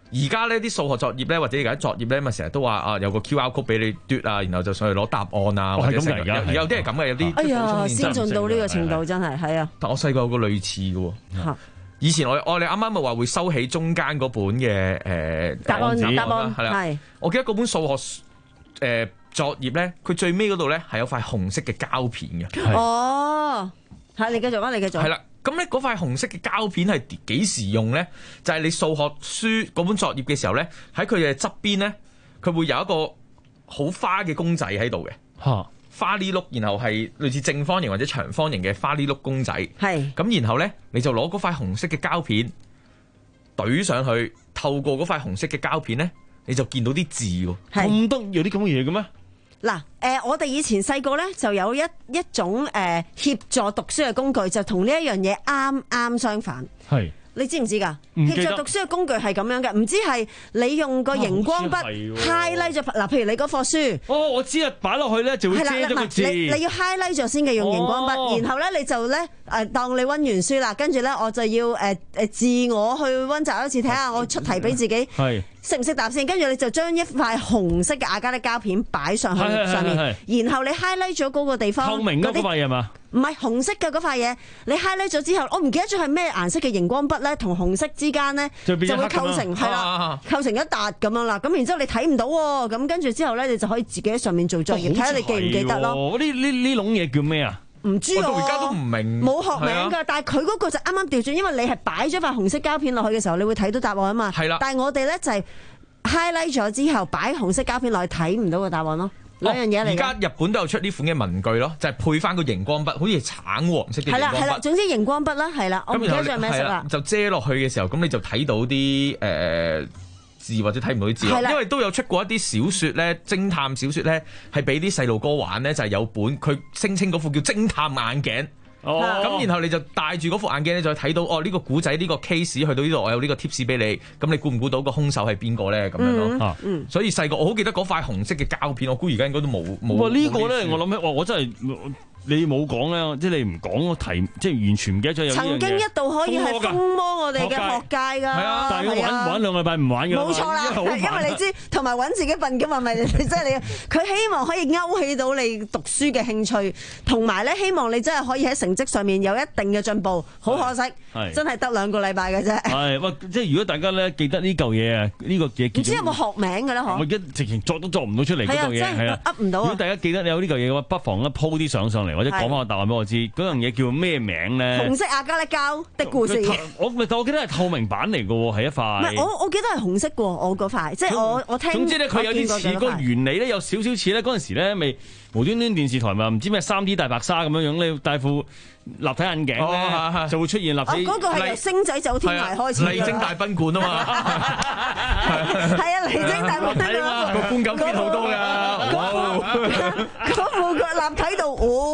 而家呢啲數學作業咧，或者而家作業咧，咪成日都話啊有個 Q R code 俾你嘟啊，然後就上去攞答案啊，或者成日有有啲係咁嘅，有啲哎呀先進到呢個程度真係係啊！ 但我細個有個類似嘅喎。以前我我哋啱啱咪話會收起中間嗰本嘅誒答案答案係啦，我記得嗰本數學誒、呃、作業咧，佢最尾嗰度咧係有塊紅色嘅膠片嘅。 哦，係你繼續啊，你繼續。 係啦，咁咧嗰塊紅色嘅膠片係幾時用咧？就係、是、你數學書嗰本作業嘅時候咧，喺佢嘅側邊咧，佢會有一個好花嘅公仔喺度嘅。嚇！花呢碌，然後係類似正方形或者長方形嘅花呢碌公仔，係咁，然後咧你就攞嗰塊紅色嘅膠片懟上去，透過嗰塊紅色嘅膠片咧，你就見到啲字喎。 咁得有啲咁嘅嘢嘅咩？ 嗱，誒、呃，我哋以前細個咧就有一一種誒、呃、協助讀書嘅工具，就同呢一樣嘢啱啱相反。係。你知唔知㗎？協助讀書嘅工具係咁樣嘅，唔知係你用個熒光筆 highlight 咗嗱，譬如你嗰課書， 哦，我知啊，擺落去咧就會遮咗個字。 你你要 highlight 咗先嘅，用熒光筆，哦、然後咧你就咧誒當你溫完書啦，跟住咧我就要誒誒、呃、自我去溫習一次，睇下我出題俾自己係識唔識答先，跟住你就將一塊紅色嘅亞加力膠片擺上去上面，然後你 highlight 咗嗰個地方， 透明嗰塊係嘛？ 唔係紅色嘅嗰塊嘢，你 highlight 咗之後，我唔記得咗係咩顏色嘅熒光筆咧，同紅色之間咧就會構成係啦，構成一笪咁樣啦。咁然之後你睇唔到喎，咁跟住之後咧，你就可以自己喺上面做作業，睇下你記唔記得咯。 呢呢呢種嘢叫咩啊？ 唔知我到而家都唔明， 冇學名㗎。但係佢嗰個就啱啱調轉，因為你係擺咗塊紅色膠片落去嘅時候，你會睇到答案啊嘛。係啦。但係我哋咧就係 highlight 咗之後，擺紅色膠片落去睇唔到個答案咯。兩樣嘢嚟。而家日本都有出呢款嘅文具咯，就係、是、配翻個熒光筆，好似橙黃色嘅熒光筆。係啦係啦， 總之熒光筆啦，係啦，我唔記得咗咩色啦。 就遮落去嘅時候，咁你就睇到啲誒、呃、字或者睇唔到啲字咯。因為都有出過一啲小説咧，偵探小説咧，係俾啲細路哥玩咧，就係、是、有本佢聲稱嗰副叫偵探眼鏡。哦，咁然後你就戴住嗰副眼鏡咧，就睇到哦呢、這個古仔呢個 case 去到呢度，我有呢個 tips 俾你，咁你估唔估到個兇手係邊個咧？咁樣咯，嗯，所以細個我好記得嗰塊紅色嘅膠片，我估而家應該都冇冇。哇！ 呢個咧，我諗起，哇！我真係你冇講咧，即係你唔講個題，即係完全唔記得咗有呢樣嘢。 曾經一度可以係風魔我哋嘅學界㗎，係啊， 但係玩玩兩個禮拜唔玩㗎。 冇錯啦，因為你知同埋揾自己笨㗎嘛，咪即係你佢希望可以勾起到你讀書嘅興趣，同埋咧希望你真係可以喺成績上面有一定嘅進步。好可惜，真係得兩個禮拜嘅啫。 係，喂，即係如果大家咧記得呢嚿嘢啊，呢個嘢唔知有冇學名㗎咧？ 我而家直情作都作唔到出嚟嗰嚿嘢，係啊， 噏唔到。 如果大家記得你有呢嚿嘢嘅話，不妨咧 po 啲相上嚟，或者講翻個答案俾我知。嗰樣嘢叫咩名咧？ 紅色亞加力膠的故事。 我咪我記得係透明版嚟嘅喎，係一塊。 唔係，我我記得係紅色嘅喎，我嗰塊，即係我我聽。 總之咧，佢有啲似個原理咧，有少少似咧。嗰陣時咧，未無端端電視台咪唔知咩三 D 大白鯊咁樣樣，你戴副立體眼鏡咧，就會出現立體。 嗰個係由星仔走天涯開始。 麗晶大賓館啊嘛。 係啊，麗晶大賓館啊。 個觀感變好多㗎。 嗰副個立體度，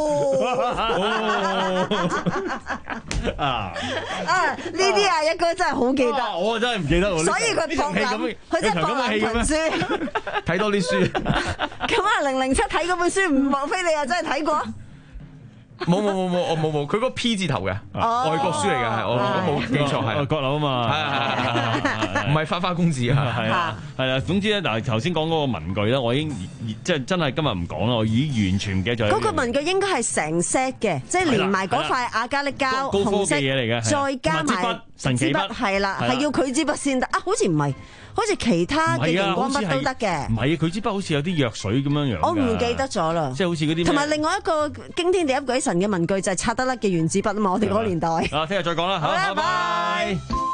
哦。啊啊！呢啲啊，一哥真係好記得。 我真係唔記得喎。 所以佢博覽，佢真係博覽群書， 睇多啲書。 咁啊，零零七睇嗰本書，唔莫非你又真係睇過？ 冇冇冇冇，我冇冇，佢個 P 字頭嘅，外國書嚟嘅，係我我冇記錯係。 外國樓啊嘛， 係係係，唔係花花公子啊， 係啊係啊。總之咧，嗱頭先講嗰個文具咧，我已經即係真係今日唔講啦，我已經完全唔記得咗。 嗰個文具應該係成 set 嘅，即係連埋嗰塊亞加力膠紅色嘢嚟嘅， 再加埋神奇筆， 係啦，係要佢支筆先得啊，好似唔係。好似其他嘅熒光筆都得嘅， 唔係啊！佢支筆好似有啲藥水咁樣樣。我唔記得咗啦， 即係好似嗰啲。 同埋另外一個驚天地泣鬼神嘅文具就係擦得甩嘅原子筆啊嘛！我哋嗰個年代。 啊，聽日再講啦，好，拜拜。